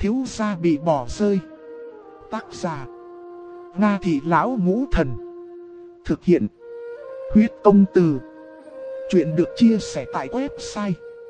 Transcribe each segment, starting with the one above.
thiếu gia bị bỏ rơi. Tác giả Nga Thị Lão Ngũ Thần. Thực hiện Huyết Công Từ. Chuyện được chia sẻ tại website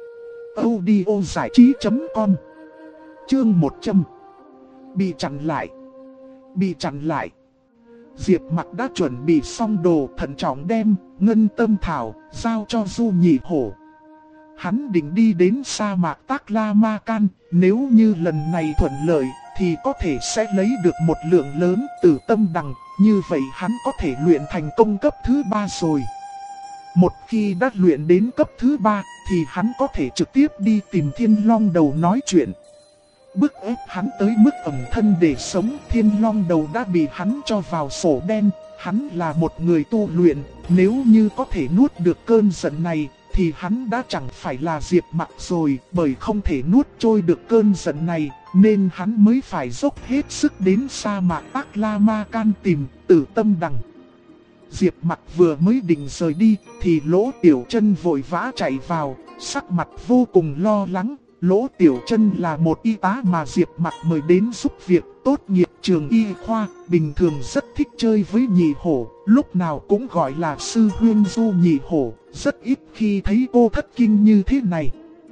audiozảichí.com. Chương 100. Bị chặn lại. Bị chặn lại. Diệp Mặc đã chuẩn bị xong đồ, thận trọng đem ngân tâm thảo giao cho Du Nhị Hổ. Hắn định đi đến sa mạc Taklamakan, nếu như lần này thuận lợi thì có thể sẽ lấy được một lượng lớn tử tâm đằng, như vậy hắn có thể luyện thành công cấp thứ 3 rồi. Một khi đã luyện đến cấp thứ 3 thì hắn có thể trực tiếp đi tìm Thiên Long Đầu nói chuyện. Bức ép hắn tới mức ẩn thân để sống, Thiên Long Đầu đã bị hắn cho vào sổ đen. Hắn là một người tu luyện, nếu như có thể nuốt được cơn giận này thì hắn đã chẳng phải là Diệp Mặc rồi. Bởi không thể nuốt trôi được cơn giận này nên hắn mới phải dốc hết sức đến sa mạc Taklamakan tìm tử tâm đằng. Diệp Mặc vừa mới định rời đi thì Lỗ Tiểu Chân vội vã chạy vào, sắc mặt vô cùng lo lắng. Lỗ Tiểu Chân là một y tá mà Diệp Mặc mời đến giúp việc, tốt nghiệp trường y khoa, bình thường rất thích chơi với Nhị Hổ, lúc nào cũng gọi là sư huynh Du Nhị Hổ, rất ít khi thấy cô thất kinh như thế này.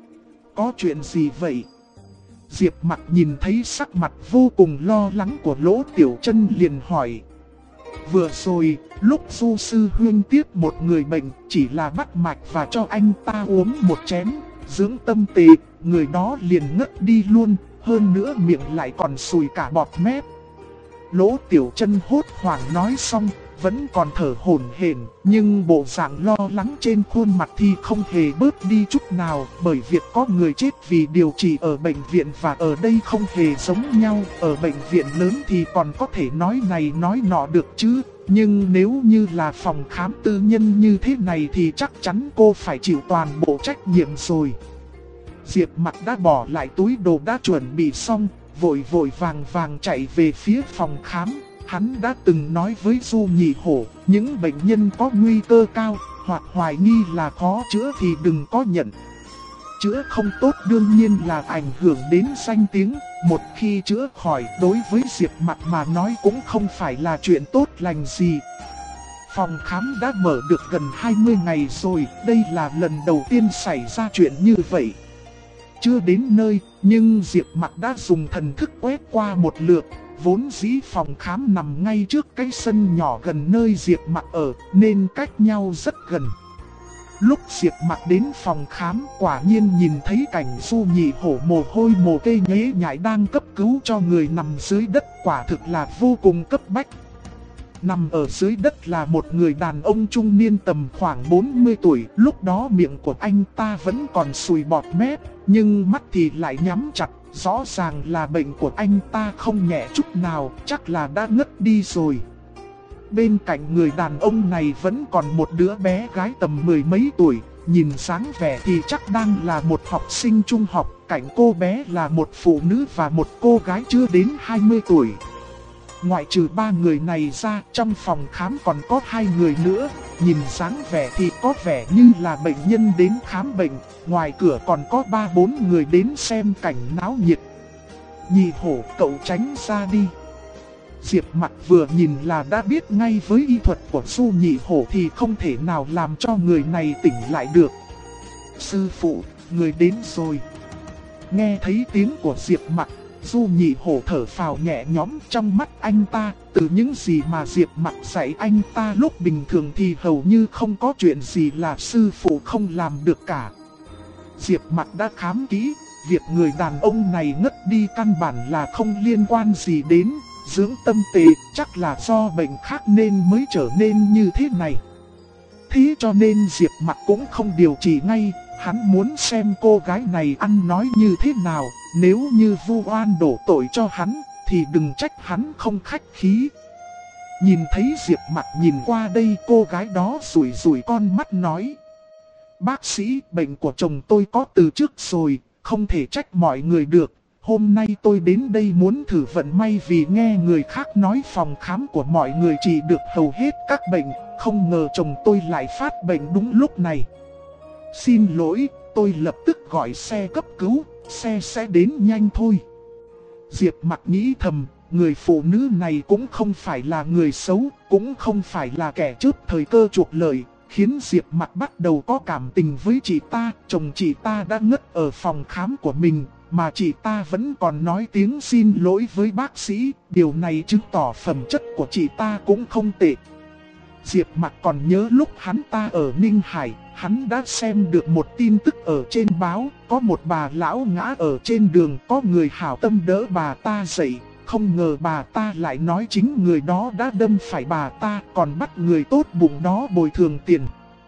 Có chuyện gì vậy? Diệp Mặc nhìn thấy sắc mặt vô cùng lo lắng của Lỗ Tiểu Chân liền hỏi. Vừa rồi, lúc Du sư huynh tiếp một người bệnh, chỉ là bắt mạch và cho anh ta uống một chén dưỡng tâm tề, người đó liền ngất đi luôn, hơn nữa miệng lại còn sùi cả bọt mép. Lỗ Tiểu Chân hốt hoảng nói xong, vẫn còn thở hổn hển, nhưng bộ dạng lo lắng trên khuôn mặt thì không hề bớt đi chút nào, bởi việc có người chết vì điều trị ở bệnh viện và ở đây không hề giống nhau. Ở bệnh viện lớn thì còn có thể nói này nói nọ được chứ, nhưng nếu như là phòng khám tư nhân như thế này thì chắc chắn cô phải chịu toàn bộ trách nhiệm rồi. Diệp Mặc đã bỏ lại túi đồ đã chuẩn bị xong, vội vàng chạy về phía phòng khám. Hắn đã từng nói với Du Nhị Hổ, những bệnh nhân có nguy cơ cao hoặc hoài nghi là khó chữa thì đừng có nhận. Chữa không tốt đương nhiên là ảnh hưởng đến danh tiếng, một khi chữa khỏi đối với Diệp Mặc mà nói cũng không phải là chuyện tốt lành gì. Phòng khám đã mở được gần 20 ngày rồi, đây là lần đầu tiên xảy ra chuyện như vậy. Chưa đến nơi, nhưng Diệp Mặc đã dùng thần thức quét qua một lượt. Vốn dĩ phòng khám nằm ngay trước cái sân nhỏ gần nơi Diệp Mặc ở, nên cách nhau rất gần. Lúc Diệp Mặc đến phòng khám, quả nhiên nhìn thấy cảnh Du Nhị Hổ mồ hôi mồ kê nhễ nhại đang cấp cứu cho người nằm dưới đất, quả thực là vô cùng cấp bách. Nằm ở dưới đất là một người đàn ông trung niên tầm khoảng 40 tuổi, lúc đó miệng của anh ta vẫn còn sùi bọt mép, nhưng mắt thì lại nhắm chặt. Rõ ràng là bệnh của anh ta không nhẹ chút nào, chắc là đã ngất đi rồi. Bên cạnh người đàn ông này vẫn còn một đứa bé gái tầm 10 mấy tuổi, nhìn dáng vẻ thì chắc đang là một học sinh trung học. Cạnh cô bé là một phụ nữ và một cô gái chưa đến 20 tuổi. Ngoại trừ 3 người này ra, trong phòng khám còn có 2 người nữa. Nhìn dáng vẻ thì có vẻ như là bệnh nhân đến khám bệnh. Ngoài cửa còn có 3-4 người đến xem cảnh náo nhiệt. Nhị Hổ, cậu tránh ra đi. Diệp Mặc vừa nhìn là đã biết ngay với y thuật của Du Nhị Hổ thì không thể nào làm cho người này tỉnh lại được. Sư phụ, người đến rồi. Nghe thấy tiếng của Diệp Mặc, Du Nhị Hổ thở phào nhẹ nhõm. Trong mắt anh ta, từ những gì mà Diệp Mặc dạy anh ta lúc bình thường thì hầu như không có chuyện gì là sư phụ không làm được cả. Diệp Mặc đã khám kỹ, việc người đàn ông này ngất đi căn bản là không liên quan gì đến dưỡng tâm tề, chắc là do bệnh khác nên mới trở nên như thế này. Thế cho nên Diệp Mặc cũng không điều trị ngay, hắn muốn xem cô gái này ăn nói như thế nào, nếu như vu oan đổ tội cho hắn thì đừng trách hắn không khách khí. Nhìn thấy Diệp Mặc nhìn qua đây, cô gái đó rủi rủi con mắt nói: Bác sĩ, bệnh của chồng tôi có từ trước rồi, không thể trách mọi người được. Hôm nay tôi đến đây muốn thử vận may vì nghe người khác nói phòng khám của mọi người trị được hầu hết các bệnh, không ngờ chồng tôi lại phát bệnh đúng lúc này. Xin lỗi, tôi lập tức gọi xe cấp cứu, xe sẽ đến nhanh thôi. Diệp Mặc nghĩ thầm, người phụ nữ này cũng không phải là người xấu, cũng không phải là kẻ chớp thời cơ chuộc lợi, khiến Diệp Mặc bắt đầu có cảm tình với chị ta. Chồng chị ta đã ngất ở phòng khám của mình, mà chị ta vẫn còn nói tiếng xin lỗi với bác sĩ, điều này chứng tỏ phẩm chất của chị ta cũng không tệ. Diệp Mặc còn nhớ lúc hắn ta ở Ninh Hải, hắn đã xem được một tin tức ở trên báo, có một bà lão ngã ở trên đường, có người hảo tâm đỡ bà ta dậy, không ngờ bà ta lại nói chính người đó đã đâm phải bà ta, còn bắt người tốt bụng đó bồi thường tiền.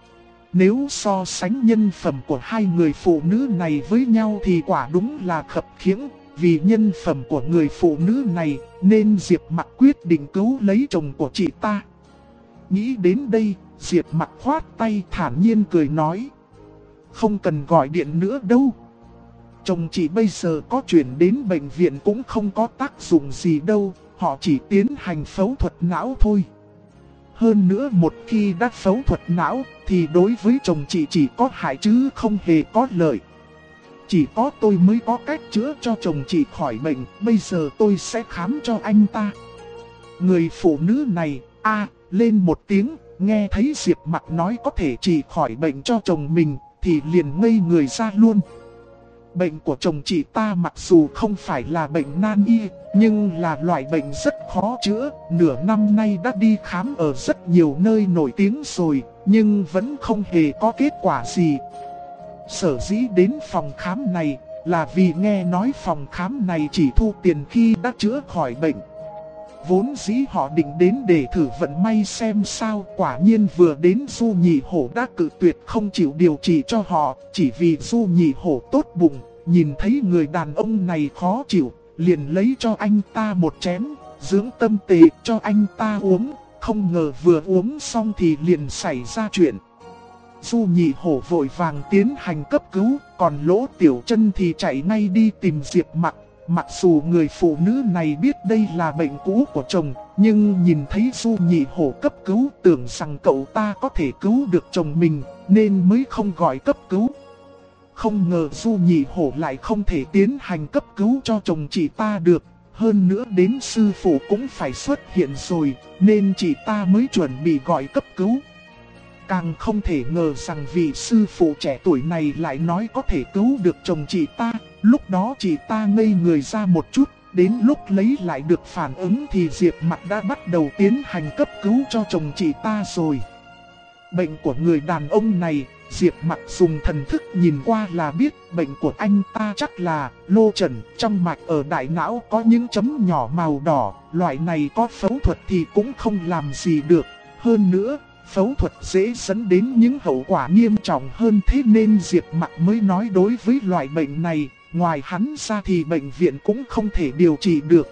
Nếu so sánh nhân phẩm của hai người phụ nữ này với nhau thì quả đúng là khập khiễng. Vì nhân phẩm của người phụ nữ này nên Diệp Mặc quyết định cứu lấy chồng của chị ta. Nghĩ đến đây, Diệp Mặc khoát tay thản nhiên cười nói: không cần gọi điện nữa đâu. Chồng chị bây giờ có chuyển đến bệnh viện cũng không có tác dụng gì đâu, họ chỉ tiến hành phẫu thuật não thôi. Hơn nữa một khi đã phẫu thuật não thì đối với chồng chị chỉ có hại chứ không hề có lợi. Chỉ có tôi mới có cách chữa cho chồng chị khỏi bệnh, bây giờ tôi sẽ khám cho anh ta. Người phụ nữ này, lên một tiếng, nghe thấy Diệp Mặc nói có thể trị khỏi bệnh cho chồng mình, thì liền ngây người ra luôn. Bệnh của chồng chị ta mặc dù không phải là bệnh nan y, nhưng là loại bệnh rất khó chữa. Nửa năm nay đã đi khám ở rất nhiều nơi nổi tiếng rồi, nhưng vẫn không hề có kết quả gì. Sở dĩ đến phòng khám này là vì nghe nói phòng khám này chỉ thu tiền khi đã chữa khỏi bệnh. Vốn dĩ họ định đến để thử vận may xem sao, quả nhiên vừa đến Du Nhị Hổ đã cự tuyệt không chịu điều trị cho họ, chỉ vì Du Nhị Hổ tốt bụng, nhìn thấy người đàn ông này khó chịu, liền lấy cho anh ta một chén dưỡng tâm tề cho anh ta uống, không ngờ vừa uống xong thì liền xảy ra chuyện. Du Nhị Hổ vội vàng tiến hành cấp cứu, còn Lỗ Tiểu Chân thì chạy ngay đi tìm Diệp Mặc. Mặc dù người phụ nữ này biết đây là bệnh cũ của chồng, nhưng nhìn thấy Du Nhị Hổ cấp cứu tưởng rằng cậu ta có thể cứu được chồng mình, nên mới không gọi cấp cứu. Không ngờ Du Nhị Hổ lại không thể tiến hành cấp cứu cho chồng chị ta được. Hơn nữa đến sư phụ cũng phải xuất hiện rồi, nên chị ta mới chuẩn bị gọi cấp cứu. Càng không thể ngờ rằng vị sư phụ trẻ tuổi này lại nói có thể cứu được chồng chị ta. Lúc đó chị ta ngây người ra một chút, đến lúc lấy lại được phản ứng thì Diệp Mặc đã bắt đầu tiến hành cấp cứu cho chồng chị ta rồi. Bệnh của người đàn ông này, Diệp Mặc dùng thần thức nhìn qua là biết bệnh của anh ta chắc là lô trần, trong mạch ở đại não có những chấm nhỏ màu đỏ, loại này có phẫu thuật thì cũng không làm gì được. Hơn nữa, phẫu thuật dễ dẫn đến những hậu quả nghiêm trọng hơn, thế nên Diệp Mặc mới nói đối với loại bệnh này, ngoài hắn ra thì bệnh viện cũng không thể điều trị được.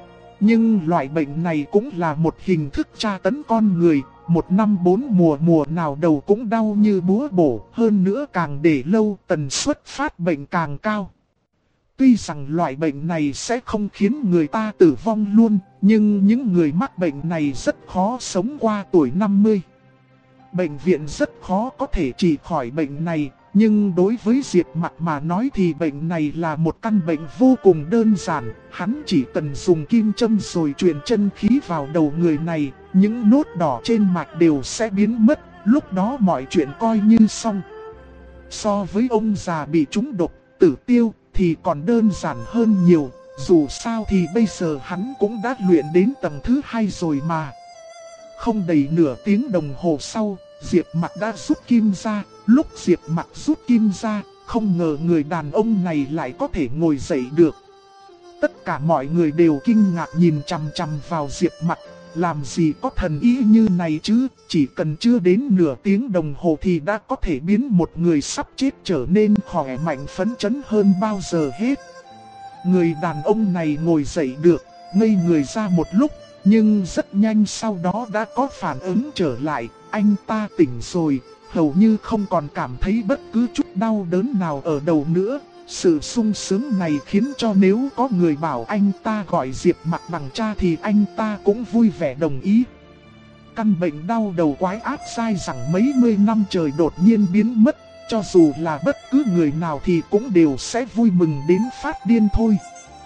Nhưng loại bệnh này cũng là một hình thức tra tấn con người, một năm 4 mùa nào đầu cũng đau như búa bổ, hơn nữa càng để lâu tần suất phát bệnh càng cao. Tuy rằng loại bệnh này sẽ không khiến người ta tử vong luôn, nhưng những người mắc bệnh này rất khó sống qua tuổi 50. Bệnh viện rất khó có thể trị khỏi bệnh này, nhưng đối với Diệp Mặc mà nói thì bệnh này là một căn bệnh vô cùng đơn giản. Hắn chỉ cần dùng kim châm rồi truyền chân khí vào đầu người này, những nốt đỏ trên mạch đều sẽ biến mất, lúc đó mọi chuyện coi như xong. So với ông già bị trúng độc, tử tiêu thì còn đơn giản hơn nhiều, dù sao thì bây giờ hắn cũng đã luyện đến tầng thứ 2 rồi mà. Không đầy nửa tiếng đồng hồ sau, Diệp Mặc đã rút kim ra. Lúc Diệp Mặc rút kim ra, không ngờ người đàn ông này lại có thể ngồi dậy được. Tất cả mọi người đều kinh ngạc nhìn chằm chằm vào Diệp Mặc. Làm gì có thần ý như này chứ, chỉ cần chưa đến nửa tiếng đồng hồ thì đã có thể biến một người sắp chết trở nên khỏe mạnh phấn chấn hơn bao giờ hết. Người đàn ông này ngồi dậy được, ngây người ra một lúc, nhưng rất nhanh sau đó đã có phản ứng trở lại. Anh ta tỉnh rồi, hầu như không còn cảm thấy bất cứ chút đau đớn nào ở đầu nữa. Sự sung sướng này khiến cho nếu có người bảo anh ta gọi Diệp Mặc bằng cha thì anh ta cũng vui vẻ đồng ý. Căn bệnh đau đầu quái ác dai dẳng mấy mươi năm trời đột nhiên biến mất, cho dù là bất cứ người nào thì cũng đều sẽ vui mừng đến phát điên thôi.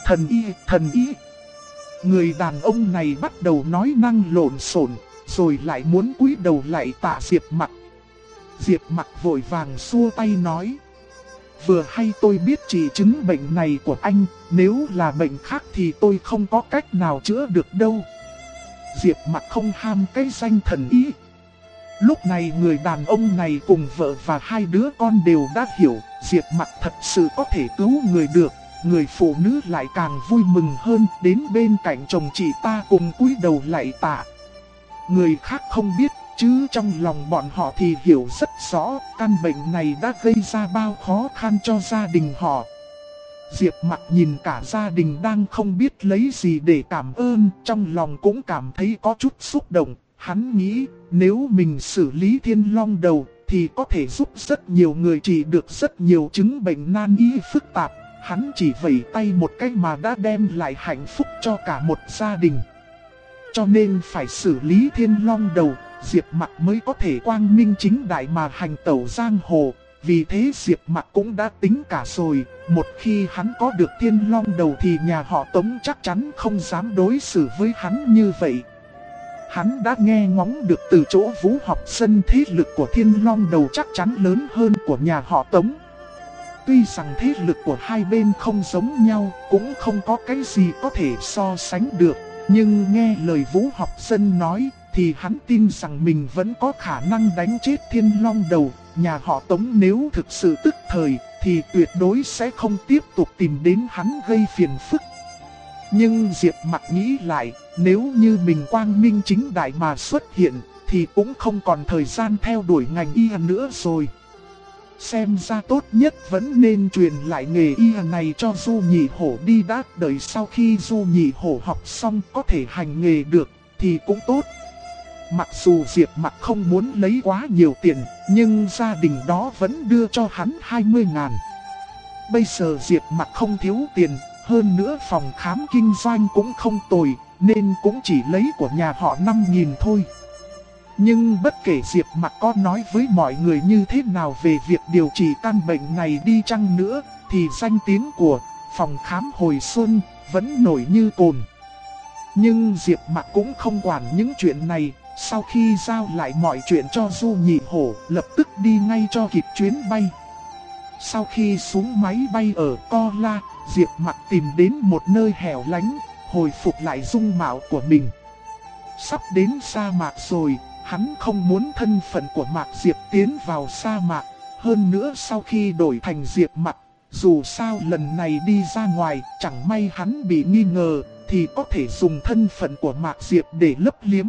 thần y. Người đàn ông này bắt đầu nói năng lộn xộn, rồi lại muốn cúi đầu lại tạ Diệp Mặc. Diệp Mặc vội vàng xua tay nói: vừa hay tôi biết trị chứng bệnh này của anh, nếu là bệnh khác thì tôi không có cách nào chữa được đâu. Diệp Mặc không ham cái danh thần y. Lúc này người đàn ông này cùng vợ và hai đứa con đều đã hiểu Diệp Mặc thật sự có thể cứu người được. Người phụ nữ lại càng vui mừng hơn, đến bên cạnh chồng chị ta cùng cúi đầu lạy tạ. Người khác không biết, chứ trong lòng bọn họ thì hiểu rất rõ căn bệnh này đã gây ra bao khó khăn cho gia đình họ. Diệp Mặc nhìn cả gia đình đang không biết lấy gì để cảm ơn, trong lòng cũng cảm thấy có chút xúc động. Hắn nghĩ nếu mình xử lý Thiên Long Đầu thì có thể giúp rất nhiều người trị được rất nhiều chứng bệnh nan y phức tạp. Hắn chỉ vẩy tay một cái mà đã đem lại hạnh phúc cho cả một gia đình. Cho nên phải xử lý Thiên Long Đầu, Diệp Mặc mới có thể quang minh chính đại mà hành tẩu giang hồ. Vì thế Diệp Mặc cũng đã tính cả rồi, một khi hắn có được Thiên Long Đầu thì nhà họ Tống chắc chắn không dám đối xử với hắn như vậy. Hắn đã nghe ngóng được từ chỗ Vũ Học Sân thế lực của Thiên Long Đầu chắc chắn lớn hơn của nhà họ Tống. Tuy rằng thế lực của hai bên không giống nhau, cũng không có cái gì có thể so sánh được, nhưng nghe lời Vũ Học Sân nói thì hắn tin rằng mình vẫn có khả năng đánh chết Thiên Long Đầu. Nhà họ Tống nếu thực sự tức thời thì tuyệt đối sẽ không tiếp tục tìm đến hắn gây phiền phức. Nhưng Diệp Mặc nghĩ lại, nếu như mình quang minh chính đại mà xuất hiện thì cũng không còn thời gian theo đuổi ngành y nữa rồi. Xem ra tốt nhất vẫn nên truyền lại nghề y này cho Du Nhị Hổ đi đã, đợi sau khi Du Nhị Hổ học xong có thể hành nghề được thì cũng tốt. Mặc dù Diệp Mặc không muốn lấy quá nhiều tiền, nhưng gia đình đó vẫn đưa cho hắn 20.000. Bây giờ Diệp Mặc không thiếu tiền, hơn nữa phòng khám kinh doanh cũng không tồi, nên cũng chỉ lấy của nhà họ 5.000 thôi. Nhưng bất kể Diệp Mặc có nói với mọi người như thế nào về việc điều trị căn bệnh này đi chăng nữa, thì danh tiếng của phòng khám Hồi Xuân vẫn nổi như cồn. Nhưng Diệp Mặc cũng không quản những chuyện này. Sau khi giao lại mọi chuyện cho Du Nhị Hổ, lập tức đi ngay cho kịp chuyến bay. Sau khi xuống máy bay ở Co La, Diệp Mặc tìm đến một nơi hẻo lánh, hồi phục lại dung mạo của mình. Sắp đến sa mạc rồi, hắn không muốn thân phận của Mạc Diệp tiến vào sa mạc. Hơn nữa sau khi đổi thành Diệp Mặc, dù sao lần này đi ra ngoài, chẳng may hắn bị nghi ngờ, thì có thể dùng thân phận của Mạc Diệp để lấp liếm.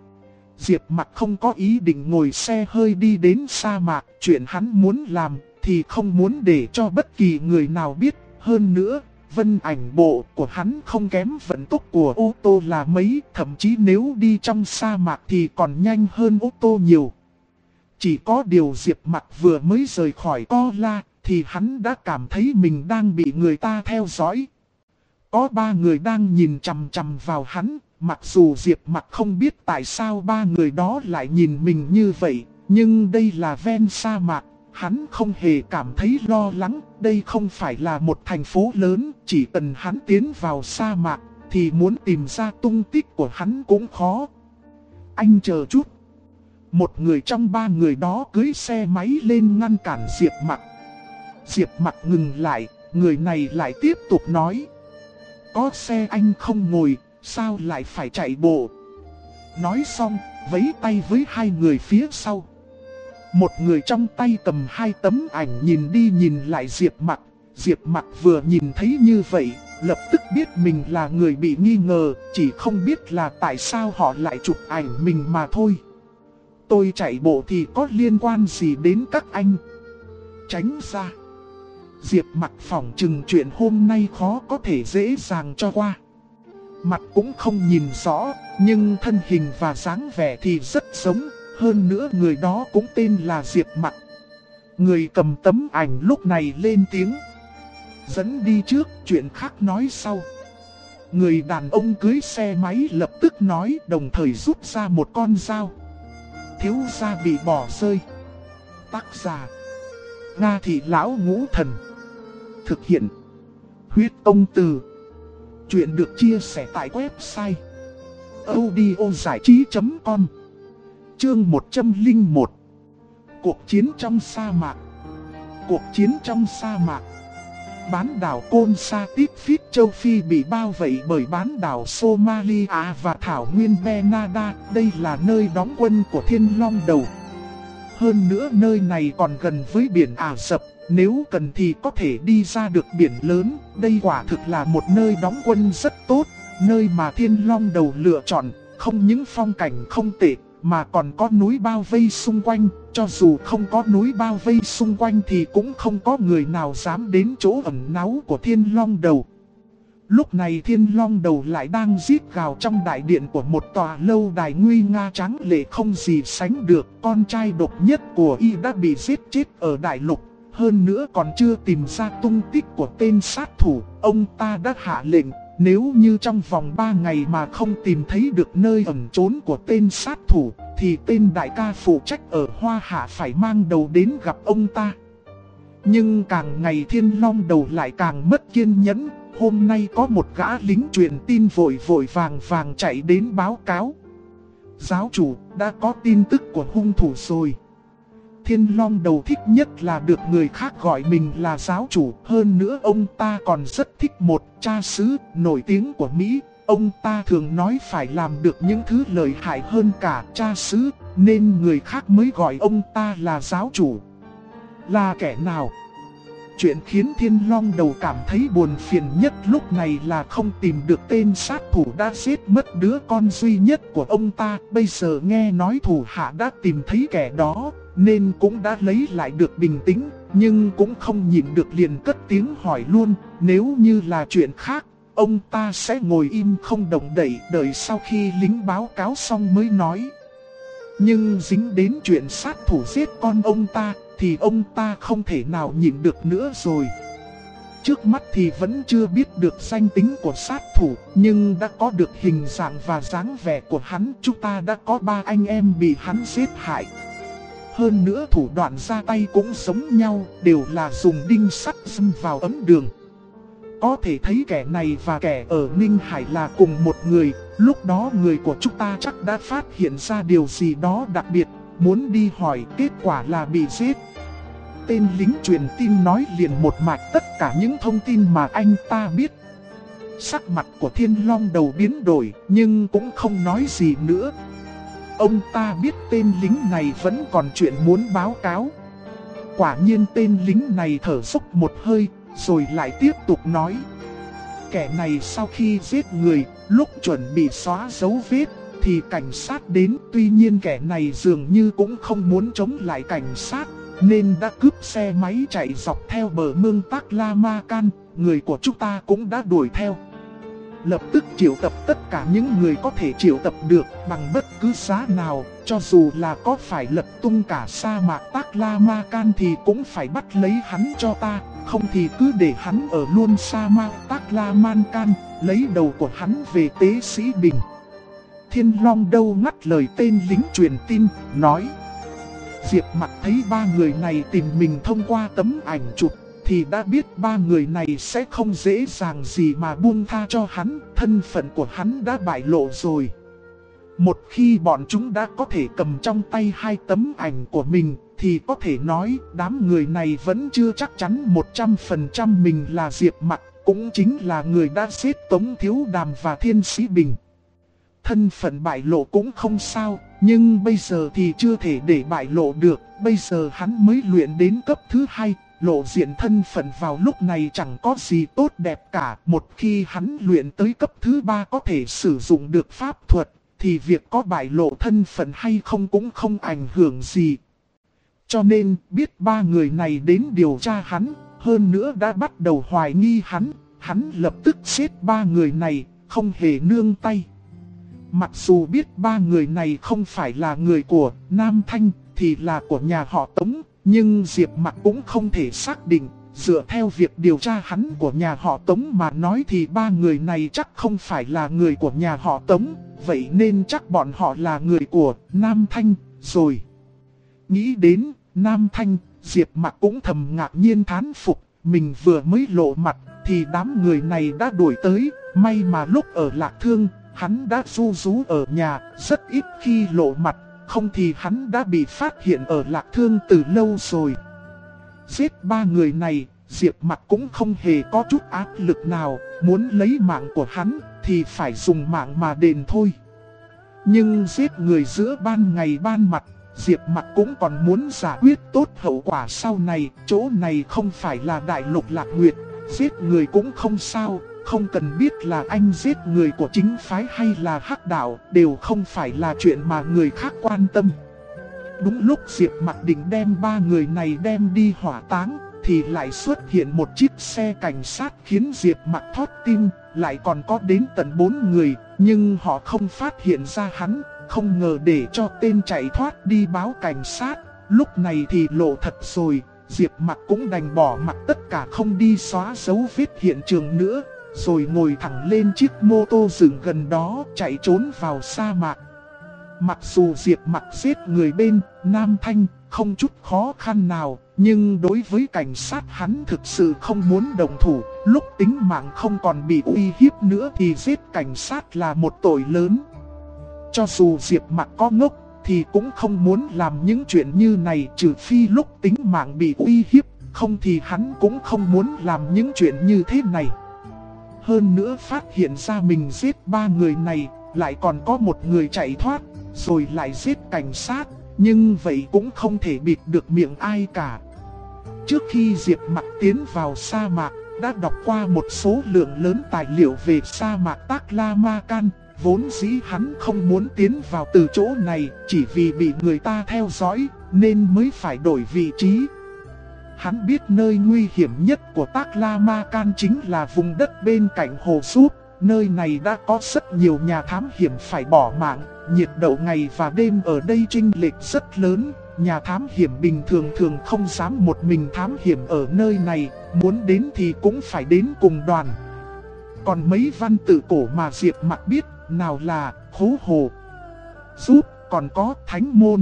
Diệp Mặc không có ý định ngồi xe hơi đi đến sa mạc, chuyện hắn muốn làm thì không muốn để cho bất kỳ người nào biết. Hơn nữa, vân ảnh bộ của hắn không kém vận tốc của ô tô là mấy, thậm chí nếu đi trong sa mạc thì còn nhanh hơn ô tô nhiều. Chỉ có điều Diệp Mặc vừa mới rời khỏi Co La thì hắn đã cảm thấy mình đang bị người ta theo dõi. Có 3 người đang nhìn chằm chằm vào hắn. Mặc dù Diệp Mặc không biết tại sao 3 người đó lại nhìn mình như vậy, nhưng đây là ven sa mạc, hắn không hề cảm thấy lo lắng. Đây không phải là một thành phố lớn, chỉ cần hắn tiến vào sa mạc thì muốn tìm ra tung tích của hắn cũng khó. Anh chờ chút. Một người trong 3 người đó cưỡi xe máy lên ngăn cản Diệp Mặc. Diệp Mặc ngừng lại, người này lại tiếp tục nói: có xe anh không ngồi, sao lại phải chạy bộ? Nói xong, vẫy tay với 2 người phía sau. Một người trong tay cầm 2 tấm ảnh nhìn đi nhìn lại Diệp Mặc. Diệp Mặc vừa nhìn thấy như vậy, lập tức biết mình là người bị nghi ngờ, chỉ không biết là tại sao họ lại chụp ảnh mình mà thôi. Tôi chạy bộ thì có liên quan gì đến các anh? Tránh ra. Diệp Mặc phỏng chừng chuyện hôm nay khó có thể dễ dàng cho qua. Mặt cũng không nhìn rõ, nhưng thân hình và dáng vẻ thì rất giống. Hơn nữa người đó cũng tên là Diệp Mặc. Người cầm tấm ảnh lúc này lên tiếng: dẫn đi trước, chuyện khác nói sau. Người đàn ông cưới xe máy lập tức nói, đồng thời rút ra một con dao. Thiếu gia bị bỏ rơi. Tác giả: Nga Thị Lão Ngũ Thần. Thực hiện: Huyết Công Từ. Chuyện được chia sẻ tại website audiozảichí.com. Chương 101. Cuộc chiến trong sa mạc. Cuộc chiến trong sa mạc. Bán đảo Côn Sa Tiếp Phít châu Phi bị bao vây bởi bán đảo Somalia và thảo nguyên Grenada. Đây là nơi đóng quân của Thiên Long Đầu. Hơn nữa nơi này còn gần với biển Ả Rập, nếu cần thì có thể đi ra được biển lớn. Đây quả thực là một nơi đóng quân rất tốt, nơi mà Thiên Long Đầu lựa chọn. Không những phong cảnh không tệ, mà còn có núi bao vây xung quanh. Cho dù không có núi bao vây xung quanh thì cũng không có người nào dám đến chỗ ẩn náu của Thiên Long Đầu. Lúc này Thiên Long Đầu lại đang rít gào trong đại điện của một tòa lâu đài nguy nga tráng lệ không gì sánh được. Con trai độc nhất của y đã bị giết chết ở đại lục. Hơn nữa còn chưa tìm ra tung tích của tên sát thủ. Ông ta đã hạ lệnh, nếu như trong vòng 3 ngày mà không tìm thấy được nơi ẩn trốn của tên sát thủ, thì tên đại ca phụ trách ở Hoa Hạ phải mang đầu đến gặp ông ta. Nhưng càng ngày Thiên Long Đầu lại càng mất kiên nhẫn. Hôm nay có một gã lính truyền tin vội vàng chạy đến báo cáo. Giáo chủ, đã có tin tức của hung thủ rồi. Thiên Long Đầu thích nhất là được người khác gọi mình là giáo chủ. Hơn nữa ông ta còn rất thích một cha xứ nổi tiếng của Mỹ. Ông ta thường nói phải làm được những thứ lợi hại hơn cả cha xứ, nên người khác mới gọi ông ta là giáo chủ. Là kẻ nào? Chuyện khiến Thiên Long Đầu cảm thấy buồn phiền nhất lúc này là không tìm được tên sát thủ đã giết mất đứa con duy nhất của ông ta. Bây giờ nghe nói thủ hạ đã tìm thấy kẻ đó, nên cũng đã lấy lại được bình tĩnh, nhưng cũng không nhịn được liền cất tiếng hỏi luôn. Nếu như là chuyện khác, ông ta sẽ ngồi im không động đậy, đợi sau khi lính báo cáo xong mới nói. Nhưng dính đến chuyện sát thủ giết con ông ta, thì ông ta không thể nào nhịn được nữa rồi. Trước mắt thì vẫn chưa biết được danh tính của sát thủ, nhưng đã có được hình dạng và dáng vẻ của hắn. Chúng ta đã có 3 anh em bị hắn giết hại. Hơn nữa thủ đoạn ra tay cũng giống nhau, đều là dùng đinh sắt đâm vào ấm đường. Có thể thấy kẻ này và kẻ ở Ninh Hải là cùng một người. Lúc đó người của chúng ta chắc đã phát hiện ra điều gì đó đặc biệt, muốn đi hỏi, kết quả là bị giết. Tên lính truyền tin nói liền một mạch tất cả những thông tin mà anh ta biết. Sắc mặt của Thiên Long Đầu biến đổi, nhưng cũng không nói gì nữa. Ông ta biết tên lính này vẫn còn chuyện muốn báo cáo. Quả nhiên tên lính này thở dốc một hơi, rồi lại tiếp tục nói. Kẻ này sau khi giết người, lúc chuẩn bị xóa dấu vết, thì cảnh sát đến. Tuy nhiên kẻ này dường như cũng không muốn chống lại cảnh sát, nên đã cướp xe máy chạy dọc theo bờ mương Taklamakan. Người của chúng ta cũng đã đuổi theo. Lập tức triệu tập tất cả những người có thể triệu tập được bằng bất cứ giá nào. Cho dù là có phải lật tung cả sa mạc Taklamakan thì cũng phải bắt lấy hắn cho ta. Không thì cứ để hắn ở luôn sa mạc Taklamakan, lấy đầu của hắn về tế sĩ Bình. Thiên Long Đầu ngắt lời tên lính truyền tin, nói. Diệp Mặc thấy 3 người này tìm mình thông qua tấm ảnh chụp, thì đã biết 3 người này sẽ không dễ dàng gì mà buông tha cho hắn. Thân phận của hắn đã bại lộ rồi. Một khi bọn chúng đã có thể cầm trong tay 2 tấm ảnh của mình, thì có thể nói đám người này vẫn chưa chắc chắn 100% mình là Diệp Mặc, cũng chính là người đã giết Tống Thiếu Đàm và Thiên Sĩ Bình. Thân phận bại lộ cũng không sao, nhưng bây giờ thì chưa thể để bại lộ được. Bây giờ hắn mới luyện đến cấp thứ 2, lộ diện thân phận vào lúc này chẳng có gì tốt đẹp cả. Một khi hắn luyện tới cấp thứ 3 có thể sử dụng được pháp thuật, thì việc có bại lộ thân phận hay không cũng không ảnh hưởng gì. Cho nên biết 3 người này đến điều tra hắn, hơn nữa đã bắt đầu hoài nghi hắn, hắn lập tức giết 3 người này, không hề nương tay. Mặc dù biết 3 người này không phải là người của Nam Thanh, thì là của nhà họ Tống, nhưng Diệp Mặc cũng không thể xác định. Dựa theo việc điều tra hắn của nhà họ Tống mà nói thì 3 người này chắc không phải là người của nhà họ Tống. Vậy nên chắc bọn họ là người của Nam Thanh rồi. Nghĩ đến Nam Thanh, Diệp Mặc cũng thầm ngạc nhiên thán phục. Mình vừa mới lộ mặt thì đám người này đã đuổi tới. May mà lúc ở Lạc Thương, hắn đã ru rú ở nhà, rất ít khi lộ mặt, không thì hắn đã bị phát hiện ở Lạc Thương từ lâu rồi. Giết 3 người này, Diệp Mặc cũng không hề có chút áp lực nào, muốn lấy mạng của hắn thì phải dùng mạng mà đền thôi. Nhưng giết người giữa ban ngày ban mặt, Diệp Mặc cũng còn muốn giải quyết tốt hậu quả sau này. Chỗ này không phải là Đại Lục Lạc Nguyệt, giết người cũng không sao, không cần biết là anh giết người của chính phái hay là hắc đạo, đều không phải là chuyện mà người khác quan tâm. Đúng lúc Diệp Mặc định đem 3 người này đem đi hỏa táng, thì lại xuất hiện một chiếc xe cảnh sát khiến Diệp Mặc thót tim, lại còn có đến tận 4 người, nhưng họ không phát hiện ra hắn, không ngờ để cho tên chạy thoát đi báo cảnh sát. Lúc này thì lộ thật rồi, Diệp Mặc cũng đành bỏ mặc tất cả không đi xóa dấu vết hiện trường nữa, rồi ngồi thẳng lên chiếc mô tô dừng gần đó chạy trốn vào sa mạc. Mặc dù Diệp Mặc giết người bên Nam Thanh không chút khó khăn nào, nhưng đối với cảnh sát hắn thực sự không muốn đồng thủ. Lúc tính mạng không còn bị uy hiếp nữa thì giết cảnh sát là một tội lớn. Cho dù Diệp Mặc có ngốc thì cũng không muốn làm những chuyện như này, trừ phi lúc tính mạng bị uy hiếp, không thì hắn cũng không muốn làm những chuyện như thế này. Hơn nữa phát hiện ra mình giết 3 người này, lại còn có một người chạy thoát, rồi lại giết cảnh sát, nhưng vậy cũng không thể bịt được miệng ai cả. Trước khi Diệp Mặc tiến vào sa mạc, đã đọc qua một số lượng lớn tài liệu về sa mạc Taklamakan. Vốn dĩ hắn không muốn tiến vào từ chỗ này, chỉ vì bị người ta theo dõi, nên mới phải đổi vị trí. Hắn biết nơi nguy hiểm nhất của Taklamakan chính là vùng đất bên cạnh hồ súp. Nơi này đã có rất nhiều nhà thám hiểm phải bỏ mạng, nhiệt độ ngày và đêm ở đây chênh lệch rất lớn. Nhà thám hiểm bình thường thường không dám một mình thám hiểm ở nơi này, muốn đến thì cũng phải đến cùng đoàn. Còn mấy văn tự cổ mà Diệp Mặc biết, nào là Khố Hồ, Giúp, còn có Thánh Môn.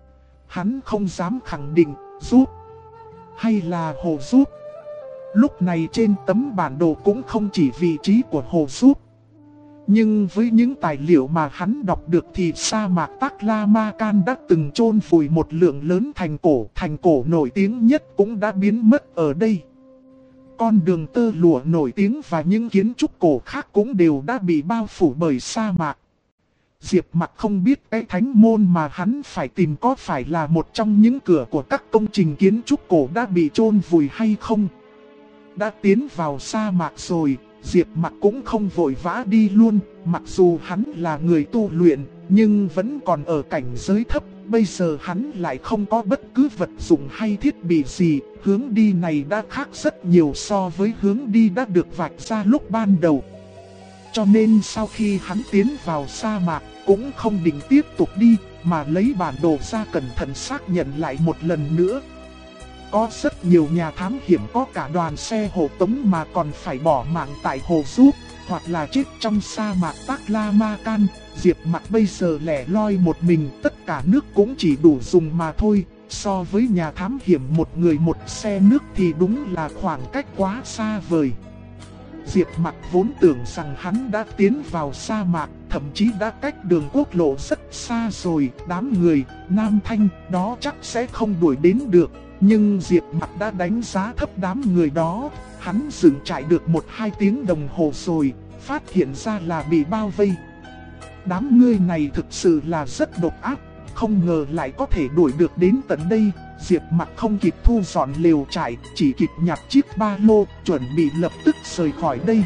Hắn không dám khẳng định Giúp hay là Hồ Giúp. Lúc này trên tấm bản đồ cũng không chỉ vị trí của Hồ Giúp. Nhưng với những tài liệu mà hắn đọc được thì sa mạc Taklamakan đã từng chôn vùi một lượng lớn thành cổ nổi tiếng nhất cũng đã biến mất ở đây. Con đường tơ lụa nổi tiếng và những kiến trúc cổ khác cũng đều đã bị bao phủ bởi sa mạc. Diệp Mặc không biết cái thánh môn mà hắn phải tìm có phải là một trong những cửa của các công trình kiến trúc cổ đã bị chôn vùi hay không. Đã tiến vào sa mạc rồi, Diệp Mặc cũng không vội vã đi luôn. Mặc dù hắn là người tu luyện, nhưng vẫn còn ở cảnh giới thấp. Bây giờ hắn lại không có bất cứ vật dụng hay thiết bị gì. Hướng đi này đã khác rất nhiều so với hướng đi đã được vạch ra lúc ban đầu. Cho nên sau khi hắn tiến vào sa mạc, cũng không định tiếp tục đi, mà lấy bản đồ ra cẩn thận xác nhận lại một lần nữa. Có rất nhiều nhà thám hiểm có cả đoàn xe hộ tống mà còn phải bỏ mạng tại hồ Giúp, hoặc là chết trong sa mạc Taklamakan. Diệp Mặc bây giờ lẻ loi một mình, tất cả nước cũng chỉ đủ dùng mà thôi. So với nhà thám hiểm một người một xe nước thì đúng là khoảng cách quá xa vời. Diệp Mặc vốn tưởng rằng hắn đã tiến vào sa mạc, thậm chí đã cách đường quốc lộ rất xa rồi. Đám người Nam Thanh đó chắc sẽ không đuổi đến được. Nhưng Diệp Mặc đã đánh giá thấp đám người đó. Hắn dừng chạy được 1-2 tiếng đồng hồ rồi, phát hiện ra là bị bao vây. Đám người này thực sự là rất độc ác, không ngờ lại có thể đuổi được đến tận đây. Diệp Mặc không kịp thu dọn lều trại, chỉ kịp nhặt chiếc ba lô, chuẩn bị lập tức rời khỏi đây.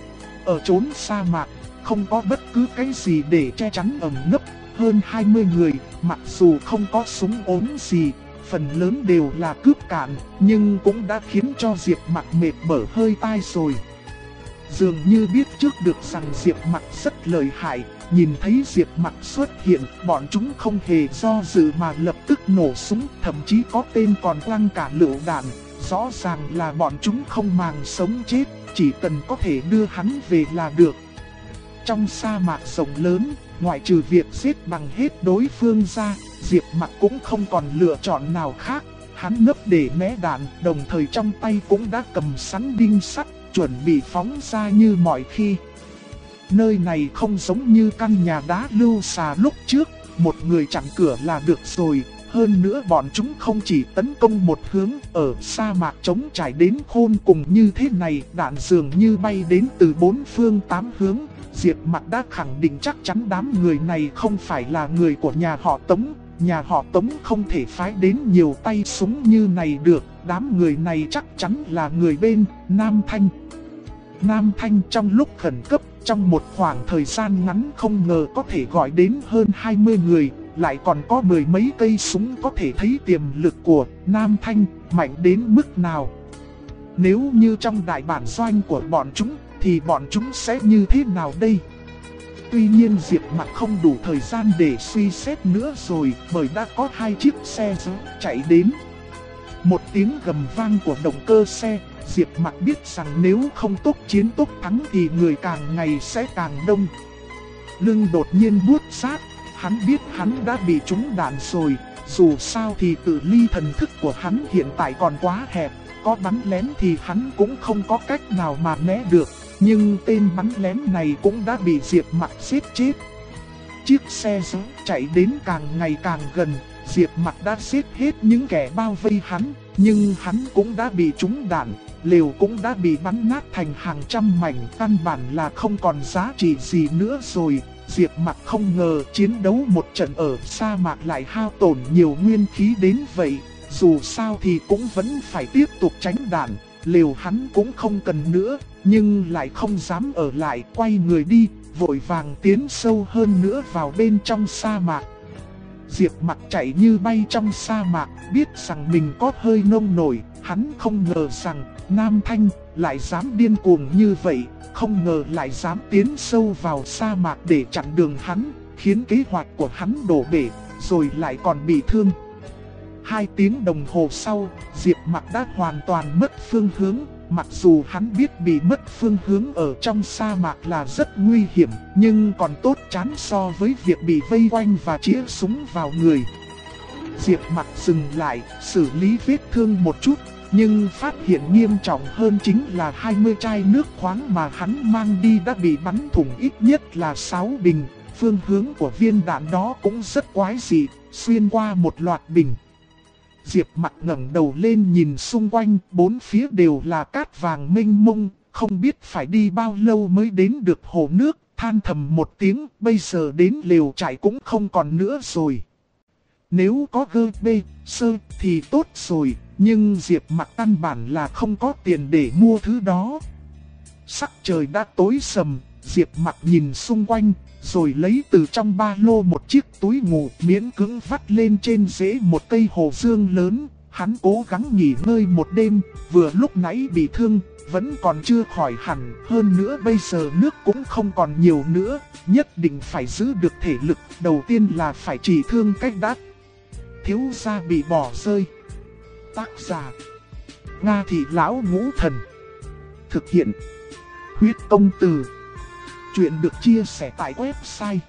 Ở chốn sa mạc, không có bất cứ cái gì để che chắn ẩn nấp. Hơn 20 người, mặc dù không có súng ốm gì, phần lớn đều là cướp cạn, nhưng cũng đã khiến cho Diệp Mặc mệt bở hơi tai rồi. Dường như biết trước được rằng Diệp Mặc rất lợi hại, nhìn thấy Diệp Mặc xuất hiện, bọn chúng không hề do dự mà lập tức nổ súng, thậm chí có tên còn quăng cả lựu đạn. Rõ ràng là bọn chúng không màng sống chết, chỉ cần có thể đưa hắn về là được. Trong sa mạc rộng lớn, ngoại trừ việc giết bằng hết đối phương ra, Diệp Mặc cũng không còn lựa chọn nào khác. Hắn nấp để né đạn, đồng thời trong tay cũng đã cầm sẵn đinh sắt, chuẩn bị phóng ra như mọi khi. Nơi này không giống như căn nhà đá lưu xà lúc trước, một người chặn cửa là được rồi. Hơn nữa bọn chúng không chỉ tấn công một hướng, ở sa mạc trống trải đến khôn cùng như thế này, đạn dường như bay đến từ bốn phương tám hướng. Diệp Mặc đã khẳng định chắc chắn đám người này không phải là người của nhà họ Tống. Nhà họ Tống không thể phái đến nhiều tay súng như này được, đám người này chắc chắn là người bên Nam Thanh. Nam Thanh trong lúc khẩn cấp, trong một khoảng thời gian ngắn không ngờ có thể gọi đến hơn 20 người, lại còn có mười mấy cây súng, có thể thấy tiềm lực của Nam Thanh mạnh đến mức nào. Nếu như trong đại bản doanh của bọn chúng, thì bọn chúng sẽ như thế nào đây? Tuy nhiên Diệp Mặc không đủ thời gian để suy xét nữa rồi, bởi đã có hai chiếc xe chạy đến. Một tiếng gầm vang của động cơ xe, Diệp Mặc biết rằng nếu không tốc chiến tốc thắng thì người càng ngày sẽ càng đông. Lưng đột nhiên buốt rát, hắn biết hắn đã bị trúng đạn rồi, dù sao thì cự ly thần thức của hắn hiện tại còn quá hẹp, có bắn lén thì hắn cũng không có cách nào mà né được. Nhưng tên bắn lén này cũng đã bị Diệp Mặc giết chết. Chiếc xe chạy đến càng ngày càng gần, Diệp Mặc đã giết hết những kẻ bao vây hắn, nhưng hắn cũng đã bị trúng đạn, lều cũng đã bị bắn nát thành hàng trăm mảnh, căn bản là không còn giá trị gì nữa rồi. Diệp Mặc không ngờ chiến đấu một trận ở sa mạc lại hao tổn nhiều nguyên khí đến vậy, dù sao thì cũng vẫn phải tiếp tục tránh đạn, lều hắn cũng không cần nữa, nhưng lại không dám ở lại, quay người đi, vội vàng tiến sâu hơn nữa vào bên trong sa mạc. Diệp Mặc chạy như bay trong sa mạc, biết rằng mình có hơi nông nổi, hắn không ngờ rằng Nam Thanh lại dám điên cuồng như vậy, không ngờ lại dám tiến sâu vào sa mạc để chặn đường hắn, khiến kế hoạch của hắn đổ bể, rồi lại còn bị thương. 2 tiếng đồng hồ sau, Diệp Mặc đã hoàn toàn mất phương hướng. Mặc dù hắn biết bị mất phương hướng ở trong sa mạc là rất nguy hiểm, nhưng còn tốt chán so với việc bị vây quanh và chĩa súng vào người. Diệp Mặc dừng lại, xử lý vết thương một chút, nhưng phát hiện nghiêm trọng hơn chính là 20 chai nước khoáng mà hắn mang đi đã bị bắn thủng ít nhất là 6 bình. Phương hướng của viên đạn đó cũng rất quái dị, xuyên qua một loạt bình. Diệp Mặc ngẩng đầu lên nhìn xung quanh, bốn phía đều là cát vàng mênh mông, không biết phải đi bao lâu mới đến được hồ nước, than thầm một tiếng, bây giờ đến lều trại cũng không còn nữa rồi. Nếu có GB, sơ thì tốt rồi, nhưng Diệp Mặc căn bản là không có tiền để mua thứ đó. Sắc trời đã tối sầm, Diệp Mặc nhìn xung quanh, rồi lấy từ trong ba lô một chiếc túi ngủ, miễn cưỡng vắt lên trên rễ một cây hồ dương lớn. Hắn cố gắng nghỉ ngơi một đêm, vừa lúc nãy bị thương, vẫn còn chưa khỏi hẳn. Hơn nữa bây giờ nước cũng không còn nhiều nữa, nhất định phải giữ được thể lực. Đầu tiên là phải trị thương cách đã. Thiếu gia bị bỏ rơi. Tác giả: Nga Thị Lão Ngũ Thần. Thực hiện: Huyết Công Từ. Chuyện được chia sẻ tại website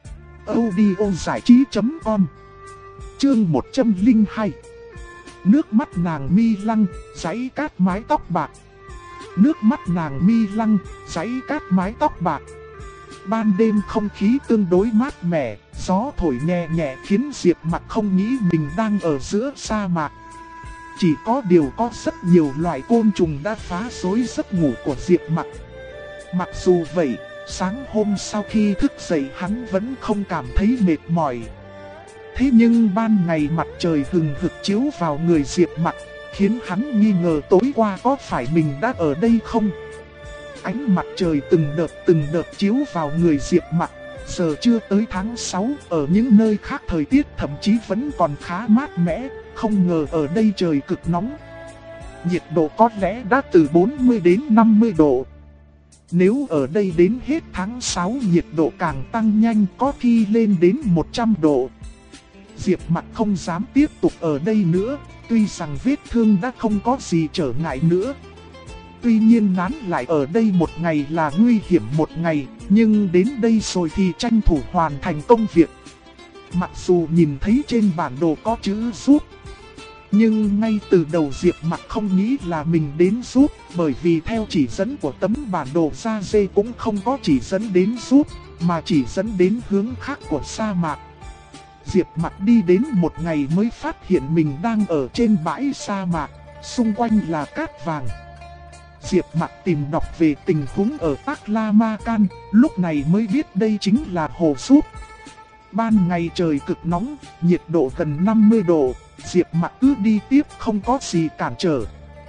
audiozảichí.com. Chương 102. Nước mắt nàng mi lăng, giấy cát mái tóc bạc. Nước mắt nàng mi lăng, giấy cát mái tóc bạc. Ban đêm không khí tương đối mát mẻ, gió thổi nhẹ nhẹ khiến Diệp Mặc không nghĩ mình đang ở giữa sa mạc. Chỉ có điều có rất nhiều loại côn trùng đã phá rối giấc ngủ của Diệp Mặc. Mặc dù vậy, sáng hôm sau khi thức dậy hắn vẫn không cảm thấy mệt mỏi. Thế nhưng ban ngày mặt trời hừng hực chiếu vào người Diệp Mặc, khiến hắn nghi ngờ tối qua có phải mình đã ở đây không. Ánh mặt trời từng đợt chiếu vào người Diệp Mặc. Giờ chưa tới tháng 6, ở những nơi khác thời tiết thậm chí vẫn còn khá mát mẻ, không ngờ ở đây trời cực nóng. Nhiệt độ có lẽ đã từ 40 đến 50 độ. Nếu ở đây đến hết tháng 6 nhiệt độ càng tăng nhanh, có khi lên đến 100 độ. Diệp Mặc không dám tiếp tục ở đây nữa, tuy rằng vết thương đã không có gì trở ngại nữa. Tuy nhiên nán lại ở đây một ngày là nguy hiểm một ngày, nhưng đến đây rồi thì tranh thủ hoàn thành công việc. Mặc dù nhìn thấy trên bản đồ có chữ giúp, Nhưng ngay từ đầu Diệp Mặc không nghĩ là mình đến giúp, bởi vì theo chỉ dẫn của tấm bản đồ da dê cũng không có chỉ dẫn đến giúp, mà chỉ dẫn đến hướng khác của sa mạc. Diệp Mặc đi đến một ngày mới phát hiện mình đang ở trên bãi sa mạc, xung quanh là cát vàng. Diệp Mặc tìm đọc về tình huống ở Taklamakan, lúc này mới biết đây chính là hồ súp. Ban ngày trời cực nóng, nhiệt độ gần 50 độ, Diệp Mặc cứ đi tiếp không có gì cản trở.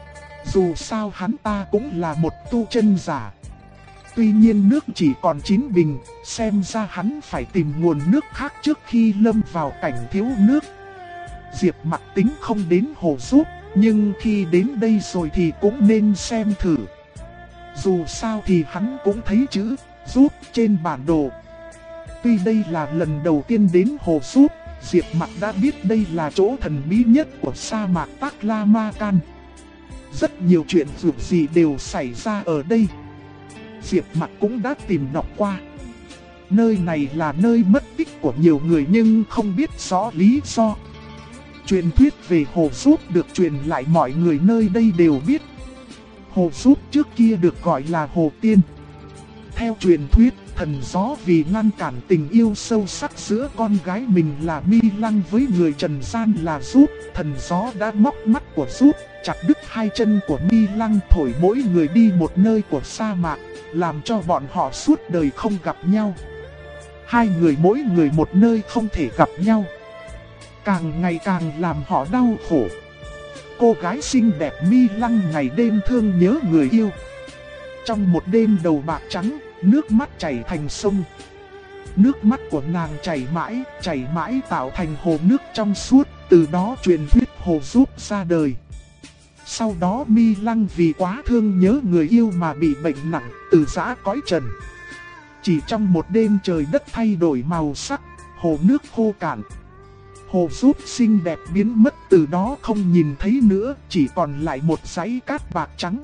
Dù sao hắn ta cũng là một tu chân giả. Tuy nhiên nước chỉ còn 9 bình, xem ra hắn phải tìm nguồn nước khác trước khi lâm vào cảnh thiếu nước. Diệp Mặc tính không đến hồ súp, nhưng khi đến đây rồi thì cũng nên xem thử. Dù sao thì hắn cũng thấy chữ giúp trên bản đồ. Tuy đây là lần đầu tiên đến hồ súp, Diệp Mặc đã biết đây là chỗ thần bí nhất của sa mạc Taklamakan. Rất nhiều chuyện dù gì đều xảy ra ở đây. Diệp Mặc cũng đã tìm đọc qua. Nơi này là nơi mất tích của nhiều người nhưng không biết rõ lý do. Truyền thuyết về hồ súp được truyền lại, mọi người nơi đây đều biết. Hồ súp trước kia được gọi là Hồ Tiên. Theo truyền thuyết, thần gió vì ngăn cản tình yêu sâu sắc giữa con gái mình là Mi Lăng với người trần gian là Giúp, thần gió đã móc mắt của Giúp, chặt đứt hai chân của Mi Lăng, thổi mỗi người đi một nơi của sa mạc, làm cho bọn họ suốt đời không gặp nhau. Hai người mỗi người một nơi không thể gặp nhau, càng ngày càng làm họ đau khổ. Cô gái xinh đẹp Mi Lăng ngày đêm thương nhớ người yêu. Trong một đêm đầu bạc trắng, nước mắt chảy thành sông. Nước mắt của nàng chảy mãi tạo thành hồ nước trong suốt, từ đó truyền thuyết hồ Giúp ra đời. Sau đó Mi Lăng vì quá thương nhớ người yêu mà bị bệnh nặng, từ giã cõi trần. Chỉ trong một đêm trời đất thay đổi màu sắc, hồ nước khô cạn. Hồ Giúp xinh đẹp biến mất, từ đó không nhìn thấy nữa, chỉ còn lại một dãy cát bạc trắng.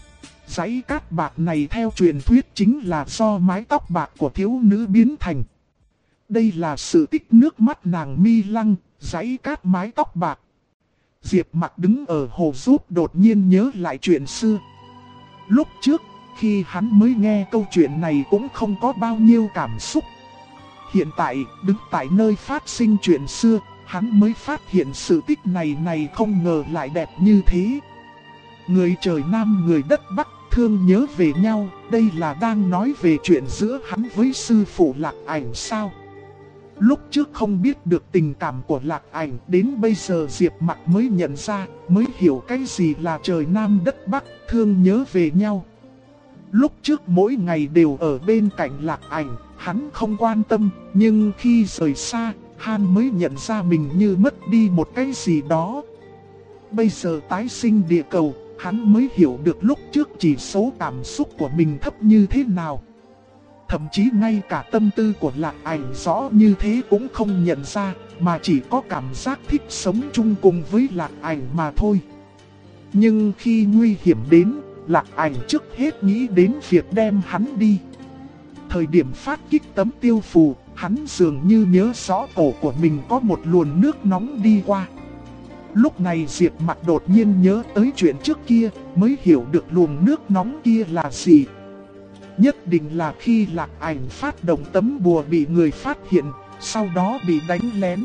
Dãy cát bạc này theo truyền thuyết chính là do mái tóc bạc của thiếu nữ biến thành. Đây là sự tích nước mắt nàng Mi Lăng, dãy cát mái tóc bạc. Diệp Mặc đứng ở hồ Giúp đột nhiên nhớ lại chuyện xưa. Lúc trước, khi hắn mới nghe câu chuyện này cũng không có bao nhiêu cảm xúc. Hiện tại, đứng tại nơi phát sinh chuyện xưa, hắn mới phát hiện sự tích này không ngờ lại đẹp như thế. Người trời Nam người đất Bắc thương nhớ về nhau, đây là đang nói về chuyện giữa hắn với sư phụ Lạc Ảnh sao? Lúc trước không biết được tình cảm của Lạc Ảnh, đến bây giờ Diệp Mặc mới nhận ra, mới hiểu cái gì là trời Nam đất Bắc, thương nhớ về nhau. Lúc trước mỗi ngày đều ở bên cạnh Lạc Ảnh, hắn không quan tâm, nhưng khi rời xa, hắn mới nhận ra mình như mất đi một cái gì đó. Bây giờ tái sinh địa cầu, hắn mới hiểu được lúc trước chỉ số cảm xúc của mình thấp như thế nào. Thậm chí ngay cả tâm tư của Lạc Ảnh rõ như thế cũng không nhận ra, mà chỉ có cảm giác thích sống chung cùng với Lạc Ảnh mà thôi. Nhưng khi nguy hiểm đến, Lạc Ảnh trước hết nghĩ đến việc đem hắn đi. Thời điểm phát kích tấm tiêu phù, hắn dường như nhớ rõ cổ của mình có một luồng nước nóng đi qua. Lúc này Diệp Mặc đột nhiên nhớ tới chuyện trước kia, mới hiểu được luồng nước nóng kia là gì. Nhất định là khi Lạc Ảnh phát động tấm bùa bị người phát hiện, sau đó bị đánh lén.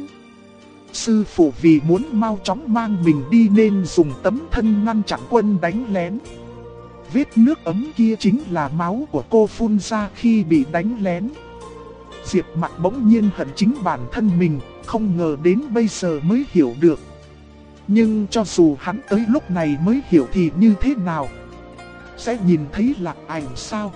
Sư phụ vì muốn mau chóng mang mình đi nên dùng tấm thân ngăn chặn quân đánh lén. Vết nước ấm kia chính là máu của cô phun ra khi bị đánh lén. Diệp Mặc bỗng nhiên hận chính bản thân mình, không ngờ đến bây giờ mới hiểu được. Nhưng cho dù hắn tới lúc này mới hiểu thì như thế nào? Sẽ nhìn thấy Lạc Ảnh sao?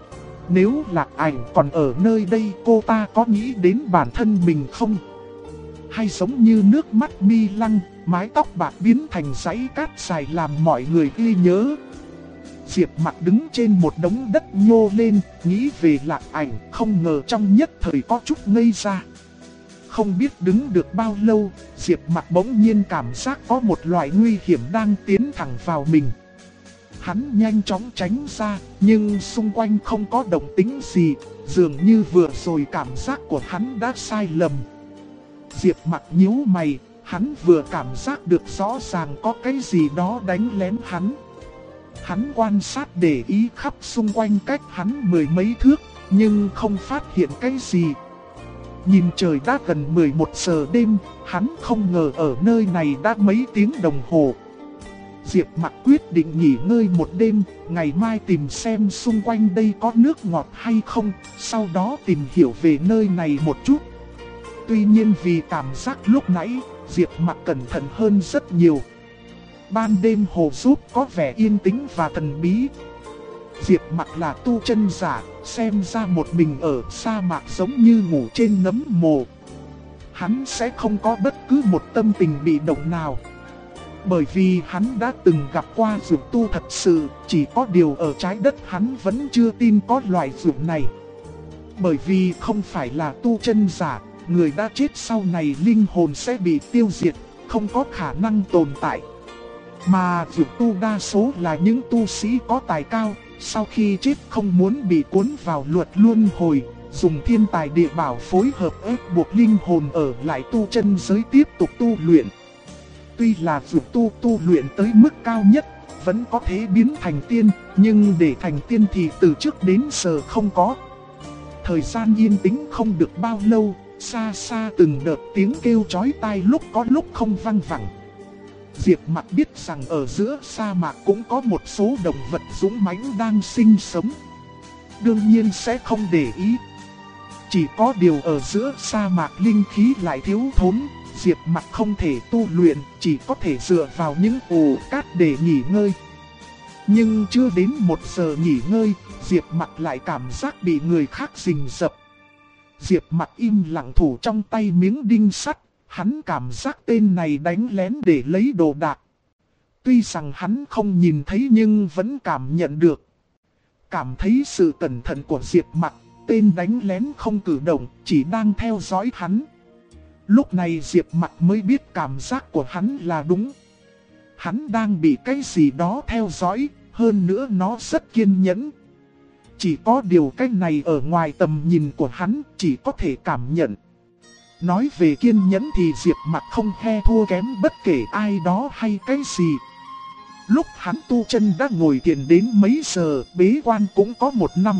Nếu Lạc Ảnh còn ở nơi đây, cô ta có nghĩ đến bản thân mình không? Hay giống như nước mắt Mi Lăng, mái tóc bạc biến thành dãy cát dài làm mọi người ghi nhớ. Diệp Mặc đứng trên một đống đất nhô lên, nghĩ về Lạc Ảnh, không ngờ trong nhất thời có chút ngây ra. Không biết đứng được bao lâu, Diệp Mặc bỗng nhiên cảm giác có một loại nguy hiểm đang tiến thẳng vào mình. Hắn nhanh chóng tránh ra, nhưng xung quanh không có động tĩnh gì, dường như vừa rồi cảm giác của hắn đã sai lầm. Diệp Mặc nhíu mày, Hắn vừa cảm giác được rõ ràng có cái gì đó đánh lén hắn. Hắn quan sát để ý khắp xung quanh cách hắn mười mấy thước, nhưng không phát hiện cái gì. Nhìn trời đã gần 11 giờ đêm, hắn không ngờ ở nơi này đã mấy tiếng đồng hồ. Diệp Mặc quyết định nghỉ ngơi một đêm, ngày mai tìm xem xung quanh đây có nước ngọt hay không, sau đó tìm hiểu về nơi này một chút. Tuy nhiên vì cảm giác lúc nãy, Diệp Mặc cẩn thận hơn rất nhiều. Ban đêm hồ giúp có vẻ yên tĩnh và thần bí. Diệp Mặc là tu chân giả, xem ra một mình ở sa mạc giống như ngủ trên nấm mồ. Hắn sẽ không có bất cứ một tâm tình bị động nào. Bởi vì hắn đã từng gặp qua dược tu thật sự, chỉ có điều ở trái đất hắn vẫn chưa tin có loại dược này. Bởi vì không phải là tu chân giả, người đã chết sau này linh hồn sẽ bị tiêu diệt, không có khả năng tồn tại. Mà dược tu đa số là những tu sĩ có tài cao, sau khi chết không muốn bị cuốn vào luật luân hồi, dùng thiên tài địa bảo phối hợp ép buộc linh hồn ở lại tu chân giới tiếp tục tu luyện. Tuy là dược tu tu luyện tới mức cao nhất, vẫn có thể biến thành tiên, nhưng để thành tiên thì từ trước đến giờ không có. Thời gian yên tĩnh không được bao lâu, xa xa từng đợt tiếng kêu chói tai lúc có lúc không vang vẳng. Diệp Mặc biết rằng ở giữa sa mạc cũng có một số động vật dũng mãnh đang sinh sống. Đương nhiên sẽ không để ý. Chỉ có điều ở giữa sa mạc linh khí lại thiếu thốn, Diệp Mặc không thể tu luyện, chỉ có thể dựa vào những ổ cát để nghỉ ngơi. Nhưng chưa đến 1 giờ nghỉ ngơi, Diệp Mặc lại cảm giác bị người khác rình rập. Diệp Mặc im lặng thủ trong tay miếng đinh sắt, hắn cảm giác tên này đánh lén để lấy đồ đạc. Tuy rằng hắn không nhìn thấy nhưng vẫn cảm nhận được. Cảm thấy sự cẩn thận của Diệp Mặc, tên đánh lén không cử động, chỉ đang theo dõi hắn. Lúc này Diệp Mặc mới biết cảm giác của hắn là đúng. Hắn đang bị cái gì đó theo dõi, hơn nữa nó rất kiên nhẫn. Chỉ có điều cái này ở ngoài tầm nhìn của hắn, chỉ có thể cảm nhận. Nói về kiên nhẫn thì Diệp Mặc không he thua kém bất kể ai đó hay cái gì. Lúc hắn tu chân đã ngồi thiền đến mấy giờ, bế quan cũng có 1 năm.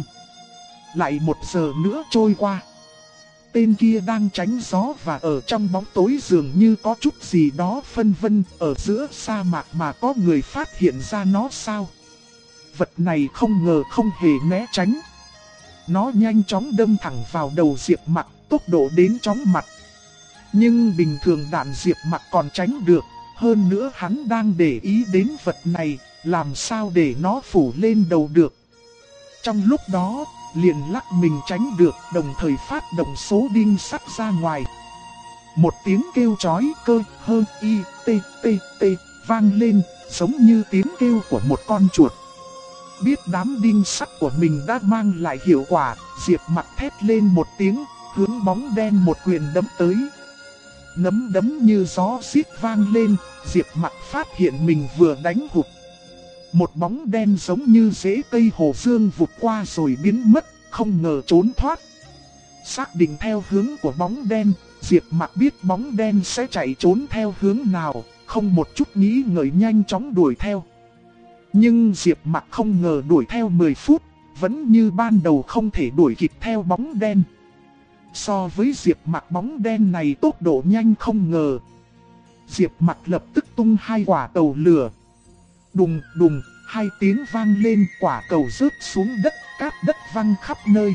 Lại 1 giờ nữa trôi qua. Tên kia đang tránh gió và ở trong bóng tối dường như có chút gì đó phân vân, ở giữa sa mạc mà có người phát hiện ra nó sao. Vật này không ngờ không hề né tránh. Nó nhanh chóng đâm thẳng vào đầu Diệp Mặc, tốc độ đến chóng mặt. Nhưng bình thường đạn Diệp Mặc còn tránh được, hơn nữa hắn đang để ý đến vật này, làm sao để nó phủ lên đầu được. Trong lúc đó, liền lắc mình tránh được, đồng thời phát động số đinh sắt ra ngoài. Một tiếng kêu chói cơ hơn y tê tê tê vang lên, giống như tiếng kêu của một con chuột. Biết đám đinh sắt của mình đã mang lại hiệu quả, Diệp Mặc thét lên một tiếng, hướng bóng đen một quyền đấm tới. Nắm đấm như gió xít vang lên, Diệp Mặc phát hiện mình vừa đánh hụt. Một bóng đen giống như rễ cây hồ dương vụt qua rồi biến mất, không ngờ trốn thoát. Xác định theo hướng của bóng đen, Diệp Mặc biết bóng đen sẽ chạy trốn theo hướng nào, không một chút nghĩ ngợi nhanh chóng đuổi theo. Nhưng Diệp Mặc không ngờ đuổi theo 10 phút, vẫn như ban đầu không thể đuổi kịp theo bóng đen. So với Diệp Mặc, bóng đen này tốc độ nhanh không ngờ. Diệp Mặc lập tức tung 2 quả cầu lửa. Đùng đùng, 2 tiếng vang lên, quả cầu rớt xuống đất, cát đất văng khắp nơi.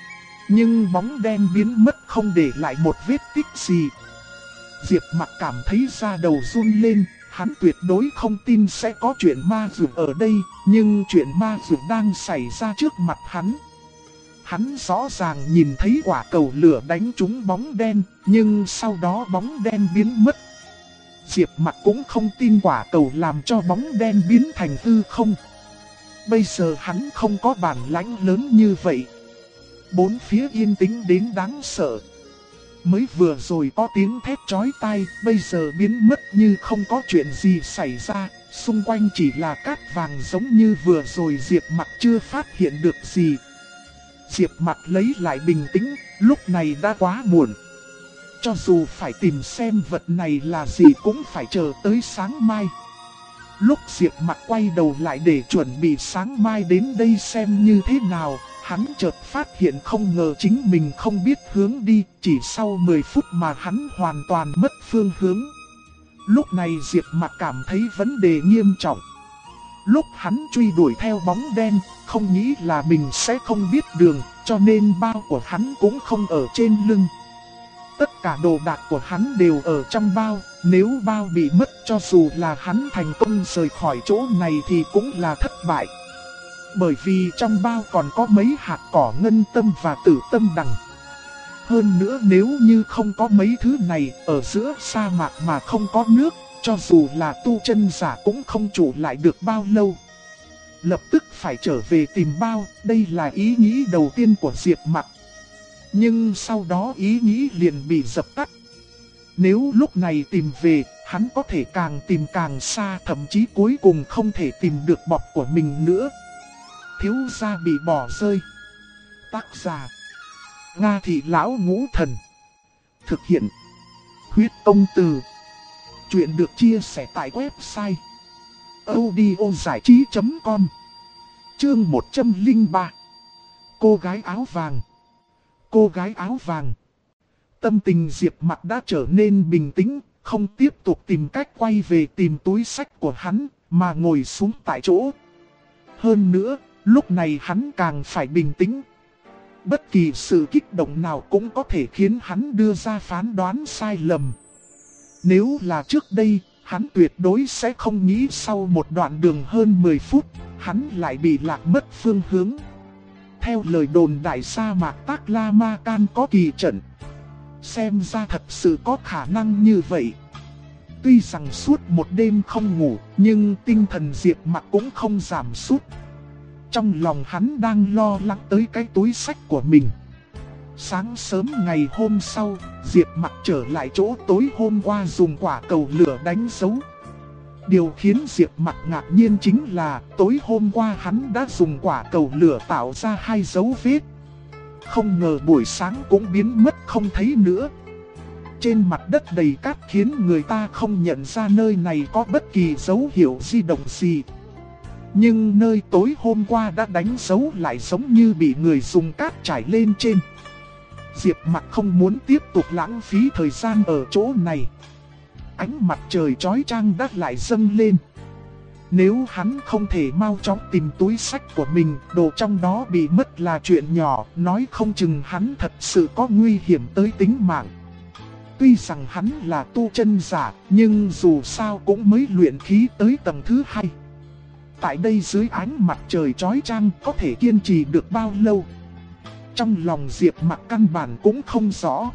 Nhưng bóng đen biến mất không để lại một vết tích gì. Diệp Mặc cảm thấy da đầu run lên, hắn tuyệt đối không tin sẽ có chuyện ma dược ở đây, nhưng chuyện ma dược đang xảy ra trước mặt hắn. Hắn rõ ràng nhìn thấy quả cầu lửa đánh trúng bóng đen, nhưng sau đó bóng đen biến mất. Diệp Mặc cũng không tin quả cầu làm cho bóng đen biến thành hư không. Bây giờ hắn không có bản lãnh lớn như vậy. Bốn phía yên tĩnh đến đáng sợ. Mới vừa rồi có tiếng thét chói tai, bây giờ biến mất như không có chuyện gì xảy ra. Xung quanh chỉ là cát vàng giống như vừa rồi Diệp Mặc chưa phát hiện được gì. Diệp Mặc lấy lại bình tĩnh, lúc này đã quá muộn. Cho dù phải tìm xem vật này là gì cũng phải chờ tới sáng mai. Lúc Diệp Mặc quay đầu lại để chuẩn bị sáng mai đến đây xem như thế nào, hắn chợt phát hiện không ngờ chính mình không biết hướng đi, chỉ sau 10 phút mà hắn hoàn toàn mất phương hướng. Lúc này Diệp Mặc cảm thấy vấn đề nghiêm trọng. Lúc hắn truy đuổi theo bóng đen, không nghĩ là mình sẽ không biết đường, cho nên bao của hắn cũng không ở trên lưng. Tất cả đồ đạc của hắn đều ở trong bao, nếu bao bị mất cho dù là hắn thành công rời khỏi chỗ này thì cũng là thất bại. Bởi vì trong bao còn có mấy hạt cỏ ngân tâm và tử tâm đằng. Hơn nữa nếu như không có mấy thứ này, ở giữa sa mạc mà không có nước, cho dù là tu chân giả cũng không trụ lại được bao lâu. Lập tức phải trở về tìm bao, đây là ý nghĩ đầu tiên của Diệp Mặc. Nhưng sau đó ý nghĩ liền bị dập tắt. Nếu lúc này tìm về, hắn có thể càng tìm càng xa, thậm chí cuối cùng không thể tìm được bọc của mình nữa. Thiếu gia bị bỏ rơi. Tác giả: Nga Thị Lão Ngũ Thần. Thực hiện: Huyết Công Từ. Chuyện được chia sẻ tại website audiozảichí.com. Chương 103. Cô gái áo vàng. Cô gái áo vàng. Tâm tình Diệp Mặc đã trở nên bình tĩnh, không tiếp tục tìm cách quay về tìm túi sách của hắn, mà ngồi xuống tại chỗ. Hơn nữa, lúc này hắn càng phải bình tĩnh. Bất kỳ sự kích động nào cũng có thể khiến hắn đưa ra phán đoán sai lầm. Nếu là trước đây, hắn tuyệt đối sẽ không nghĩ sau một đoạn đường hơn 10 phút, hắn lại bị lạc mất phương hướng. Theo lời đồn đại sa mạc Taklamakan có kỳ trận. Xem ra thật sự có khả năng như vậy. Tuy rằng suốt một đêm không ngủ, nhưng tinh thần Diệp Mặc cũng không giảm sút. Trong lòng hắn đang lo lắng tới cái túi sách của mình. Sáng sớm ngày hôm sau, Diệp Mặc trở lại chỗ tối hôm qua dùng quả cầu lửa đánh dấu. Điều khiến Diệp Mặc ngạc nhiên chính là tối hôm qua hắn đã dùng quả cầu lửa tạo ra 2 dấu vết. Không ngờ buổi sáng cũng biến mất không thấy nữa. Trên mặt đất đầy cát khiến người ta không nhận ra nơi này có bất kỳ dấu hiệu di động gì. Nhưng nơi tối hôm qua đã đánh dấu lại giống như bị người dùng cát trải lên trên. Diệp Mặc không muốn tiếp tục lãng phí thời gian ở chỗ này. Ánh mặt trời chói chang đã lại dâng lên. Nếu hắn không thể mau chóng tìm túi sách của mình, đồ trong đó bị mất là chuyện nhỏ, nói không chừng hắn thật sự có nguy hiểm tới tính mạng. Tuy rằng hắn là tu chân giả, nhưng dù sao cũng mới luyện khí tới tầng thứ 2. Tại đây dưới ánh mặt trời chói chang có thể kiên trì được bao lâu? Trong lòng Diệp Mặc căn bản cũng không rõ.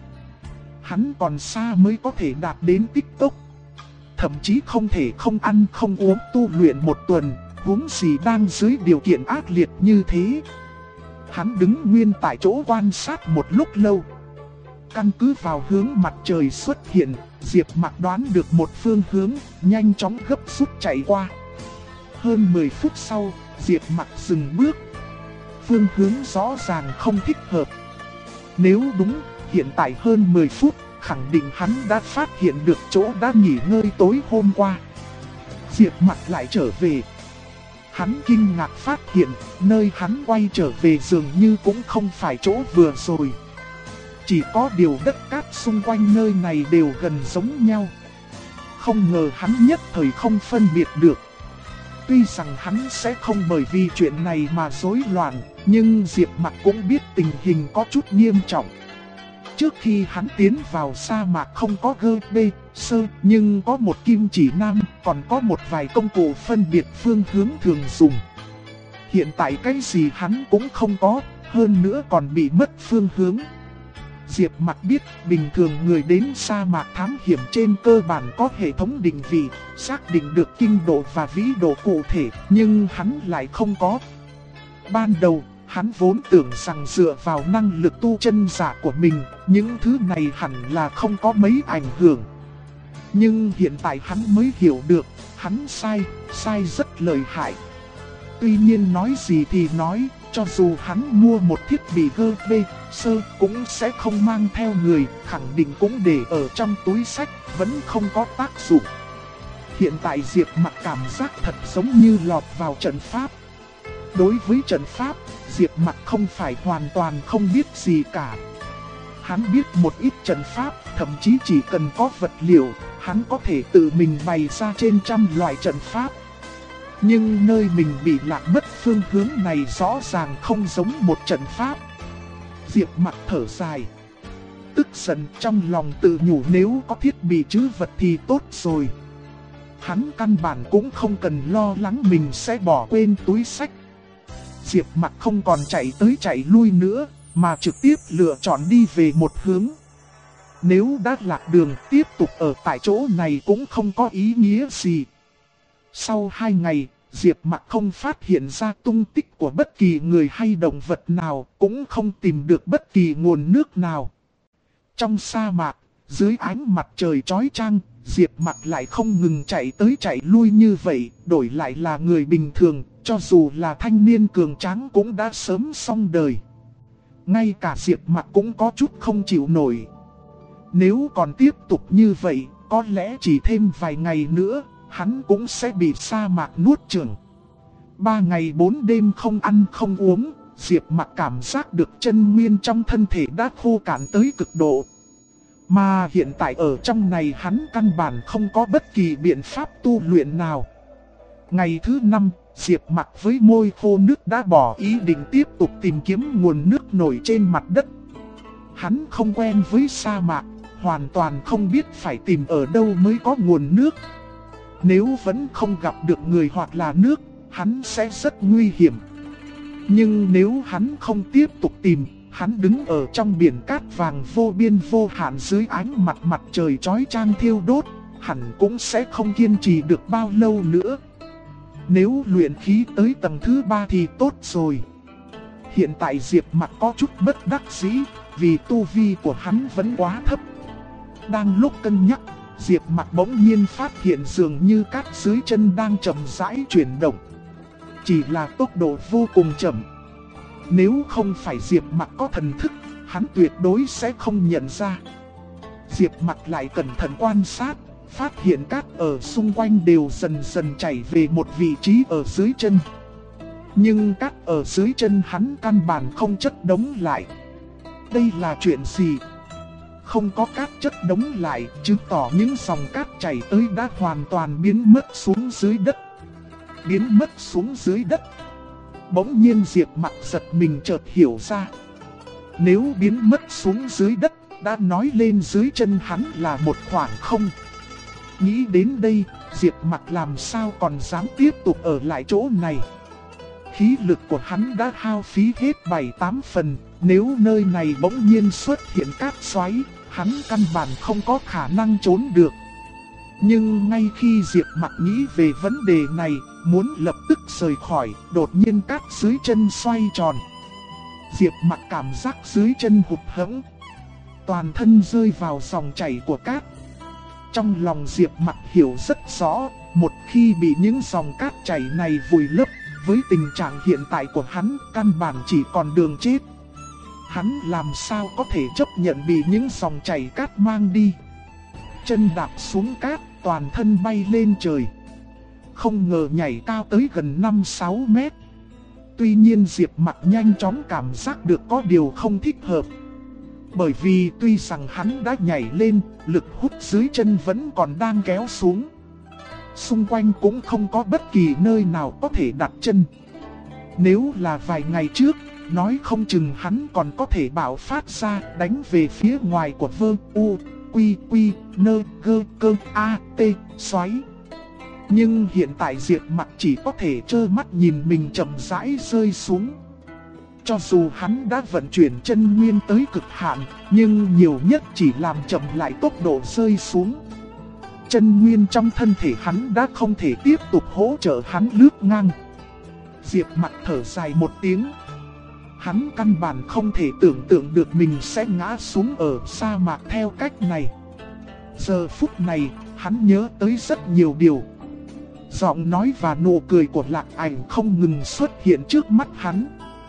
Hắn còn xa mới có thể đạt đến tích tốc. Thậm chí không thể không ăn không uống tu luyện một tuần, huống gì đang dưới điều kiện ác liệt như thế. Hắn đứng nguyên tại chỗ quan sát một lúc lâu. Căn cứ vào hướng mặt trời xuất hiện, Diệp Mặc đoán được một phương hướng, nhanh chóng gấp rút chạy qua. Hơn 10 phút sau, Diệp Mặc dừng bước. Phương hướng rõ ràng không thích hợp. Nếu đúng, hiện tại hơn 10 phút, khẳng định hắn đã phát hiện được chỗ đã nghỉ ngơi tối hôm qua. Diệp Mặc lại trở về. Hắn kinh ngạc phát hiện, nơi hắn quay trở về dường như cũng không phải chỗ vừa rồi. Chỉ có điều đất cát xung quanh nơi này đều gần giống nhau. Không ngờ hắn nhất thời không phân biệt được. Tuy rằng hắn sẽ không bởi vì chuyện này mà rối loạn, nhưng Diệp Mặc cũng biết tình hình có chút nghiêm trọng. Trước khi hắn tiến vào sa mạc không có GB, sơ, nhưng có một kim chỉ nam, còn có một vài công cụ phân biệt phương hướng thường dùng. Hiện tại cái gì hắn cũng không có, hơn nữa còn bị mất phương hướng. Diệp Mặc biết bình thường người đến sa mạc thám hiểm trên cơ bản có hệ thống định vị, xác định được kinh độ và vĩ độ cụ thể, nhưng hắn lại không có. Ban đầu, hắn vốn tưởng rằng dựa vào năng lực tu chân giả của mình, những thứ này hẳn là không có mấy ảnh hưởng. Nhưng hiện tại hắn mới hiểu được, hắn sai rất lợi hại. Tuy nhiên nói gì thì nói, Cho dù hắn mua một thiết bị GB sơ cũng sẽ không mang theo người, khẳng định cũng để ở trong túi sách, vẫn không có tác dụng. Hiện tại Diệp Mặc cảm giác thật giống như lọt vào trận pháp. Đối với trận pháp, Diệp Mặc không phải hoàn toàn không biết gì cả. Hắn biết một ít trận pháp, thậm chí chỉ cần có vật liệu, hắn có thể tự mình bày ra trên trăm loại trận pháp. Nhưng nơi mình bị lạc mất phương hướng này rõ ràng không giống một trận pháp. Diệp Mặc thở dài, tức giận trong lòng tự nhủ nếu có thiết bị trữ vật thì tốt rồi. Hắn căn bản cũng không cần lo lắng mình sẽ bỏ quên túi sách. Diệp Mặc không còn chạy tới chạy lui nữa, mà trực tiếp lựa chọn đi về một hướng. Nếu đã lạc đường, tiếp tục ở tại chỗ này cũng không có ý nghĩa gì. Sau 2 ngày, Diệp Mặc không phát hiện ra tung tích của bất kỳ người hay động vật nào, cũng không tìm được bất kỳ nguồn nước nào. Trong sa mạc, dưới ánh mặt trời chói chang, Diệp Mặc lại không ngừng chạy tới chạy lui như vậy, đổi lại là người bình thường, cho dù là thanh niên cường tráng cũng đã sớm xong đời. Ngay cả Diệp Mặc cũng có chút không chịu nổi. Nếu còn tiếp tục như vậy, có lẽ chỉ thêm vài ngày nữa, hắn cũng sẽ bị sa mạc nuốt chửng. 3 ngày 4 đêm không ăn không uống, Diệp Mặc cảm giác được chân nguyên trong thân thể đã khô cạn tới cực độ. Mà hiện tại ở trong này hắn căn bản không có bất kỳ biện pháp tu luyện nào. Ngày thứ 5, Diệp Mặc với môi khô nước đã bỏ ý định tiếp tục tìm kiếm nguồn nước nổi trên mặt đất. Hắn không quen với sa mạc, hoàn toàn không biết phải tìm ở đâu mới có nguồn nước. Nếu vẫn không gặp được người hoặc là nước, hắn sẽ rất nguy hiểm. Nhưng nếu hắn không tiếp tục tìm, hắn đứng ở trong biển cát vàng vô biên vô hạn dưới ánh mặt trời chói chang thiêu đốt, hẳn cũng sẽ không kiên trì được bao lâu nữa. Nếu luyện khí tới tầng thứ 3 thì tốt rồi. Hiện tại Diệp Mặc có chút bất đắc dĩ, vì tu vi của hắn vẫn quá thấp. Đang lúc cân nhắc, Diệp Mặc bỗng nhiên phát hiện dường như cát dưới chân đang chậm rãi chuyển động. Chỉ là tốc độ vô cùng chậm. Nếu không phải Diệp Mặc có thần thức, hắn tuyệt đối sẽ không nhận ra. Diệp Mặc lại cẩn thận quan sát, phát hiện cát ở xung quanh đều dần dần chảy về một vị trí ở dưới chân. Nhưng cát ở dưới chân hắn căn bản không chất đống lại. Đây là chuyện gì? Không có cát chất đống lại, chứng tỏ những dòng cát chảy tới đã hoàn toàn biến mất xuống dưới đất. Biến mất xuống dưới đất. Bỗng nhiên Diệp Mặc giật mình chợt hiểu ra. Nếu biến mất xuống dưới đất, đã nói lên dưới chân hắn là một khoảng không. Nghĩ đến đây, Diệp Mặc làm sao còn dám tiếp tục ở lại chỗ này. Khí lực của hắn đã hao phí hết 7-8 phần, nếu nơi này bỗng nhiên xuất hiện cát xoáy, hắn căn bản không có khả năng trốn được. Nhưng ngay khi Diệp Mặc nghĩ về vấn đề này, muốn lập tức rời khỏi, đột nhiên cát dưới chân xoay tròn. Diệp Mặc cảm giác dưới chân hụt hẫng, toàn thân rơi vào dòng chảy của cát. Trong lòng Diệp Mặc hiểu rất rõ, một khi bị những dòng cát chảy này vùi lấp, với tình trạng hiện tại của hắn, căn bản chỉ còn đường chết. Hắn làm sao có thể chấp nhận bị những dòng chảy cát mang đi. Chân đạp xuống cát, toàn thân bay lên trời. Không ngờ nhảy cao tới gần 5-6 mét. Tuy nhiên Diệp Mặc nhanh chóng cảm giác được có điều không thích hợp. Bởi vì tuy rằng hắn đã nhảy lên, lực hút dưới chân vẫn còn đang kéo xuống. Xung quanh cũng không có bất kỳ nơi nào có thể đặt chân. Nếu là vài ngày trước, nói không chừng hắn còn có thể bạo phát ra đánh về phía ngoài của Vơ U Quy Quy Nơ Gơ Cơ A T xoáy. Nhưng hiện tại Diệp Mặc chỉ có thể trơ mắt nhìn mình chậm rãi rơi xuống. Cho dù hắn đã vận chuyển chân nguyên tới cực hạn, nhưng nhiều nhất chỉ làm chậm lại tốc độ rơi xuống. Chân nguyên trong thân thể hắn đã không thể tiếp tục hỗ trợ hắn lướt ngang. Diệp Mặc thở dài một tiếng. Hắn căn bản không thể tưởng tượng được mình sẽ ngã xuống ở sa mạc theo cách này. Giờ phút này, hắn nhớ tới rất nhiều điều. Giọng nói và nụ cười của Lạc Ảnh không ngừng xuất hiện trước mắt hắn.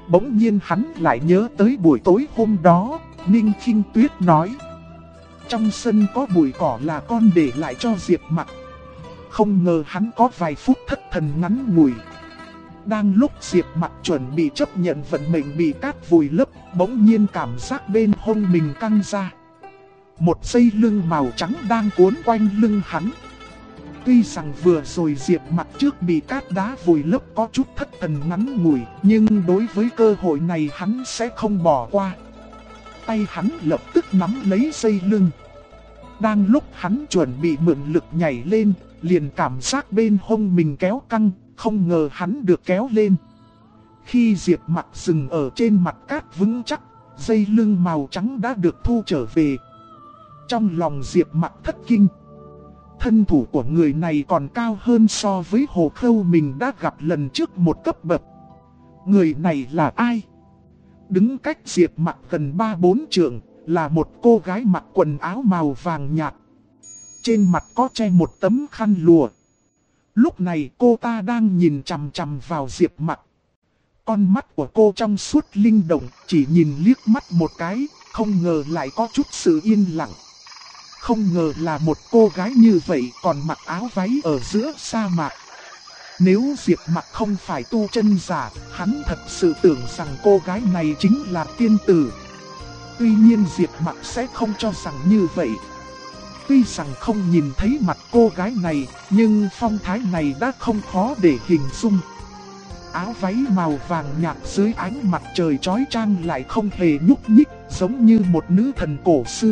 Bỗng nhiên hắn lại nhớ tới buổi tối hôm đó, Ninh Khinh Tuyết nói. Trong sân có bụi cỏ là con để lại cho Diệp Mặc. Không ngờ hắn có vài phút thất thần ngắn ngủi. Đang lúc Diệp Mặc chuẩn bị chấp nhận vận mệnh bị cát vùi lấp, bỗng nhiên cảm giác bên hông mình căng ra. Một dây lưng màu trắng đang cuốn quanh lưng hắn. Tuy rằng vừa rồi Diệp Mặc trước bị cát đá vùi lấp có chút thất thần ngắn ngủi, nhưng đối với cơ hội này hắn sẽ không bỏ qua. Tay hắn lập tức nắm lấy dây lưng. Đang lúc hắn chuẩn bị mượn lực nhảy lên, liền cảm giác bên hông mình kéo căng, không ngờ hắn được kéo lên. Khi Diệp Mặc dừng ở trên mặt cát vững chắc, dây lưng màu trắng đã được thu trở về. Trong lòng Diệp Mặc thất kinh. Thân thủ của người này còn cao hơn so với Hồ Khâu mình đã gặp lần trước một cấp bậc. Người này là ai? Đứng cách Diệp Mặc gần 3-4 trượng, là một cô gái mặc quần áo màu vàng nhạt. Trên mặt có che một tấm khăn lụa. Lúc này cô ta đang nhìn chằm chằm vào Diệp Mặc. Con mắt của cô trong suốt linh động, chỉ nhìn liếc mắt một cái, không ngờ lại có chút sự yên lặng. Không ngờ là một cô gái như vậy còn mặc áo váy ở giữa sa mạc. Nếu Diệp Mặc không phải tu chân giả, hắn thật sự tưởng rằng cô gái này chính là tiên tử. Tuy nhiên Diệp Mặc sẽ không cho rằng như vậy. Tuy rằng không nhìn thấy mặt cô gái này, nhưng phong thái này đã không khó để hình dung. Áo váy màu vàng nhạt dưới ánh mặt trời chói chang lại không hề nhúc nhích, giống như một nữ thần cổ xưa.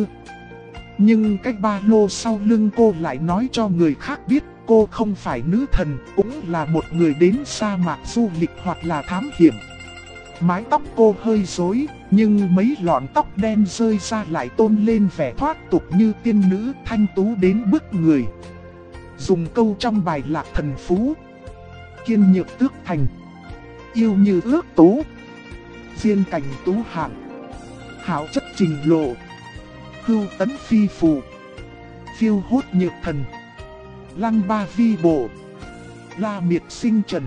Nhưng cái ba lô sau lưng cô lại nói cho người khác biết cô không phải nữ thần, cũng là một người đến sa mạc du lịch hoặc là thám hiểm. Mái tóc cô hơi rối, nhưng mấy lọn tóc đen rơi ra lại tôn lên vẻ thoát tục như tiên nữ thanh tú đến bức người. Dùng câu trong bài Lạc Thần Phú: kiên nhược tước thành, yêu như ước tố, diên cảnh tú hạng, hảo chất trình lộ, hưu tấn phi phù, phiêu hốt nhược thần, lăng ba vi bộ, la miệt sinh trần.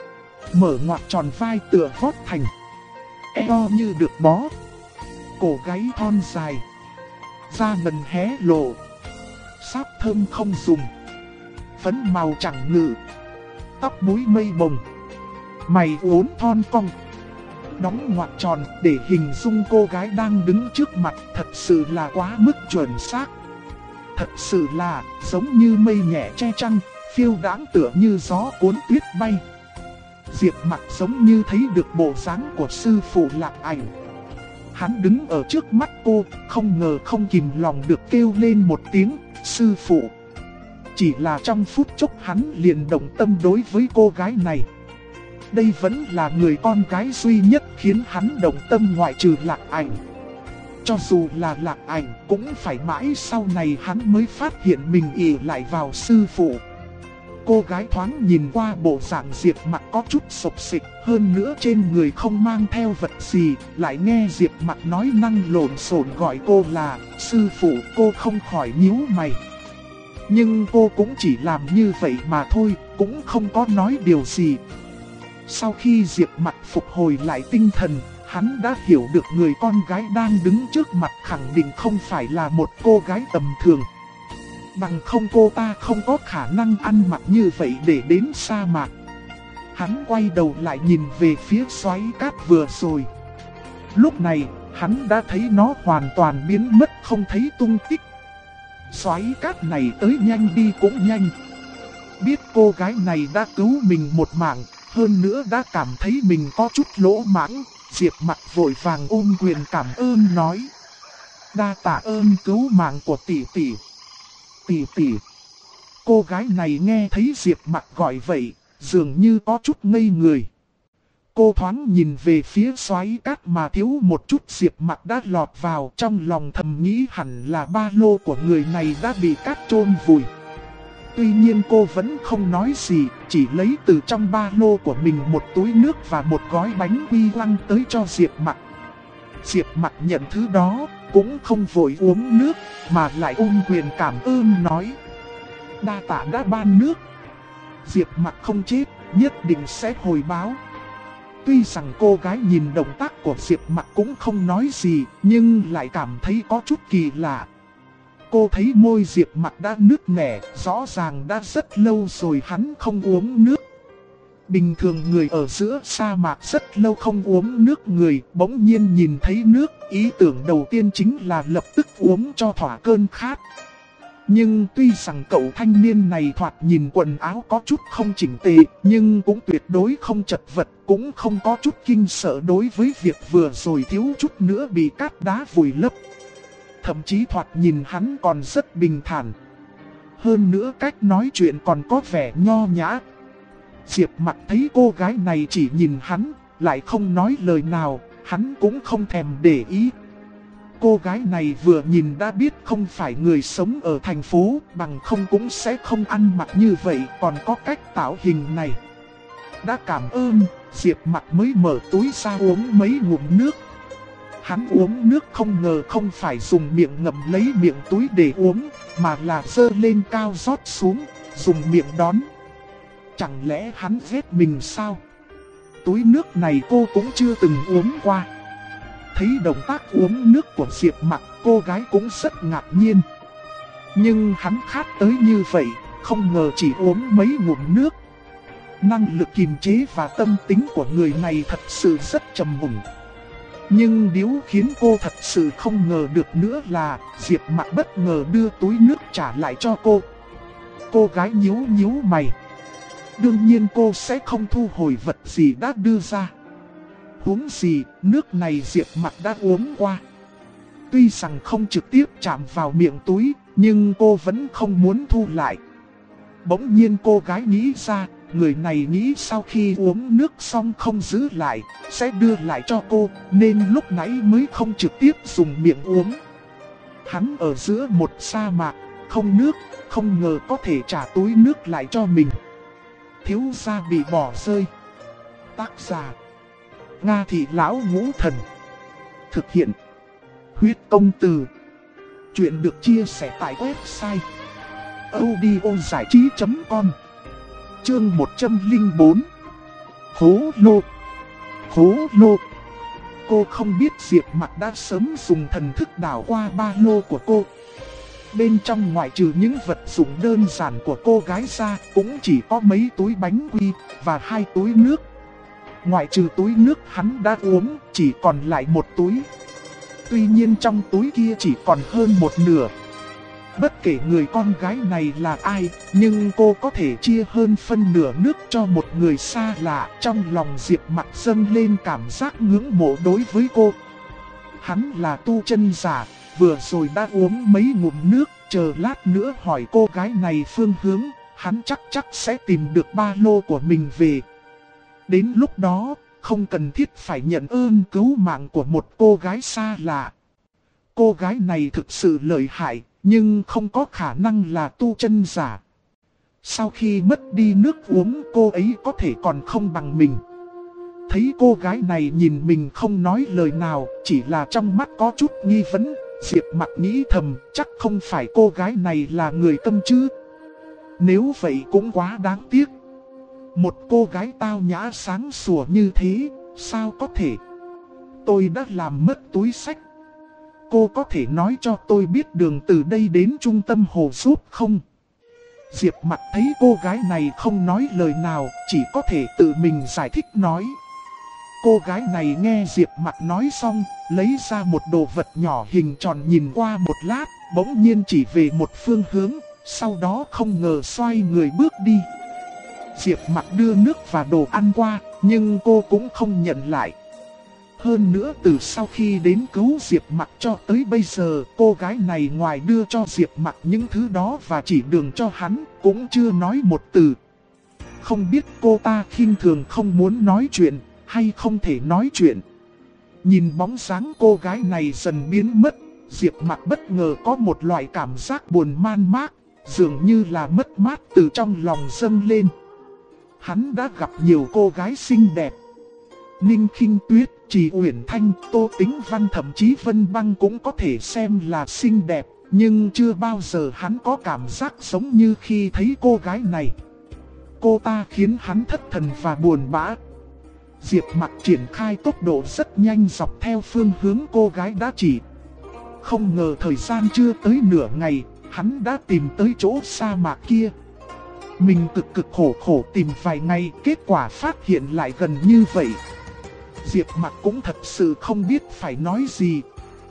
Mở ngoặc tròn vai tựa vót thành, eo như được bó, cổ gáy thon dài, da ngần hé lộ, sáp thơm không dùng, phấn màu chẳng ngự, tóc búi mây bồng, mày uốn thon cong. Đóng ngoặc tròn để hình dung cô gái đang đứng trước mặt thật sự là quá mức chuẩn xác. Thật sự là giống như mây nhẹ che trăng, phiêu đãng tựa như gió cuốn tuyết bay. Diệp Mặc giống như thấy được bộ dáng của sư phụ Lạc Ảnh. Hắn đứng ở trước mắt cô, không ngờ không kìm lòng được kêu lên một tiếng sư phụ. Chỉ là trong phút chốc hắn liền động tâm đối với cô gái này. Đây vẫn là người con gái duy nhất khiến hắn động tâm ngoại trừ Lạc Ảnh. Cho dù là Lạc Ảnh cũng phải mãi sau này hắn mới phát hiện mình ỷ lại vào sư phụ. Cô gái thoáng nhìn qua bộ dạng Diệp Mặc có chút sộc xịch, hơn nữa trên người không mang theo vật gì, lại nghe Diệp Mặc nói năng lộn xộn gọi cô là sư phụ, cô không khỏi nhíu mày. Nhưng cô cũng chỉ làm như vậy mà thôi, cũng không có nói điều gì. Sau khi Diệp Mặc phục hồi lại tinh thần, hắn đã hiểu được người con gái đang đứng trước mặt khẳng định không phải là một cô gái tầm thường. Bằng không cô ta không có khả năng ăn mặc như vậy để đến sa mạc. Hắn quay đầu lại nhìn về phía xoáy cát vừa rồi. Lúc này, hắn đã thấy nó hoàn toàn biến mất không thấy tung tích. Xoáy cát này tới nhanh đi cũng nhanh. Biết cô gái này đã cứu mình một mạng, hơn nữa đã cảm thấy mình có chút lỗ mãng, Diệp Mặc vội vàng ôm quyền cảm ơn nói: đa tạ ơn cứu mạng của tỷ tỷ. Tỷ tỷ. Cô gái này nghe thấy Diệp Mặc gọi vậy, dường như có chút ngây người. Cô thoáng nhìn về phía xoáy cát mà thiếu một chút Diệp Mặc đã lọt vào, trong lòng thầm nghĩ hẳn là ba lô của người này đã bị cát chôn vùi. Tuy nhiên cô vẫn không nói gì, chỉ lấy từ trong ba lô của mình một túi nước và một gói bánh quy lăng tới cho Diệp Mặc. Diệp Mặc nhận thứ đó, cũng không vội uống nước, mà lại ôm quyền cảm ơn nói: đa tạ đã ban nước. Diệp Mặc không chết, nhất định sẽ hồi báo. Tuy rằng cô gái nhìn động tác của Diệp Mặc cũng không nói gì, nhưng lại cảm thấy có chút kỳ lạ. Cô thấy môi Diệp Mặc đã nứt nẻ, rõ ràng đã rất lâu rồi hắn không uống nước. Bình thường người ở giữa sa mạc rất lâu không uống nước người, bỗng nhiên nhìn thấy nước, ý tưởng đầu tiên chính là lập tức uống cho thỏa cơn khát. Nhưng tuy rằng cậu thanh niên này thoạt nhìn quần áo có chút không chỉnh tề, nhưng cũng tuyệt đối không chật vật, cũng không có chút kinh sợ đối với việc vừa rồi thiếu chút nữa bị cát đá vùi lấp. Thậm chí thoạt nhìn hắn còn rất bình thản. Hơn nữa cách nói chuyện còn có vẻ nho nhã. Diệp Mặc thấy cô gái này chỉ nhìn hắn, lại không nói lời nào, hắn cũng không thèm để ý. Cô gái này vừa nhìn đã biết không phải người sống ở thành phố, bằng không cũng sẽ không ăn mặc như vậy, còn có cách tạo hình này. Đã cảm ơn, Diệp Mặc mới mở túi ra uống mấy ngụm nước. Hắn uống nước không ngờ không phải dùng miệng ngậm lấy miệng túi để uống, mà là giơ lên cao rót xuống, dùng miệng đón. Chẳng lẽ hắn ghét mình sao? Túi nước này cô cũng chưa từng uống qua. Thấy động tác uống nước của Diệp Mặc, cô gái cũng rất ngạc nhiên. Nhưng hắn khát tới như vậy, không ngờ chỉ uống mấy ngụm nước. Năng lực kiềm chế và tâm tính của người này thật sự rất trầm mùng. Nhưng điều khiến cô thật sự không ngờ được nữa là Diệp Mặc bất ngờ đưa túi nước trả lại cho cô. Cô gái nhíu nhíu mày. Đương nhiên cô sẽ không thu hồi vật gì đã đưa ra. Huống gì, nước này Diệp Mặc đã uống qua. Tuy rằng không trực tiếp chạm vào miệng túi, nhưng cô vẫn không muốn thu lại. Bỗng nhiên cô gái nghĩ ra, người này nghĩ sau khi uống nước xong không giữ lại, sẽ đưa lại cho cô, nên lúc nãy mới không trực tiếp dùng miệng uống. Hắn ở giữa một sa mạc, không nước, không ngờ có thể trả túi nước lại cho mình. Thiếu gia bị bỏ rơi. Tác giả Nga Thị Lão Ngũ Thần. Thực hiện Huyết Công Từ. Chuyện được chia sẻ tại website audiozảichí.com. Chương 104. Hố lô. Hố lô. Cô không biết Diệp Mặc đã sớm dùng thần thức đảo qua ba lô của cô. Bên trong ngoại trừ những vật dụng đơn giản của cô gái ra, cũng chỉ có mấy túi bánh quy và 2 túi nước. Ngoại trừ túi nước hắn đã uống, chỉ còn lại một túi. Tuy nhiên trong túi kia chỉ còn hơn một nửa. Bất kể người con gái này là ai, nhưng cô có thể chia hơn phân nửa nước cho một người xa lạ. Trong lòng Diệp Mặc dâng lên cảm giác ngưỡng mộ đối với cô. Hắn là tu chân giả, vừa rồi đã uống mấy ngụm nước, chờ lát nữa hỏi cô gái này phương hướng, hắn chắc sẽ tìm được ba lô của mình về. Đến lúc đó, không cần thiết phải nhận ơn cứu mạng của một cô gái xa lạ. Cô gái này thực sự lợi hại, nhưng không có khả năng là tu chân giả. Sau khi mất đi nước uống, cô ấy có thể còn không bằng mình. Thấy cô gái này nhìn mình không nói lời nào, chỉ là trong mắt có chút nghi vấn, Diệp Mặc nghĩ thầm, chắc không phải cô gái này là người câm chứ. Nếu vậy cũng quá đáng tiếc. Một cô gái tao nhã sáng sủa như thế, sao có thể? Tôi đã làm mất túi xách. Cô có thể nói cho tôi biết đường từ đây đến trung tâm hồ giúp không? Diệp Mặc thấy cô gái này không nói lời nào, chỉ có thể tự mình giải thích nói. Cô gái này nghe Diệp Mặc nói xong, lấy ra một đồ vật nhỏ hình tròn nhìn qua một lát, bỗng nhiên chỉ về một phương hướng, sau đó không ngờ xoay người bước đi. Diệp Mặc đưa nước và đồ ăn qua, nhưng cô cũng không nhận lại. Hơn nữa từ sau khi đến cứu Diệp Mặc cho tới bây giờ, cô gái này ngoài đưa cho Diệp Mặc những thứ đó và chỉ đường cho hắn, cũng chưa nói một từ. Không biết cô ta khinh thường không muốn nói chuyện, hay không thể nói chuyện. Nhìn bóng dáng cô gái này dần biến mất, Diệp Mặc bất ngờ có một loại cảm giác buồn man mác, dường như là mất mát từ trong lòng dâng lên. Hắn đã gặp nhiều cô gái xinh đẹp. Ninh Khinh Tuyết, Trì Uyển Thanh, Tô Tĩnh Văn thậm chí Vân Băng cũng có thể xem là xinh đẹp, nhưng chưa bao giờ hắn có cảm giác giống như khi thấy cô gái này. Cô ta khiến hắn thất thần và buồn bã. Diệp Mặc triển khai tốc độ rất nhanh dọc theo phương hướng cô gái đã chỉ. Không ngờ thời gian chưa tới nửa ngày, hắn đã tìm tới chỗ sa mạc kia. Mình cực khổ tìm vài ngày, kết quả phát hiện lại gần như vậy. Diệp Mặc cũng thật sự không biết phải nói gì.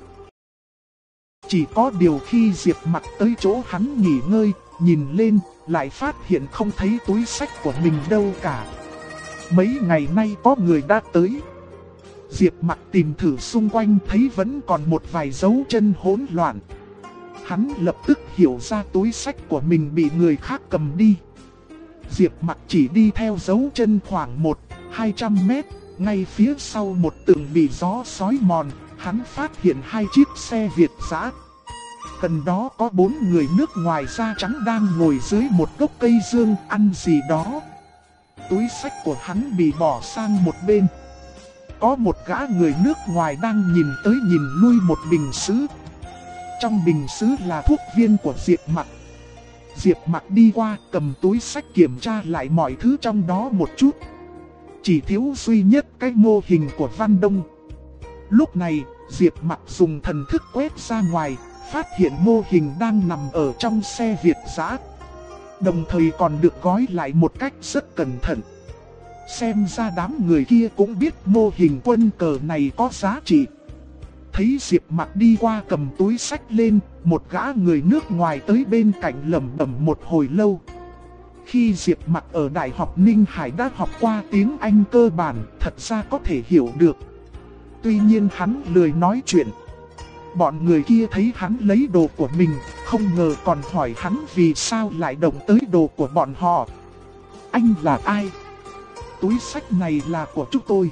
Chỉ có điều khi Diệp Mặc tới chỗ hắn nghỉ ngơi, nhìn lên, lại phát hiện không thấy túi xách của mình đâu cả. Mấy ngày nay có người đã tới. Diệp Mặc tìm thử xung quanh thấy vẫn còn một vài dấu chân hỗn loạn. Hắn lập tức hiểu ra túi xách của mình bị người khác cầm đi. Diệp Mặc chỉ đi theo dấu chân khoảng 100-200 mét, ngay phía sau một tường bị gió xói mòn, hắn phát hiện 2 chiếc xe Việt dã. Gần đó có 4 người nước ngoài da trắng đang ngồi dưới một gốc cây dương ăn gì đó. Túi xách của hắn bị bỏ sang một bên. Có một gã người nước ngoài đang nhìn tới nhìn lui một bình sứ. Trong bình sứ là thuốc viên của Diệp Mặc. Diệp Mặc đi qua cầm túi xách kiểm tra lại mọi thứ trong đó một chút. Chỉ thiếu duy nhất cái mô hình của Văn Đông. Lúc này, Diệp Mặc dùng thần thức quét ra ngoài, phát hiện mô hình đang nằm ở trong xe Việt dã. Đồng thời còn được gói lại một cách rất cẩn thận. Xem ra đám người kia cũng biết mô hình quân cờ này có giá trị. Thấy Diệp Mặc đi qua cầm túi xách lên, một gã người nước ngoài tới bên cạnh lẩm bẩm một hồi lâu. Khi Diệp Mặc ở Đại học Ninh Hải đã học qua tiếng Anh cơ bản, thật ra có thể hiểu được. Tuy nhiên hắn lười nói chuyện. Bọn người kia thấy hắn lấy đồ của mình, không ngờ còn hỏi hắn vì sao lại động tới đồ của bọn họ. Anh là ai? Túi xách này là của chúng tôi.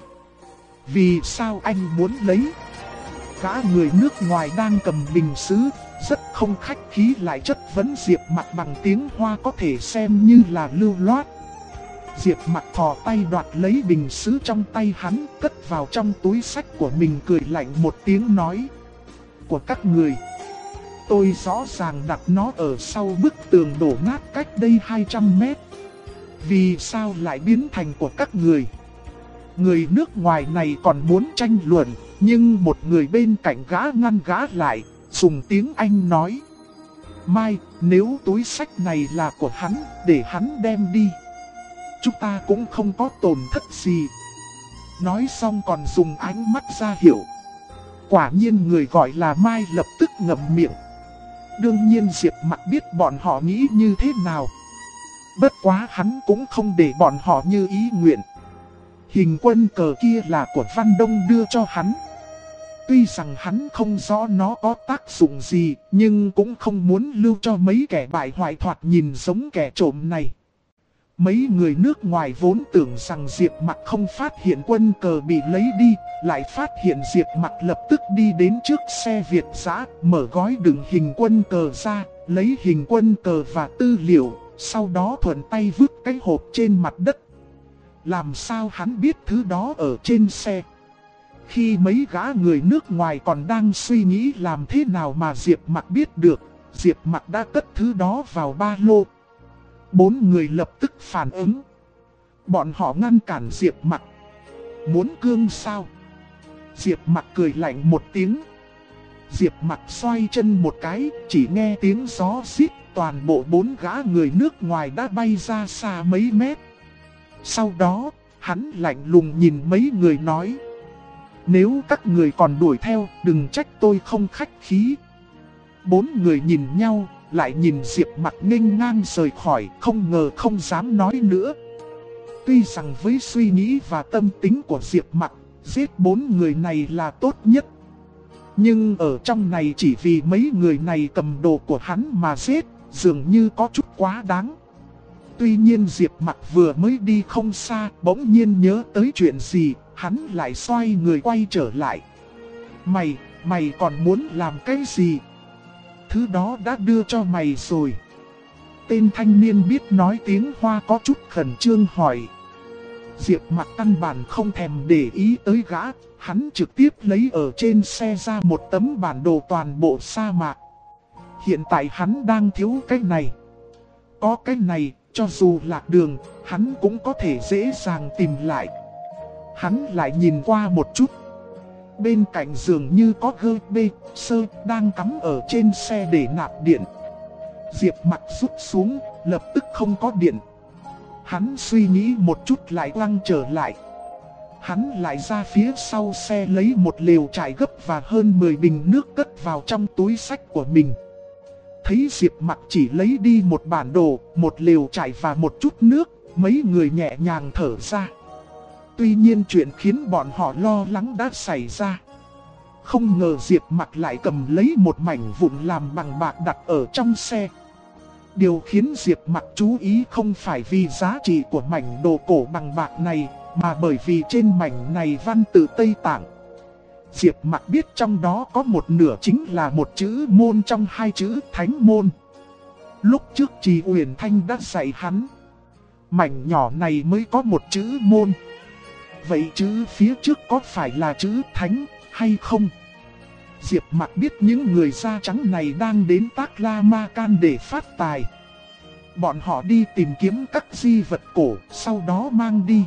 Vì sao anh muốn lấy? Gã người nước ngoài đang cầm bình sứ, rất không khách khí lại chất vấn Diệp Mặc bằng tiếng Hoa có thể xem như là lưu loát. Diệp Mặc thò tay đoạt lấy bình sứ trong tay hắn, cất vào trong túi xách của mình, cười lạnh một tiếng nói. Của các người. Tôi rõ ràng đặt nó ở sau bức tường đổ nát cách đây 200 mét. Vì sao lại biến thành của các người? Người nước ngoài này còn muốn tranh luận, nhưng một người bên cạnh gã ngăn gã lại, dùng tiếng Anh nói. Mai, nếu túi xách này là của hắn, để hắn đem đi. Chúng ta cũng không có tổn thất gì. Nói xong còn dùng ánh mắt ra hiệu. Quả nhiên người gọi là Mai lập tức ngậm miệng. Đương nhiên Diệp Mặc biết bọn họ nghĩ như thế nào. Bất quá hắn cũng không để bọn họ như ý nguyện. Hình quân cờ kia là của Văn Đông đưa cho hắn. Tuy rằng hắn không rõ nó có tác dụng gì, nhưng cũng không muốn lưu cho mấy kẻ bại hoại thoạt nhìn giống kẻ trộm này. Mấy người nước ngoài vốn tưởng rằng Diệp Mặc không phát hiện quân cờ bị lấy đi, lại phát hiện Diệp Mặc lập tức đi đến trước xe Việt dã, mở gói đựng hình quân cờ ra, lấy hình quân cờ và tư liệu, sau đó thuận tay vứt cái hộp trên mặt đất. Làm sao hắn biết thứ đó ở trên xe? Khi mấy gã người nước ngoài còn đang suy nghĩ làm thế nào mà Diệp Mặc biết được, Diệp Mặc đã cất thứ đó vào ba lô. 4 người lập tức phản ứng. Bọn họ ngăn cản Diệp Mặc. Muốn cương sao? Diệp Mặc cười lạnh một tiếng. Diệp Mặc xoay chân một cái, chỉ nghe tiếng gió xít, toàn bộ 4 gã người nước ngoài đã bay ra xa mấy mét. Sau đó, hắn lạnh lùng nhìn mấy người nói. Nếu các người còn đuổi theo, đừng trách tôi không khách khí. 4 người nhìn nhau, lại nhìn Diệp Mặc nghênh ngang rời khỏi, không ngờ không dám nói nữa. Tuy rằng với suy nghĩ và tâm tính của Diệp Mặc, giết 4 người này là tốt nhất. Nhưng ở trong này chỉ vì mấy người này cầm đồ của hắn mà giết, dường như có chút quá đáng. Tuy nhiên Diệp Mặc vừa mới đi không xa, bỗng nhiên nhớ tới chuyện gì, hắn lại xoay người quay trở lại. Mày còn muốn làm cái gì? Thứ đó đã đưa cho mày rồi. Tên thanh niên biết nói tiếng Hoa có chút khẩn trương hỏi. Diệp Mặc căn bản không thèm để ý tới gã, hắn trực tiếp lấy ở trên xe ra một tấm bản đồ toàn bộ sa mạc. Hiện tại hắn đang thiếu cái này. Có cái này, cho dù lạc đường, hắn cũng có thể dễ dàng tìm lại. Hắn lại nhìn qua một chút. Bên cạnh dường như có GB-sơ đang cắm ở trên xe để nạp điện. Diệp Mặc rút xuống, lập tức không có điện. Hắn suy nghĩ một chút lại quăng trở lại. Hắn lại ra phía sau xe lấy một lều trại gấp và hơn 10 bình nước cất vào trong túi xách của mình. Thấy Diệp Mặc chỉ lấy đi một bản đồ, một lều trại và một chút nước, mấy người nhẹ nhàng thở ra. Tuy nhiên chuyện khiến bọn họ lo lắng đã xảy ra. Không ngờ Diệp Mặc lại cầm lấy một mảnh vụn làm bằng bạc đặt ở trong xe. Điều khiến Diệp Mặc chú ý không phải vì giá trị của mảnh đồ cổ bằng bạc này, mà bởi vì trên mảnh này văn tự Tây Tạng. Diệp Mặc biết trong đó có một nửa chính là một chữ môn trong hai chữ Thánh Môn. Lúc trước Trì Uyển Thanh đã dạy hắn, mảnh nhỏ này mới có một chữ môn. Vậy chữ phía trước có phải là chữ Thánh hay không? Diệp Mặc biết những người da trắng này đang đến Taklamakan để phát tài. Bọn họ đi tìm kiếm các di vật cổ, sau đó mang đi.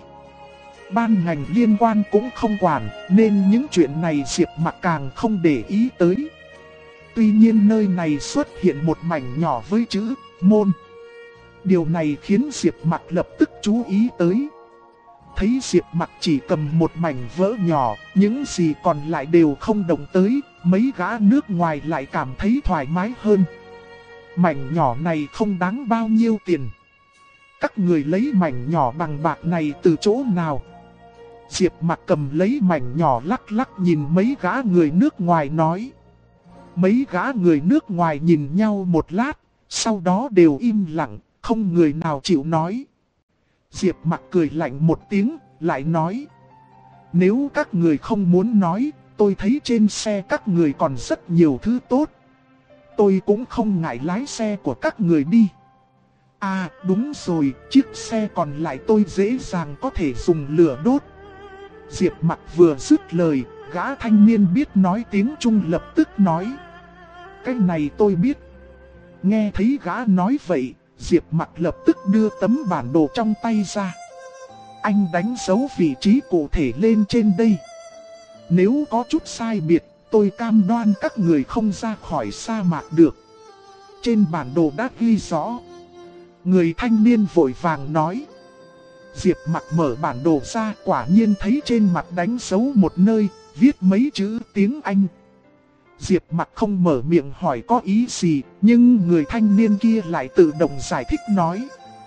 Ban ngành liên quan cũng không quản, nên những chuyện này Diệp Mặc càng không để ý tới. Tuy nhiên nơi này xuất hiện một mảnh nhỏ với chữ môn. Điều này khiến Diệp Mặc lập tức chú ý tới. Thấy Diệp Mặc chỉ cầm một mảnh vỡ nhỏ, những gì còn lại đều không động tới, mấy gã nước ngoài lại cảm thấy thoải mái hơn. Mảnh nhỏ này không đáng bao nhiêu tiền. Các người lấy mảnh nhỏ bằng bạc này từ chỗ nào? Diệp Mặc cầm lấy mảnh nhỏ lắc lắc nhìn mấy gã người nước ngoài nói. Mấy gã người nước ngoài nhìn nhau một lát, sau đó đều im lặng, không người nào chịu nói. Diệp Mặc cười lạnh một tiếng, lại nói. Nếu các người không muốn nói, tôi thấy trên xe các người còn rất nhiều thứ tốt. Tôi cũng không ngại lái xe của các người đi. À đúng rồi, chiếc xe còn lại tôi dễ dàng có thể dùng lửa đốt. Diệp Mặc vừa dứt lời, gã thanh niên biết nói tiếng Trung lập tức nói. Cái này tôi biết. Nghe thấy gã nói vậy, Diệp Mặc lập tức đưa tấm bản đồ trong tay ra. Anh đánh dấu vị trí cụ thể lên trên đây. Nếu có chút sai biệt, tôi cam đoan các người không ra khỏi sa mạc được. Trên bản đồ đã ghi rõ. Người thanh niên vội vàng nói. Diệp Mặc mở bản đồ ra, quả nhiên thấy trên mặt đánh dấu một nơi, viết mấy chữ tiếng Anh. Diệp Mặc không mở miệng hỏi có ý gì, nhưng người thanh niên kia lại tự động giải thích nói.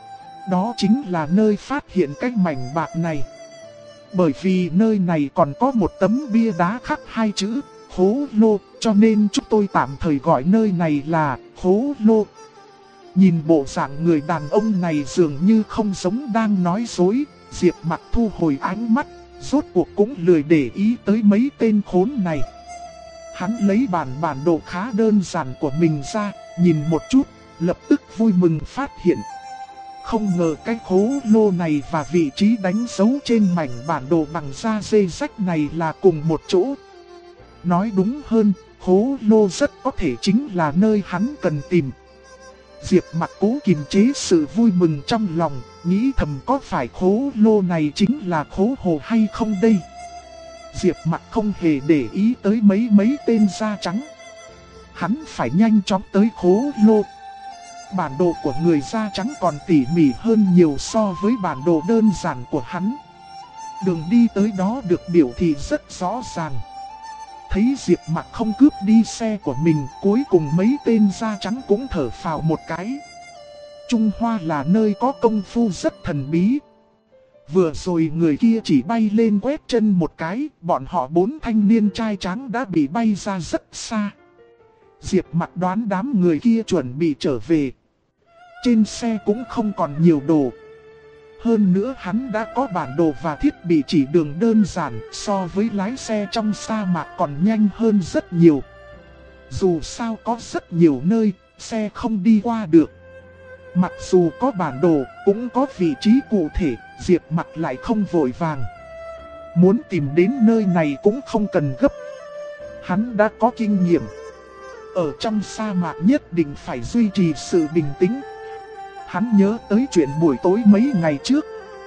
Đó chính là nơi phát hiện cái mảnh bạc này. Bởi vì nơi này còn có một tấm bia đá khắc hai chữ Hố Lô, cho nên chúng tôi tạm thời gọi nơi này là Hố Lô. Nhìn bộ dạng người đàn ông này dường như không giống đang nói dối, Diệp Mặc thu hồi ánh mắt, rốt cuộc cũng lười để ý tới mấy tên khốn này. Hắn lấy bản đồ khá đơn giản của mình ra, nhìn một chút, lập tức vui mừng phát hiện. Không ngờ cái Hố Lô này và vị trí đánh dấu trên mảnh bản đồ bằng da dê rách này là cùng một chỗ. Nói đúng hơn, Hố Lô rất có thể chính là nơi hắn cần tìm. Diệp Mặc cố kiềm chế sự vui mừng trong lòng, nghĩ thầm có phải Hố Lô này chính là Hố Hồ hay không đây. Diệp Mặc không hề để ý tới mấy tên da trắng. Hắn phải nhanh chóng tới Hố Lô. Bản đồ của người da trắng còn tỉ mỉ hơn nhiều so với bản đồ đơn giản của hắn. Đường đi tới đó được biểu thị rất rõ ràng. Thấy Diệp Mặc không cướp đi xe của mình, cuối cùng mấy tên da trắng cũng thở phào một cái. Trung Hoa là nơi có công phu rất thần bí. Vừa rồi người kia chỉ bay lên quét chân một cái, bọn họ 4 thanh niên trai tráng đã bị bay ra rất xa. Diệp Mặc đoán đám người kia chuẩn bị trở về. Trên xe cũng không còn nhiều đồ. Hơn nữa hắn đã có bản đồ và thiết bị chỉ đường đơn giản, so với lái xe trong sa mạc còn nhanh hơn rất nhiều. Dù sao có rất nhiều nơi, xe không đi qua được. Mặc dù có bản đồ, cũng có vị trí cụ thể, Diệp Mặc lại không vội vàng. Muốn tìm đến nơi này cũng không cần gấp. Hắn đã có kinh nghiệm. Ở trong sa mạc nhất định phải duy trì sự bình tĩnh. Hắn nhớ tới chuyện buổi tối mấy ngày trước.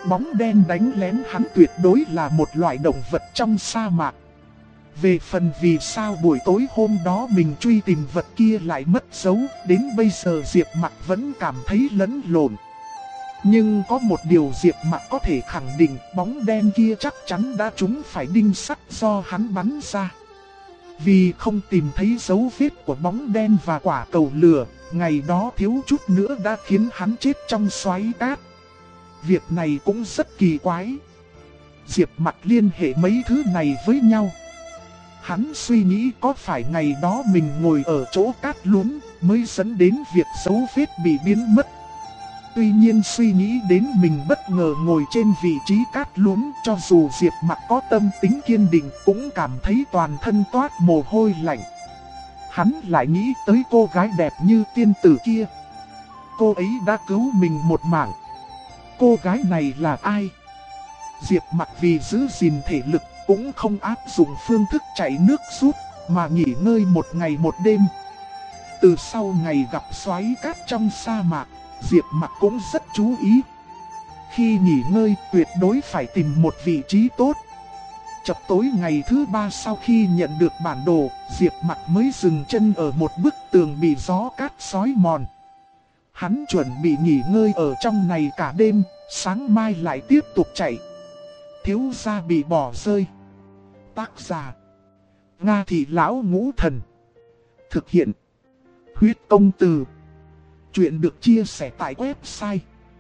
Bóng đen đánh lén hắn tuyệt đối là một loại động vật trong sa mạc. Về phần vì sao buổi tối hôm đó mình truy tìm vật kia lại mất dấu, đến bây giờ Diệp Mặc vẫn cảm thấy lẫn lộn. Nhưng có một điều Diệp Mặc có thể khẳng định, bóng đen kia chắc chắn đã trúng phải đinh sắt do hắn bắn ra. Vì không tìm thấy dấu vết của bóng đen và quả cầu lửa, ngày đó thiếu chút nữa đã khiến hắn chết trong xoáy cát. Việc này cũng rất kỳ quái. Diệp Mặc liên hệ mấy thứ này với nhau. Hắn suy nghĩ có phải ngày đó mình ngồi ở chỗ cát lún mới dẫn đến việc dấu vết bị biến mất. Tuy nhiên suy nghĩ đến mình bất ngờ ngồi trên vị trí cát lún, cho dù Diệp Mặc có tâm tính kiên định cũng cảm thấy toàn thân toát mồ hôi lạnh. Hắn lại nghĩ tới cô gái đẹp như tiên tử kia. Cô ấy đã cứu mình một mạng. Cô gái này là ai? Diệp Mặc vì giữ gìn thể lực cũng không áp dụng phương thức chạy nước rút, mà nghỉ ngơi một ngày một đêm. Từ sau ngày gặp xoáy cát trong sa mạc, Diệp Mặc cũng rất chú ý. Khi nghỉ ngơi tuyệt đối phải tìm một vị trí tốt. Chập tối ngày thứ 3 sau khi nhận được bản đồ, Diệp Mặc mới dừng chân ở một bức tường bị gió cát xói mòn. Hắn chuẩn bị nghỉ ngơi ở trong này cả đêm, sáng mai lại tiếp tục chạy. Thiếu gia bị bỏ rơi. Tác giả: Nga Thị Lão Ngũ Thần. Thực hiện: Huyết Công Từ. Chuyện được chia sẻ tại website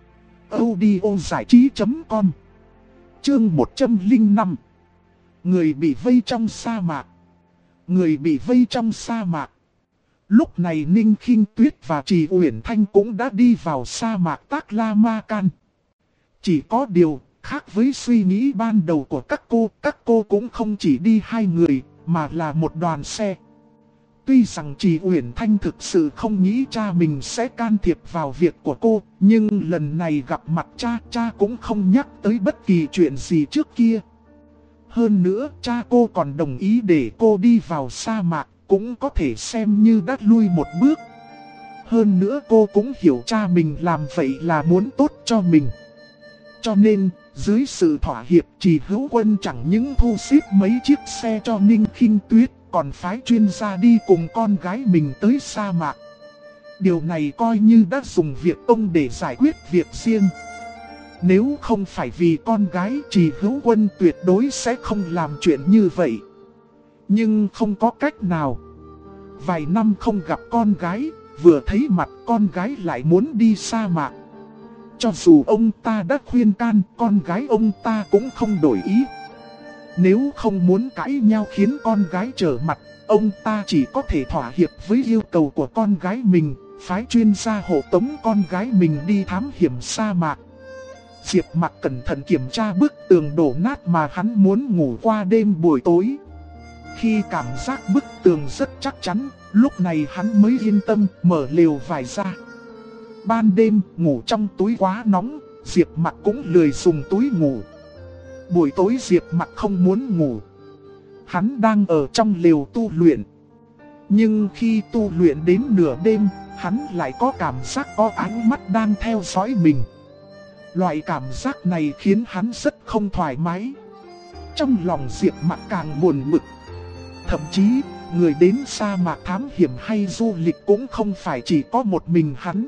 audiozảichí.com. Chương 105. Người bị vây trong sa mạc. Người bị vây trong sa mạc. Lúc này Ninh Khinh Tuyết và Trì Uyển Thanh cũng đã đi vào sa mạc Taklamakan. Chỉ có điều khác với suy nghĩ ban đầu của các cô cũng không chỉ đi hai người, mà là một đoàn xe. Tuy rằng Trì Uyển Thanh thực sự không nghĩ cha mình sẽ can thiệp vào việc của cô, nhưng lần này gặp mặt cha cũng không nhắc tới bất kỳ chuyện gì trước kia. Hơn nữa, cha cô còn đồng ý để cô đi vào sa mạc, cũng có thể xem như đã lui một bước. Hơn nữa cô cũng hiểu cha mình làm vậy là muốn tốt cho mình. Cho nên, dưới sự thỏa hiệp, Trì Hữu Quân chẳng những thu xếp mấy chiếc xe cho Ninh Khinh Tuyết, còn phái chuyên gia đi cùng con gái mình tới sa mạc. Điều này coi như đã dùng việc ông để giải quyết việc riêng. Nếu không phải vì con gái, Trì Hữu Quân tuyệt đối sẽ không làm chuyện như vậy. Nhưng không có cách nào. Vài năm không gặp con gái, vừa thấy mặt con gái lại muốn đi sa mạc. Cho dù ông ta đã khuyên can, con gái ông ta cũng không đổi ý. Nếu không muốn cãi nhau khiến con gái trở mặt, ông ta chỉ có thể thỏa hiệp với yêu cầu của con gái mình, phái chuyên gia hộ tống con gái mình đi thám hiểm sa mạc. Diệp Mặc cẩn thận kiểm tra bức tường đổ nát mà hắn muốn ngủ qua đêm buổi tối. Khi cảm giác bức tường rất chắc chắn, lúc này hắn mới yên tâm mở lều vải ra. Ban đêm ngủ trong túi quá nóng, Diệp Mặc cũng lười dùng túi ngủ. Buổi tối Diệp Mặc không muốn ngủ. Hắn đang ở trong lều tu luyện. Nhưng khi tu luyện đến nửa đêm, hắn lại có cảm giác có ánh mắt đang theo dõi mình. Loại cảm giác này khiến hắn rất không thoải mái. Trong lòng Diệp Mặc càng buồn bực. Thậm chí, người đến sa mạc thám hiểm hay du lịch cũng không phải chỉ có một mình hắn.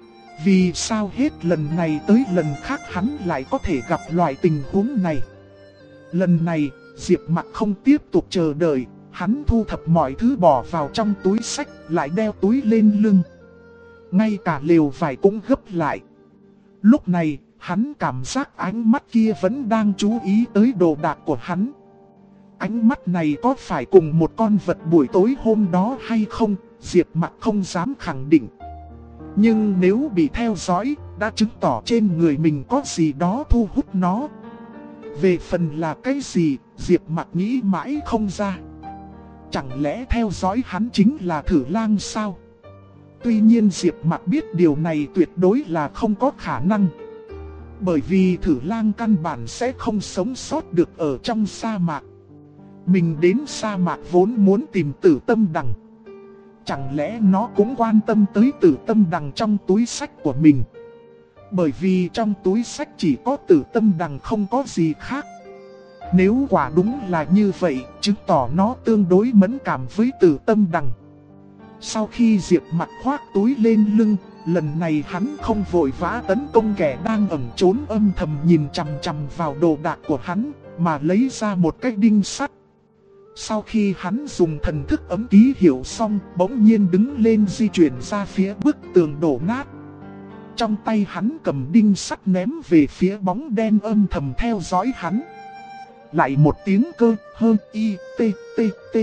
Vì sao hết lần này tới lần khác hắn lại có thể gặp loại tình huống này? Lần này, Diệp Mặc không tiếp tục chờ đợi, hắn thu thập mọi thứ bỏ vào trong túi xách, lại đeo túi lên lưng. Ngay cả lều vải cũng gấp lại. Lúc này, hắn cảm giác ánh mắt kia vẫn đang chú ý tới đồ đạc của hắn. Ánh mắt này có phải cùng một con vật buổi tối hôm đó hay không, Diệp Mặc không dám khẳng định. Nhưng nếu bị theo dõi, đã chứng tỏ trên người mình có gì đó thu hút nó. Về phần là cái gì, Diệp Mặc nghĩ mãi không ra. Chẳng lẽ theo dõi hắn chính là Thử Lang sao? Tuy nhiên Diệp Mặc biết điều này tuyệt đối là không có khả năng. Bởi vì Thử Lang căn bản sẽ không sống sót được ở trong sa mạc. Mình đến sa mạc vốn muốn tìm Tử Tâm Đằng. Chẳng lẽ nó cũng quan tâm tới Tử Tâm Đằng trong túi xách của mình? Bởi vì trong túi sách chỉ có Tử Tâm Đằng không có gì khác. Nếu quả đúng là như vậy, chứng tỏ nó tương đối mẫn cảm với Tử Tâm Đằng. Sau khi Diệp Mặc khoác túi lên lưng, lần này hắn không vội vã tấn công kẻ đang ẩn trốn âm thầm nhìn chằm chằm vào đồ đạc của hắn, mà lấy ra một cái đinh sắt. Sau khi hắn dùng thần thức ấm ký hiệu xong, bỗng nhiên đứng lên di chuyển ra phía bức tường đổ nát. Trong tay hắn cầm đinh sắt ném về phía bóng đen âm thầm theo dõi hắn. Lại một tiếng cơ hơn y t t t.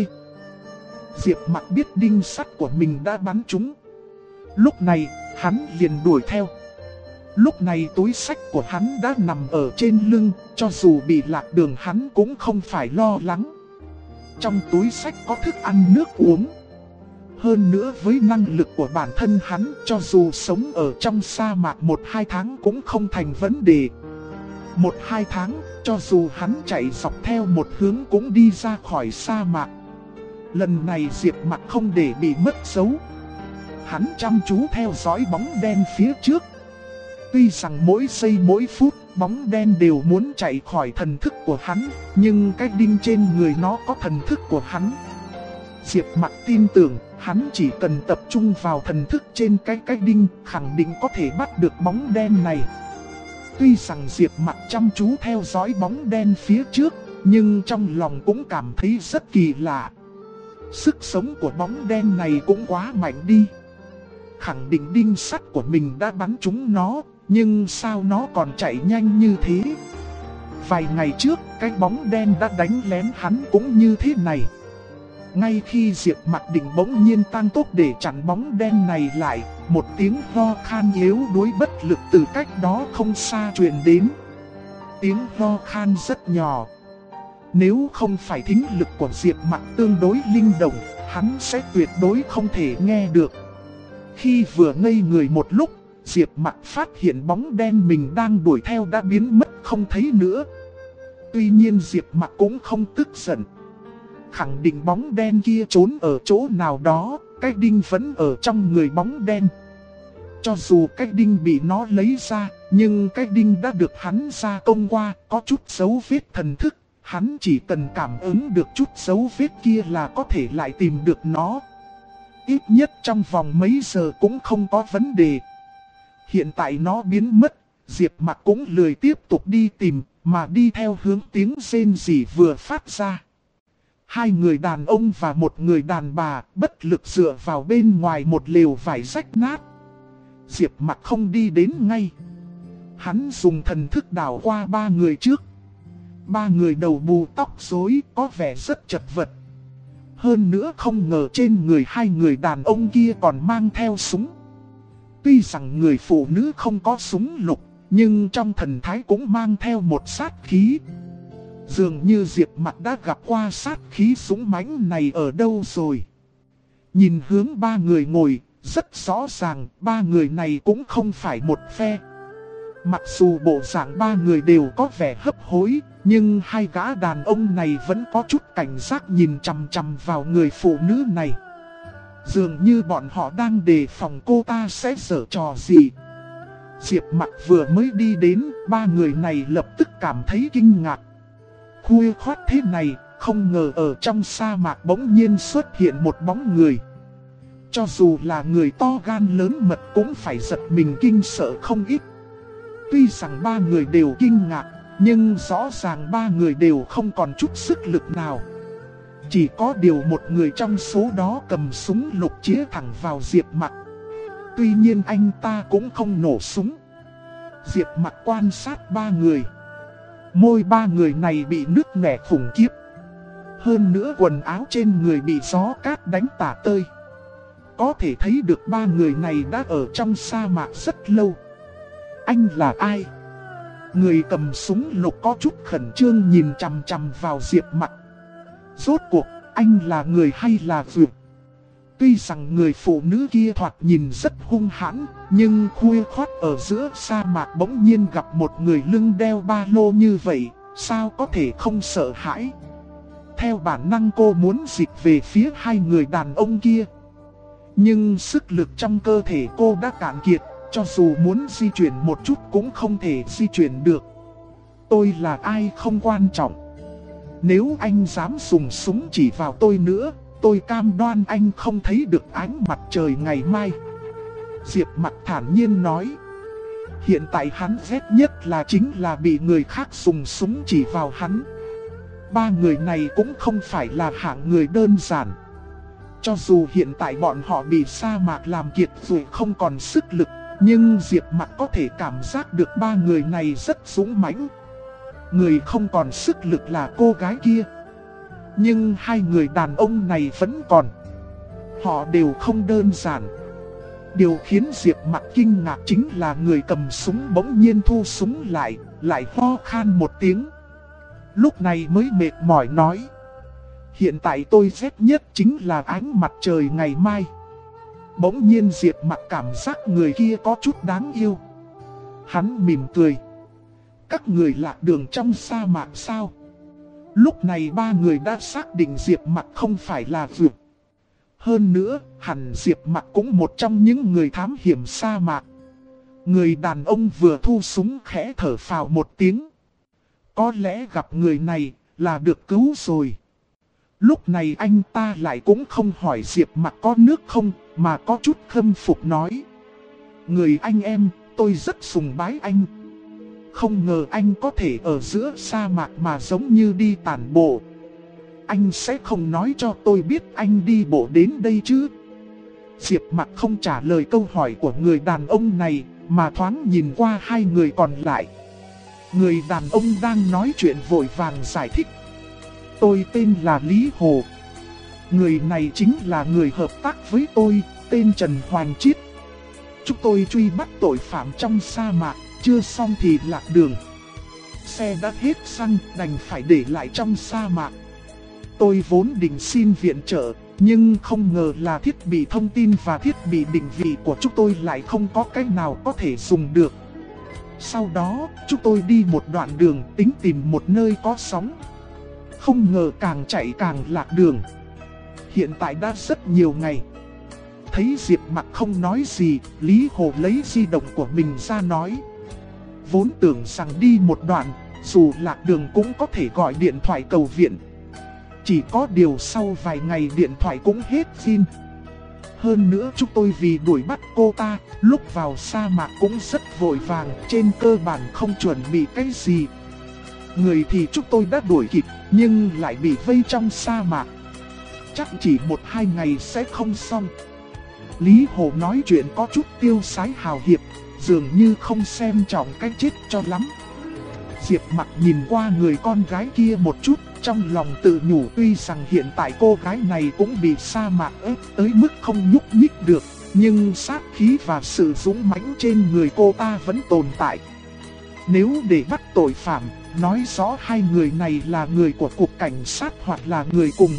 Diệp Mặc biết đinh sắt của mình đã bắn trúng. Lúc này, hắn liền đuổi theo. Lúc này túi sách của hắn đã nằm ở trên lưng, cho dù bị lạc đường hắn cũng không phải lo lắng. Trong túi sách có thức ăn nước uống. Hơn nữa với năng lực của bản thân hắn, cho dù sống ở trong sa mạc 1-2 tháng cũng không thành vấn đề. 1-2 tháng, cho dù hắn chạy dọc theo một hướng cũng đi ra khỏi sa mạc. Lần này Diệp Mặc không để bị mất dấu. Hắn chăm chú theo dõi bóng đen phía trước. Tuy rằng mỗi giây mỗi phút bóng đen đều muốn chạy khỏi thần thức của hắn, nhưng cái đinh trên người nó có thần thức của hắn. Diệp Mặc tin tưởng hắn chỉ cần tập trung vào thần thức trên cái đinh, khẳng định có thể bắt được bóng đen này. Tuy rằng Diệp Mặc chăm chú theo dõi bóng đen phía trước, nhưng trong lòng cũng cảm thấy rất kỳ lạ. Sức sống của bóng đen này cũng quá mạnh đi. Khẳng định đinh sắt của mình đã bắn trúng nó, nhưng sao nó còn chạy nhanh như thế? Vài ngày trước, cái bóng đen đã đánh lén hắn cũng như thế này. Ngay khi Diệp Mặc định bỗng nhiên tăng tốc để chặn bóng đen này lại, một tiếng ho khan yếu đuối bất lực từ cách đó không xa truyền đến. Tiếng ho khan rất nhỏ. Nếu không phải thính lực của Diệp Mặc tương đối linh động, hắn sẽ tuyệt đối không thể nghe được. Khi vừa ngây người một lúc, Diệp Mặc phát hiện bóng đen mình đang đuổi theo đã biến mất không thấy nữa. Tuy nhiên Diệp Mặc cũng không tức giận. Khẳng định bóng đen kia trốn ở chỗ nào đó, cái đinh vẫn ở trong người bóng đen. Cho dù cái đinh bị nó lấy ra, nhưng cái đinh đã được hắn gia công qua, có chút dấu vết thần thức. Hắn chỉ cần cảm ứng được chút dấu vết kia là có thể lại tìm được nó. Ít nhất trong vòng mấy giờ cũng không có vấn đề. Hiện tại nó biến mất, Diệp Mặc cũng lười tiếp tục đi tìm, mà đi theo hướng tiếng rên rỉ vừa phát ra. Hai người đàn ông và một người đàn bà bất lực dựa vào bên ngoài một lều vải rách nát. Diệp Mặc không đi đến ngay. Hắn dùng thần thức đảo qua ba người trước. Ba người đầu bù tóc rối, có vẻ rất chật vật. Hơn nữa không ngờ trên người hai người đàn ông kia còn mang theo súng. Tuy rằng người phụ nữ không có súng lục, nhưng trong thần thái cũng mang theo một sát khí. Dường như Diệp Mặc đã gặp qua sát khí súng mãnh này ở đâu rồi. Nhìn hướng ba người ngồi, rất rõ ràng ba người này cũng không phải một phe. Mặc dù bộ dạng ba người đều có vẻ hấp hối, nhưng hai gã đàn ông này vẫn có chút cảnh giác nhìn chằm chằm vào người phụ nữ này. Dường như bọn họ đang đề phòng cô ta sẽ giở trò gì. Diệp Mặc vừa mới đi đến, ba người này lập tức cảm thấy kinh ngạc. Khuya khoắt thế này, không ngờ ở trong sa mạc bỗng nhiên xuất hiện một bóng người. Cho dù là người to gan lớn mật cũng phải giật mình kinh sợ không ít. Tuy rằng ba người đều kinh ngạc, nhưng rõ ràng ba người đều không còn chút sức lực nào. Chỉ có điều một người trong số đó cầm súng lục chĩa thẳng vào Diệp Mặc. Tuy nhiên anh ta cũng không nổ súng. Diệp Mặc quan sát ba người. Môi ba người này bị nứt nẻ khủng khiếp. Hơn nữa quần áo trên người bị gió cát đánh tả tơi. Có thể thấy được ba người này đã ở trong sa mạc rất lâu. Anh là ai? Người cầm súng lục có chút khẩn trương nhìn chằm chằm vào Diệp Mặc. Rốt cuộc, anh là người hay là vượt? Tuy rằng người phụ nữ kia thoạt nhìn rất hung hãn, nhưng khuya khoắt ở giữa sa mạc bỗng nhiên gặp một người lưng đeo ba lô như vậy, sao có thể không sợ hãi? Theo bản năng cô muốn dịch về phía hai người đàn ông kia. Nhưng sức lực trong cơ thể cô đã cạn kiệt, Cho dù muốn di chuyển một chút cũng không thể di chuyển được. Tôi là ai không quan trọng. Nếu anh dám dùng súng chỉ vào tôi nữa, tôi cam đoan anh không thấy được ánh mặt trời ngày mai. Diệp Mặc thản nhiên nói. Hiện tại hắn ghét nhất là chính là bị người khác dùng súng chỉ vào hắn. Ba người này cũng không phải là hạng người đơn giản. Cho dù hiện tại bọn họ bị sa mạc làm kiệt rồi không còn sức lực, nhưng Diệp Mặc có thể cảm giác được ba người này rất dũng mãnh. Người không còn sức lực là cô gái kia, nhưng hai người đàn ông này vẫn còn. Họ đều không đơn giản. Điều khiến Diệp Mặc kinh ngạc chính là người cầm súng bỗng nhiên thu súng lại ho khan một tiếng. Lúc này mới mệt mỏi nói. Hiện tại tôi ghét nhất chính là ánh mặt trời ngày mai. Bỗng nhiên Diệp Mặc cảm giác người kia có chút đáng yêu. Hắn mỉm cười. Các người lạc đường trong sa mạc sao? Lúc này ba người đã xác định Diệp Mặc không phải là vượt. Hơn nữa, hẳn Diệp Mặc cũng một trong những người thám hiểm sa mạc. Người đàn ông vừa thu súng khẽ thở phào một tiếng. Có lẽ gặp người này là được cứu rồi. Lúc này anh ta lại cũng không hỏi Diệp Mặc có nước không, mà có chút khâm phục nói. Người anh em, tôi rất sùng bái anh. Không ngờ anh có thể ở giữa sa mạc mà giống như đi tản bộ. Anh sẽ không nói cho tôi biết anh đi bộ đến đây chứ? Diệp Mặc không trả lời câu hỏi của người đàn ông này, mà thoáng nhìn qua hai người còn lại. Người đàn ông đang nói chuyện vội vàng giải thích. Tôi tên là Lý Hồ. Người này chính là người hợp tác với tôi, tên Trần Hoàng Chiết. Chúng tôi truy bắt tội phạm trong sa mạc, chưa xong thì lạc đường. Xe đã hết xăng, đành phải để lại trong sa mạc. Tôi vốn định xin viện trợ, nhưng không ngờ là thiết bị thông tin và thiết bị định vị của chúng tôi lại không có cách nào có thể dùng được. Sau đó, chúng tôi đi một đoạn đường tính tìm một nơi có sóng. Không ngờ càng chạy càng lạc đường. Hiện tại đã rất nhiều ngày. Thấy Diệp Mặc không nói gì, Lý Hồ lấy di động của mình ra nói. Vốn tưởng rằng đi một đoạn, dù lạc đường cũng có thể gọi điện thoại cầu viện. Chỉ có điều sau vài ngày điện thoại cũng hết pin. Hơn nữa chúng tôi vì đuổi bắt cô ta, lúc vào sa mạc cũng rất vội vàng, trên cơ bản không chuẩn bị cái gì. Người thì chúng tôi đã đuổi kịp, nhưng lại bị vây trong sa mạc. Chắc chỉ 1-2 ngày sẽ không xong. Lý Hồ nói chuyện có chút tiêu sái hào hiệp, dường như không xem trọng cái chết cho lắm. Diệp Mặc nhìn qua người con gái kia một chút, trong lòng tự nhủ tuy rằng hiện tại cô gái này cũng bị sa mạc ép tới mức không nhúc nhích được, nhưng sát khí và sự dũng mãnh trên người cô ta vẫn tồn tại. Nếu để bắt tội phạm, nói rõ hai người này là người của cục cảnh sát hoặc là người cùng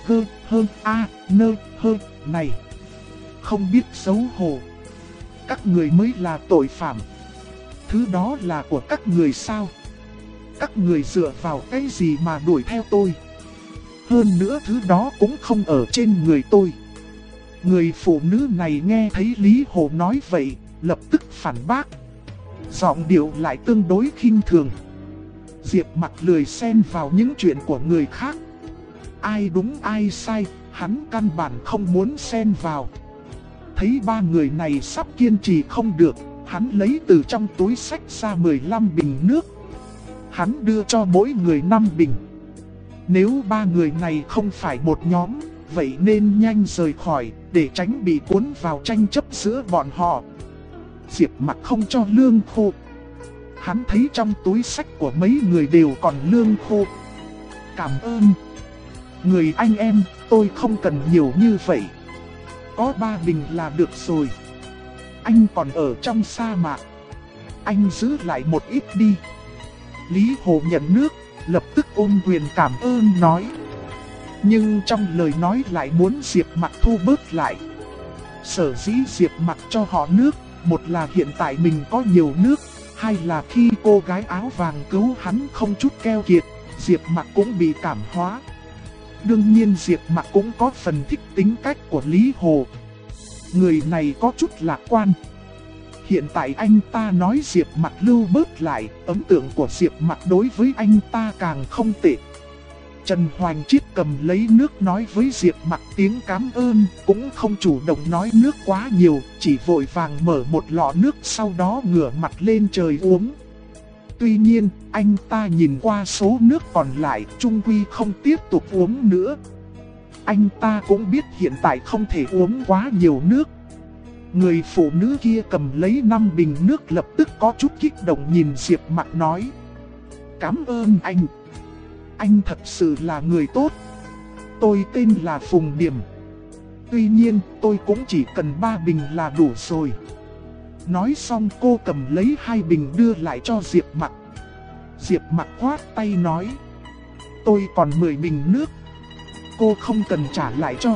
nơ này. Không biết xấu hổ. Các người mới là tội phạm. Thứ đó là của các người sao? Các người dựa vào cái gì mà đuổi theo tôi? Hơn nữa thứ đó cũng không ở trên người tôi. Người phụ nữ này nghe thấy Lý Hồ nói vậy, lập tức phản bác. Giọng điệu lại tương đối khinh thường. Diệp Mặc lười xen vào những chuyện của người khác. Ai đúng ai sai, hắn căn bản không muốn xen vào. Thấy ba người này sắp kiên trì không được, hắn lấy từ trong túi xách ra 15 bình nước. Hắn đưa cho mỗi người 5 bình. Nếu ba người này không phải một nhóm, vậy nên nhanh rời khỏi, để tránh bị cuốn vào tranh chấp giữa bọn họ. Diệp Mặc không cho lương khô. Hắn thấy trong túi xách của mấy người đều còn lương khô. Cảm ơn. Người anh em, tôi không cần nhiều như vậy. Có 3 bình là được rồi. Anh còn ở trong sa mạc. Anh giữ lại một ít đi. Lý Hồ nhận nước, lập tức ôm quyền cảm ơn nói. Nhưng trong lời nói lại muốn Diệp Mặc thu bớt lại. Sở dĩ Diệp Mặc cho họ nước, một là hiện tại mình có nhiều nước, hai là khi cô gái áo vàng cứu hắn không chút keo kiệt, Diệp Mặc cũng bị cảm hóa. Đương nhiên Diệp Mặc cũng có phần thích tính cách của Lý Hồ. Người này có chút lạc quan. hiện tại anh ta nói Diệp Mặc lưu bớt lại, ấn tượng của Diệp Mặc đối với anh ta càng không tệ. Trần Hoành Chiết cầm lấy nước nói với Diệp Mặc tiếng cảm ơn, cũng không chủ động nói nước quá nhiều, chỉ vội vàng mở một lọ nước sau đó ngửa mặt lên trời uống. Tuy nhiên, anh ta nhìn qua số nước còn lại, chung quy không tiếp tục uống nữa. Anh ta cũng biết hiện tại không thể uống quá nhiều nước. Người phụ nữ kia cầm lấy 5 bình nước lập tức có chút kích động nhìn Diệp Mặc nói: cảm ơn anh. Anh thật sự là người tốt. Tôi tên là Phùng Điềm. Tuy nhiên, tôi cũng chỉ cần 3 bình là đủ rồi. Nói xong cô cầm lấy 2 bình đưa lại cho Diệp Mặc. Diệp Mặc khoát tay nói: tôi còn 10 bình nước. Cô không cần trả lại cho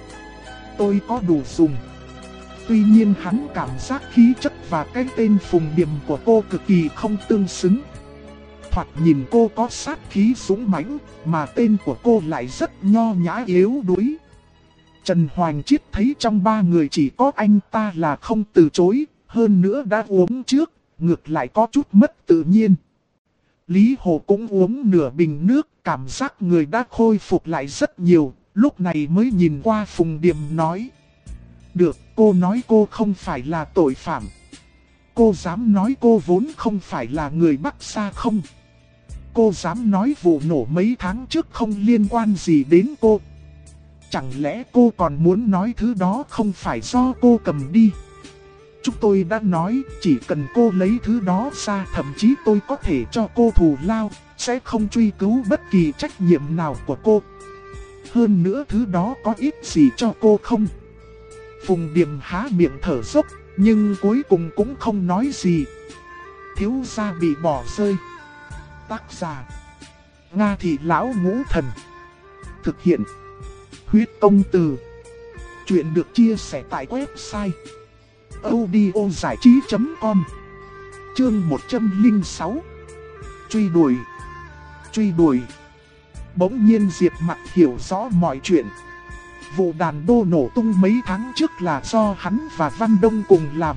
tôi có đủ dùng. Tuy nhiên hắn cảm giác khí chất và cái tên Phùng Điềm của cô cực kỳ không tương xứng. Thoạt nhìn cô có sát khí dũng mãnh, mà tên của cô lại rất nho nhã yếu đuối. Trần Hoành Chiết thấy trong 3 người chỉ có anh ta là không từ chối, hơn nữa đã uống trước, ngược lại có chút mất tự nhiên. Lý Hồ cũng uống nửa bình nước, cảm giác người đã khôi phục lại rất nhiều, lúc này mới nhìn qua Phùng Điềm nói: được, cô nói cô không phải là tội phạm. Cô dám nói cô vốn không phải là người Bắc Sa không? Cô dám nói vụ nổ mấy tháng trước không liên quan gì đến cô? Chẳng lẽ cô còn muốn nói thứ đó không phải do cô cầm đi? Chúng tôi đã nói, chỉ cần cô lấy thứ đó ra, thậm chí tôi có thể cho cô thù lao, sẽ không truy cứu bất kỳ trách nhiệm nào của cô. Hơn nữa thứ đó có ích gì cho cô không? Phùng Điềm há miệng thở dốc, nhưng cuối cùng cũng không nói gì. Thiếu gia bị bỏ rơi. Tác giả: Nga Thị Lão Ngũ Thần. Thực hiện: Huyết Công Từ. Chuyện được chia sẻ tại website audiozảichí.com. Chương 106. Truy đuổi. Bỗng nhiên Diệp Mặc hiểu rõ mọi chuyện. Vụ đàn đô nổ tung mấy tháng trước là do hắn và Văn Đông cùng làm.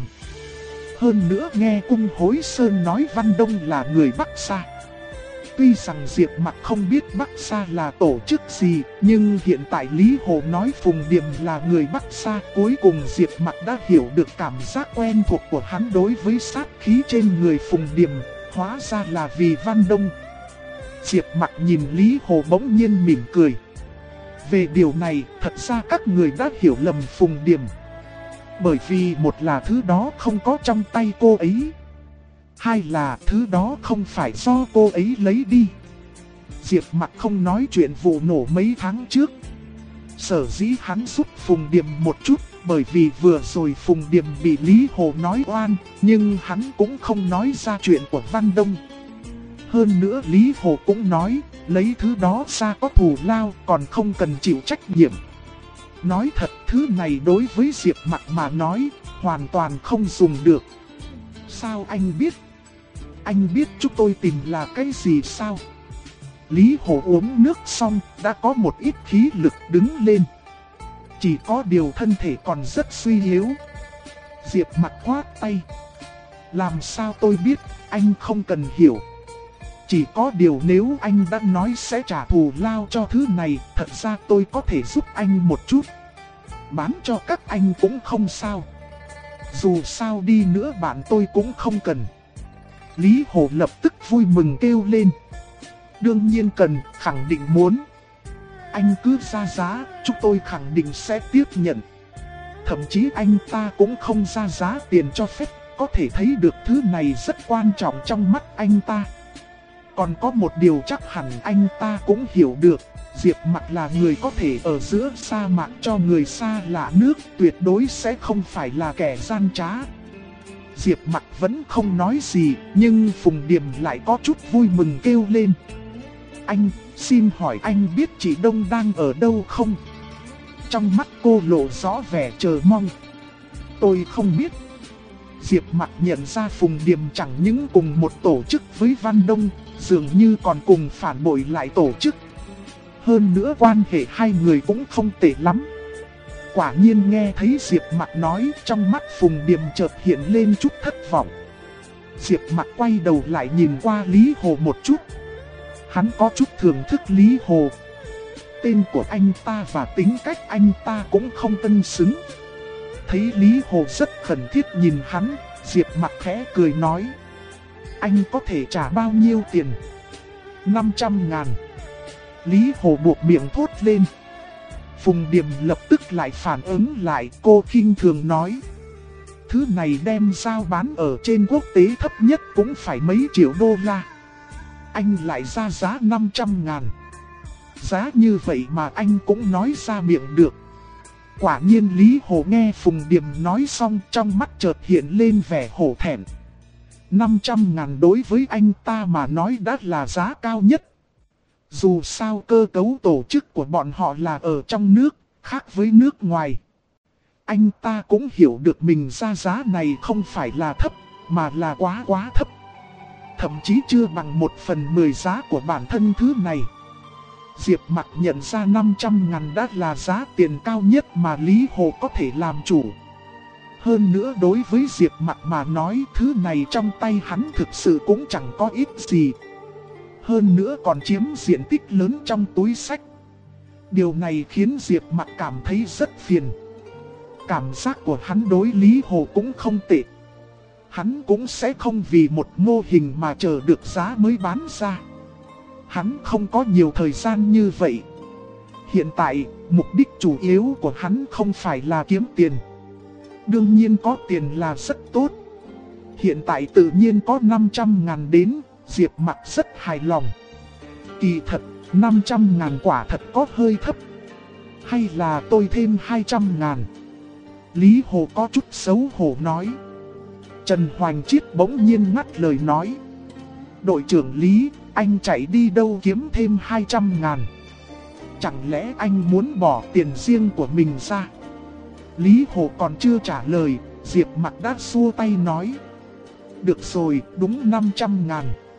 Hơn nữa nghe Cung Hối Sơn nói Văn Đông là người Bắc Sa. Tuy rằng Diệp Mặc không biết Bắc Sa là tổ chức gì, nhưng hiện tại Lý Hồ nói Phùng Điềm là người Bắc Sa, cuối cùng Diệp Mặc đã hiểu được cảm giác quen thuộc của hắn đối với sát khí trên người Phùng Điềm, hóa ra là vì Văn Đông. Diệp Mặc nhìn Lý Hồ bỗng nhiên mỉm cười. Về điều này, thật ra các người đã hiểu lầm Phùng Điềm. Bởi vì một là thứ đó không có trong tay cô ấy, hai là thứ đó không phải do cô ấy lấy đi. Diệp Mặc không nói chuyện vụ nổ mấy tháng trước. Sở dĩ hắn giúp Phùng Điềm một chút, bởi vì vừa rồi Phùng Điềm bị Lý Hồ nói oan, nhưng hắn cũng không nói ra chuyện của Văn Đông. Hơn nữa Lý Hồ cũng nói, lấy thứ đó ra có thù lao còn không cần chịu trách nhiệm. Nói thật, thứ này đối với Diệp Mặc mà nói, hoàn toàn không dùng được. Sao anh biết? Anh biết chúng tôi tìm là cái gì sao? Lý Hồ uống nước xong, đã có một ít khí lực đứng lên. Chỉ có điều thân thể còn rất suy yếu. Diệp Mặc khoát tay. Làm sao tôi biết, anh không cần hiểu. Chỉ có điều nếu anh đã nói sẽ trả thù lao cho thứ này, thật ra tôi có thể giúp anh một chút. Bán cho các anh cũng không sao. Dù sao đi nữa bạn tôi cũng không cần. Lý Hồ lập tức vui mừng kêu lên. Đương nhiên cần, khẳng định muốn. Anh cứ ra giá, chúng tôi khẳng định sẽ tiếp nhận. Thậm chí anh ta cũng không ra giá tiền cho phép, có thể thấy được thứ này rất quan trọng trong mắt anh ta. Còn có một điều chắc hẳn anh ta cũng hiểu được, Diệp Mặc là người có thể ở giữa sa mạc cho người xa lạ nước, tuyệt đối sẽ không phải là kẻ gian trá. Diệp Mặc vẫn không nói gì, nhưng Phùng Điềm lại có chút vui mừng kêu lên. Anh, xin hỏi anh biết chị Đông đang ở đâu không? Trong mắt cô lộ rõ vẻ chờ mong. Tôi không biết. Diệp Mặc nhận ra Phùng Điềm chẳng những cùng một tổ chức với Văn Đông, dường như còn cùng phản bội lại tổ chức. Hơn nữa quan hệ hai người cũng không tệ lắm. Quả nhiên nghe thấy Diệp Mặc nói, trong mắt Phùng Điềm chợt hiện lên chút thất vọng. Diệp Mặc quay đầu lại nhìn qua Lý Hồ một chút. Hắn có chút thưởng thức Lý Hồ. Tên của anh ta và tính cách anh ta cũng không cân xứng. Thấy Lý Hồ rất khẩn thiết nhìn hắn, Diệp Mặc khẽ cười nói: anh có thể trả bao nhiêu tiền? 500.000. Lý Hồ buộc miệng thốt lên. Phùng Điềm lập tức lại phản ứng lại, cô khinh thường nói: thứ này đem giao bán ở trên quốc tế thấp nhất cũng phải mấy triệu đô la. Anh lại ra giá 500.000. Giá như vậy mà anh cũng nói ra miệng được. Quả nhiên Lý Hồ nghe Phùng Điềm nói xong, trong mắt chợt hiện lên vẻ hổ thẹn. 500.000 đối với anh ta mà nói đã là giá cao nhất. Dù sao cơ cấu tổ chức của bọn họ là ở trong nước, khác với nước ngoài. Anh ta cũng hiểu được mình ra giá này không phải là thấp, mà là quá thấp. Thậm chí chưa bằng 1/10 giá của bản thân thứ này. Diệp Mặc nhận ra 500.000 đã là giá tiền cao nhất mà Lý Hồ có thể làm chủ. Hơn nữa đối với Diệp Mặc mà nói, thứ này trong tay hắn thực sự cũng chẳng có ít gì. Hơn nữa còn chiếm diện tích lớn trong túi xách. Điều này khiến Diệp Mặc cảm thấy rất phiền. Cảm giác của hắn đối Lý Hồ cũng không tệ. Hắn cũng sẽ không vì một mô hình mà chờ được giá mới bán ra. Hắn không có nhiều thời gian như vậy. Hiện tại, mục đích chủ yếu của hắn không phải là kiếm tiền. Đương nhiên có tiền là rất tốt. Hiện tại tự nhiên có 500.000 đến, Diệp Mặc rất hài lòng. Kỳ thật, 500.000 quả thật có hơi thấp. Hay là tôi thêm 200.000? Lý Hồ có chút xấu hổ nói. Trần Hoành Chiết bỗng nhiên ngắt lời nói: đội trưởng Lý, anh chạy đi đâu kiếm thêm 200.000? Chẳng lẽ anh muốn bỏ tiền riêng của mình ra? Lý Hồ còn chưa trả lời, Diệp Mặc đã xua tay nói: được rồi, đúng 500.000.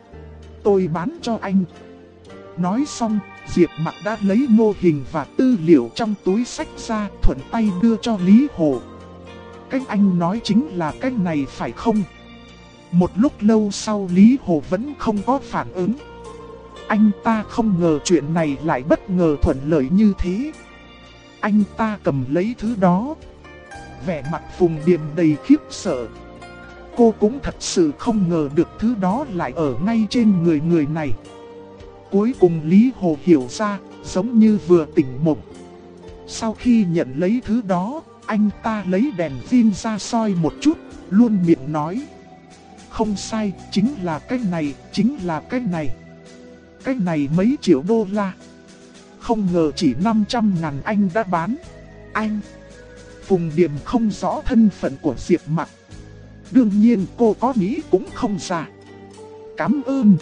Tôi bán cho anh. Nói xong, Diệp Mặc đã lấy mô hình và tư liệu trong túi xách ra, thuận tay đưa cho Lý Hồ. Cách anh nói chính là cách này phải không? Một lúc lâu sau Lý Hồ vẫn không có phản ứng. Anh ta không ngờ chuyện này lại bất ngờ thuận lợi như thế. Anh ta cầm lấy thứ đó. Vẻ mặt Phùng Điềm đầy khiếp sợ. Cô cũng thật sự không ngờ được thứ đó lại ở ngay trên người này. Cuối cùng Lý Hồ hiểu ra, giống như vừa tỉnh mộng. Sau khi nhận lấy thứ đó, anh ta lấy đèn pin ra soi một chút, luôn miệng nói: không sai, chính là cái này, chính là cái này. Cái này mấy triệu đô la. Không ngờ chỉ 500.000 anh đã bán. Anh... Phùng Điềm không rõ thân phận của Diệp Mặc. Đương nhiên cô có nghĩ cũng không ra. Cảm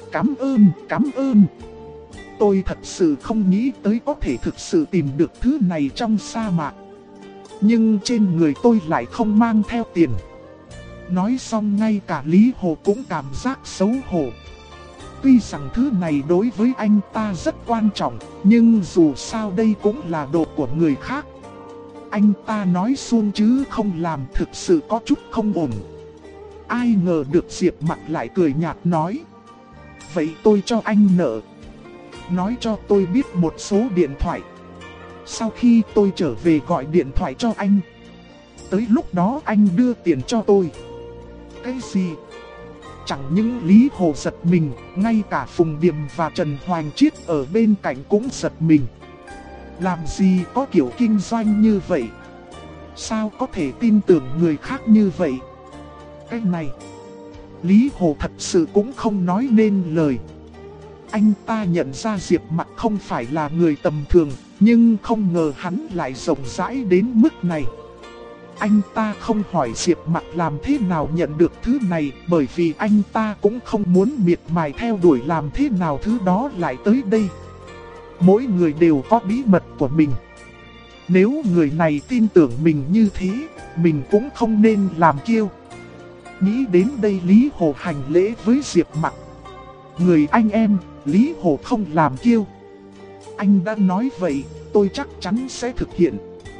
ơn. Tôi thật sự không nghĩ tới có thể thực sự tìm được thứ này trong sa mạc. Nhưng trên người tôi lại không mang theo tiền. Nói xong ngay cả Lý Hồ cũng cảm giác xấu hổ. Tuy rằng thứ này đối với anh ta rất quan trọng, nhưng dù sao đây cũng là đồ của người khác. Anh ta nói suông chứ không làm, thực sự có chút không ổn. Ai ngờ được Diệp Mặc lại cười nhạt nói: vậy tôi cho anh nợ. Nói cho tôi biết một số điện thoại. Sau khi tôi trở về gọi điện thoại cho anh. Tới lúc đó anh đưa tiền cho tôi. Cái gì? Chẳng những Lý Hồ giật mình, ngay cả Phùng Điềm và Trần Hoành Chiết ở bên cạnh cũng giật mình. Làm gì có kiểu kinh doanh như vậy? Sao có thể tin tưởng người khác như vậy? Cái này, Lý Hồ thật sự cũng không nói nên lời. Anh ta nhận ra Diệp Mặc không phải là người tầm thường, nhưng không ngờ hắn lại rộng rãi đến mức này. Anh ta không hỏi Diệp Mặc làm thế nào nhận được thứ này, bởi vì anh ta cũng không muốn miệt mài theo đuổi làm thế nào thứ đó lại tới đây. Mỗi người đều có bí mật của mình. Nếu người này tin tưởng mình như thế, mình cũng không nên làm kiêu. Nghĩ đến đây Lý Hồ hành lễ với Diệp Mặc. Người anh em, Lý Hồ không làm kiêu. Anh đã nói vậy, tôi chắc chắn sẽ thực hiện.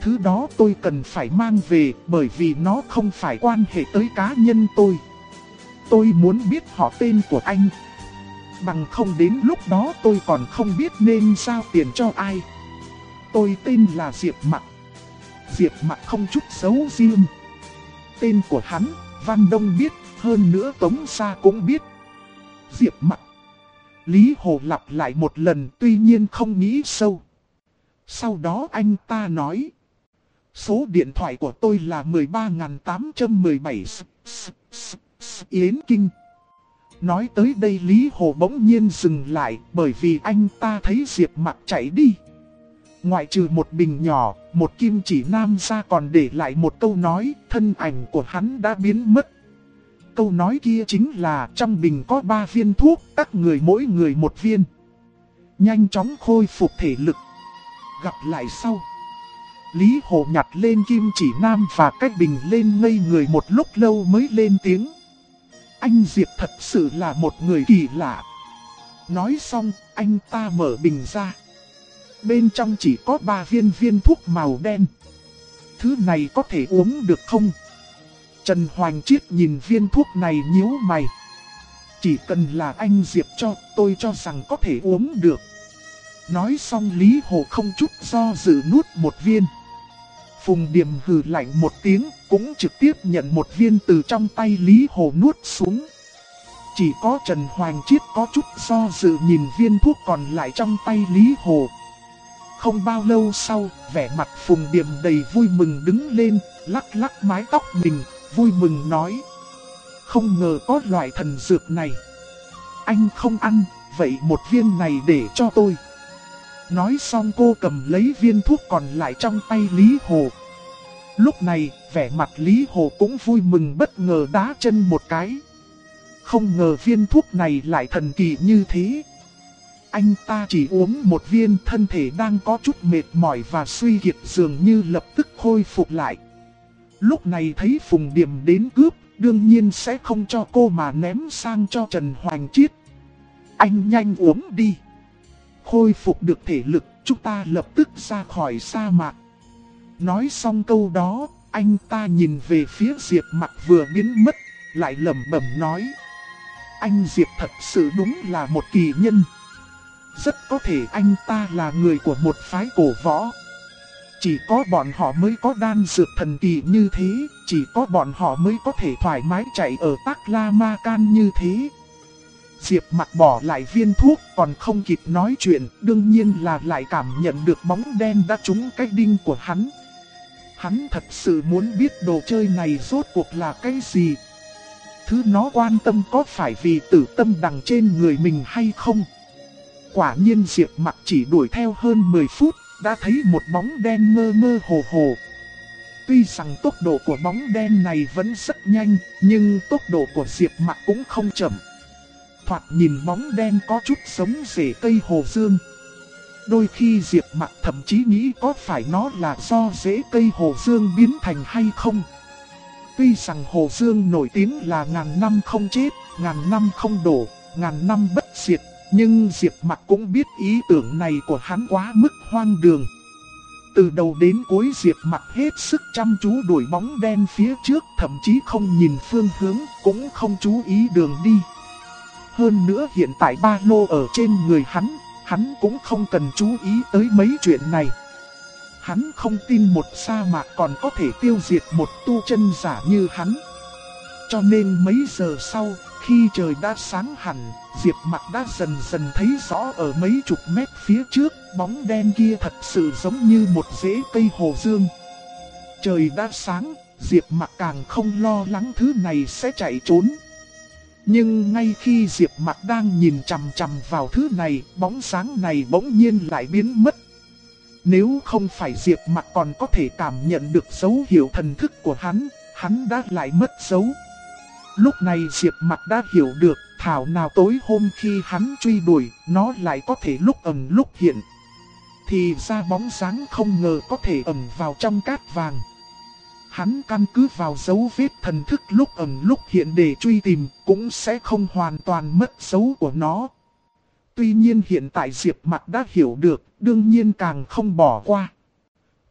Thứ đó tôi cần phải mang về bởi vì nó không phải quan hệ tới cá nhân tôi. Tôi muốn biết họ tên của anh. Bằng không đến lúc đó tôi còn không biết nên giao tiền cho ai. Tôi tên là Diệp Mặc. Diệp Mặc không chút giấu riêng. Tên của hắn, Văn Đông biết, hơn nữa Tống Sa cũng biết. Diệp Mặc. Lý Hồ lặp lại một lần tuy nhiên không nghĩ sâu. Sau đó anh ta nói. Số điện thoại của tôi là 13.817 Yến Kinh. Nói tới đây Lý Hồ bỗng nhiên dừng lại bởi vì anh ta thấy Diệp Mặc chạy đi. Ngoại trừ một bình nhỏ, một kim chỉ nam ra còn để lại một câu nói, thân ảnh của hắn đã biến mất. Câu nói kia chính là trong bình có 3 viên thuốc, các người mỗi người một viên. Nhanh chóng khôi phục thể lực. Gặp lại sau. Lý Hồ nhặt lên kim chỉ nam và cách bình lên ngây người một lúc lâu mới lên tiếng. Anh Diệp thật sự là một người kỳ lạ. Nói xong, anh ta mở bình ra. Bên trong chỉ có 3 viên thuốc màu đen. Thứ này có thể uống được không? Trần Hoành Chiết nhìn viên thuốc này nhíu mày. Chỉ cần là anh Diệp cho, tôi cho rằng có thể uống được. Nói xong Lý Hồ không chút do dự nuốt một viên. Phùng Điềm hừ lạnh một tiếng, cũng trực tiếp nhận một viên từ trong tay Lý Hồ nuốt xuống. Chỉ có Trần Hoành Chiết có chút do dự nhìn viên thuốc còn lại trong tay Lý Hồ. Không bao lâu sau, vẻ mặt Phùng Điềm đầy vui mừng đứng lên, lắc lắc mái tóc mình, vui mừng nói. Không ngờ có loại thần dược này. Anh không ăn, vậy một viên này để cho tôi. Nói xong cô cầm lấy viên thuốc còn lại trong tay Lý Hồ. Lúc này, vẻ mặt Lý Hồ cũng vui mừng bất ngờ đá chân một cái. Không ngờ viên thuốc này lại thần kỳ như thế. Anh ta chỉ uống một viên, thân thể đang có chút mệt mỏi và suy kiệt dường như lập tức khôi phục lại. Lúc này thấy Phùng Điềm đến cướp, đương nhiên sẽ không cho cô mà ném sang cho Trần Hoành Chiết. Anh nhanh uống đi. Khôi phục được thể lực, chúng ta lập tức ra khỏi sa mạc. Nói xong câu đó, anh ta nhìn về phía Diệp Mặc vừa biến mất, lại lẩm bẩm nói. Anh Diệp thật sự đúng là một kỳ nhân. Rất có thể anh ta là người của một phái cổ võ. Chỉ có bọn họ mới có đan dược thần kỳ như thế, chỉ có bọn họ mới có thể thoải mái chạy ở Tắc La Ma Can như thế. Diệp Mặc bỏ lại viên thuốc còn không kịp nói chuyện, đương nhiên là lại cảm nhận được bóng đen đã trúng cái đinh của hắn. Hắn thật sự muốn biết đồ chơi này rốt cuộc là cái gì. Thứ nó quan tâm có phải vì tử tâm đằng trên người mình hay không. Quả nhiên Diệp Mặc chỉ đuổi theo hơn 10 phút, đã thấy một bóng đen mơ mơ hồ hồ. Tuy rằng tốc độ của bóng đen này vẫn rất nhanh, nhưng tốc độ của Diệp Mặc cũng không chậm. Thoạt nhìn bóng đen có chút giống rễ cây hồ dương. Đôi khi Diệp Mặc thậm chí nghĩ có phải nó là do rễ cây hồ dương biến thành hay không. Tuy rằng hồ dương nổi tiếng là ngàn năm không chết, ngàn năm không đổ, ngàn năm bất diệt, nhưng Diệp Mặc cũng biết ý tưởng này của hắn quá mức hoang đường. Từ đầu đến cuối Diệp Mặc hết sức chăm chú đuổi bóng đen phía trước, thậm chí không nhìn phương hướng, cũng không chú ý đường đi. Hơn nữa hiện tại ba lô ở trên người hắn cũng không cần chú ý tới mấy chuyện này. Hắn không tin một sa mạc còn có thể tiêu diệt một tu chân giả như hắn. Cho nên mấy giờ sau, khi trời đã sáng hẳn, Diệp Mặc đã dần dần thấy rõ ở mấy chục mét phía trước, bóng đen kia thật sự giống như một rễ cây hồ dương. Trời đã sáng, Diệp Mặc càng không lo lắng thứ này sẽ chạy trốn. Nhưng ngay khi Diệp Mặc đang nhìn chằm chằm vào thứ này, bóng sáng này bỗng nhiên lại biến mất. Nếu không phải Diệp Mặc còn có thể cảm nhận được dấu hiệu thần thức của hắn đã lại mất dấu. Lúc này Diệp Mặc đã hiểu được, thảo nào tối hôm khi hắn truy đuổi, nó lại có thể lúc ẩn lúc hiện. Thì ra bóng sáng không ngờ có thể ẩn vào trong cát vàng. Hắn căn cứ vào dấu vết thần thức lúc ẩn lúc hiện để truy tìm, cũng sẽ không hoàn toàn mất dấu của nó. Tuy nhiên hiện tại Diệp Mặc đã hiểu được, đương nhiên càng không bỏ qua.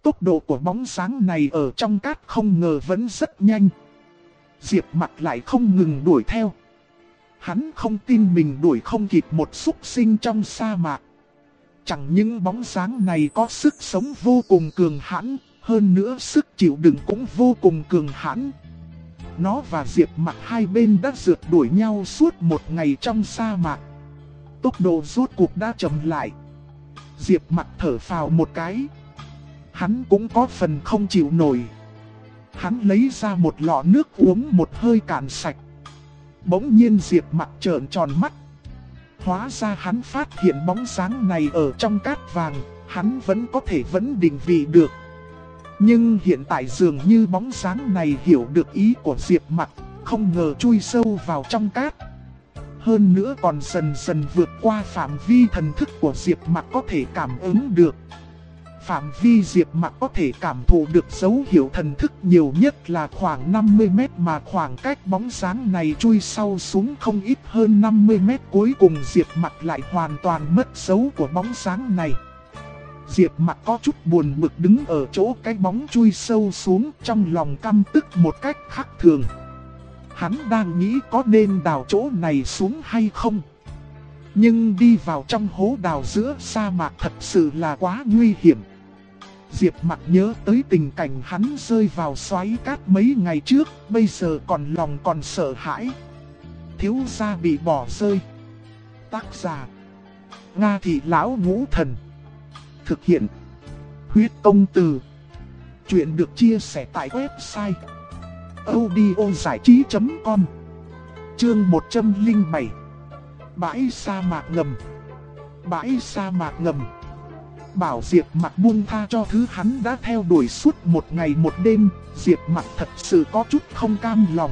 Tốc độ của bóng dáng này ở trong cát không ngờ vẫn rất nhanh. Diệp Mặc lại không ngừng đuổi theo. Hắn không tin mình đuổi không kịp một súc sinh trong sa mạc. Chẳng những bóng dáng này có sức sống vô cùng cường hãn, hơn nữa sức chịu đựng cũng vô cùng cường hãn. Nó và Diệp Mặc hai bên đã rượt đuổi nhau suốt một ngày trong sa mạc. Tốc độ rốt cuộc đã chậm lại. Diệp Mặc thở phào một cái. Hắn cũng có phần không chịu nổi. Hắn lấy ra một lọ nước uống một hơi cạn sạch. Bỗng nhiên Diệp Mặc trợn tròn mắt. Hóa ra hắn phát hiện bóng dáng này ở trong cát vàng, hắn vẫn có thể vẫn định vị được. Nhưng hiện tại dường như bóng dáng này hiểu được ý của Diệp Mặc, không ngờ chui sâu vào trong cát. Hơn nữa còn dần dần vượt qua phạm vi thần thức của Diệp Mặc có thể cảm ứng được. Phạm vi Diệp Mặc có thể cảm thụ được dấu hiệu thần thức nhiều nhất là khoảng 50 mét, mà khoảng cách bóng dáng này chui sâu xuống không ít hơn 50 mét. Cuối cùng Diệp Mặc lại hoàn toàn mất dấu của bóng dáng này. Diệp Mặc có chút buồn bực đứng ở chỗ cái bóng chui sâu xuống, trong lòng căm tức một cách khác thường. Hắn đang nghĩ có nên đào chỗ này xuống hay không. Nhưng đi vào trong hố đào giữa sa mạc thật sự là quá nguy hiểm. Diệp Mặc nhớ tới tình cảnh hắn rơi vào xoáy cát mấy ngày trước, bây giờ lòng còn sợ hãi. Thiếu gia bị bỏ rơi. Tác giả: Nga Thị Lão Ngũ Thần. Thực hiện: Huyết Công Từ. Chuyện được chia sẻ tại website audiozảichí.com. Chương 107. Bãi sa mạc ngầm. Bãi sa mạc ngầm. Bảo Diệp Mặc buông tha cho thứ hắn đã theo đuổi suốt một ngày một đêm, Diệp Mặc thật sự có chút không cam lòng.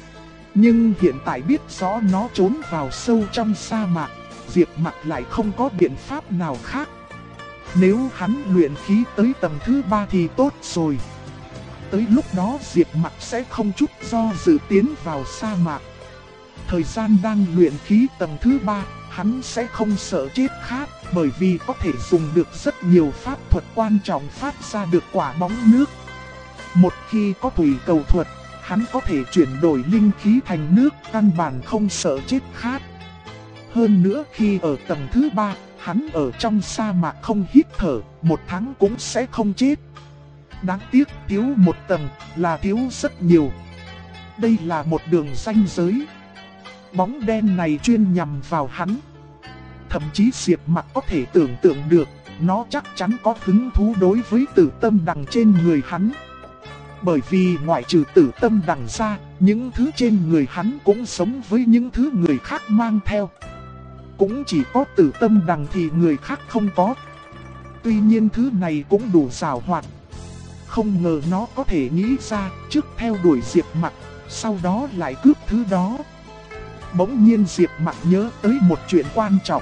Nhưng hiện tại biết rõ nó trốn vào sâu trong sa mạc, Diệp Mặc lại không có biện pháp nào khác. Nếu hắn luyện khí tới tầng thứ 3 thì tốt rồi. Tới lúc đó Diệp Mặc sẽ không chút do dự tiến vào sa mạc. Thời gian đang luyện khí tầng thứ 3, hắn sẽ không sợ chết khát, bởi vì có thể dùng được rất nhiều pháp thuật quan trọng phát ra được quả bóng nước. Một khi có thủy cầu thuật, hắn có thể chuyển đổi linh khí thành nước, căn bản không sợ chết khát. Hơn nữa khi ở tầng thứ 3, hắn ở trong sa mạc không hít thở, một tháng cũng sẽ không chết. Đáng tiếc thiếu một tầng là thiếu rất nhiều. Đây là một đường ranh giới. Bóng đen này chuyên nhằm vào hắn. Thậm chí Diệp Mặc có thể tưởng tượng được, nó chắc chắn có hứng thú đối với tử tâm đằng trên người hắn. Bởi vì ngoại trừ tử tâm đằng ra, những thứ trên người hắn cũng sống với những thứ người khác mang theo. Cũng chỉ có tử tâm đằng thì người khác không có. Tuy nhiên thứ này cũng đủ giàu hoạt. Không ngờ nó có thể nghĩ ra trước theo đuổi Diệp Mặc, sau đó lại cướp thứ đó. Bỗng nhiên Diệp Mặc nhớ tới một chuyện quan trọng.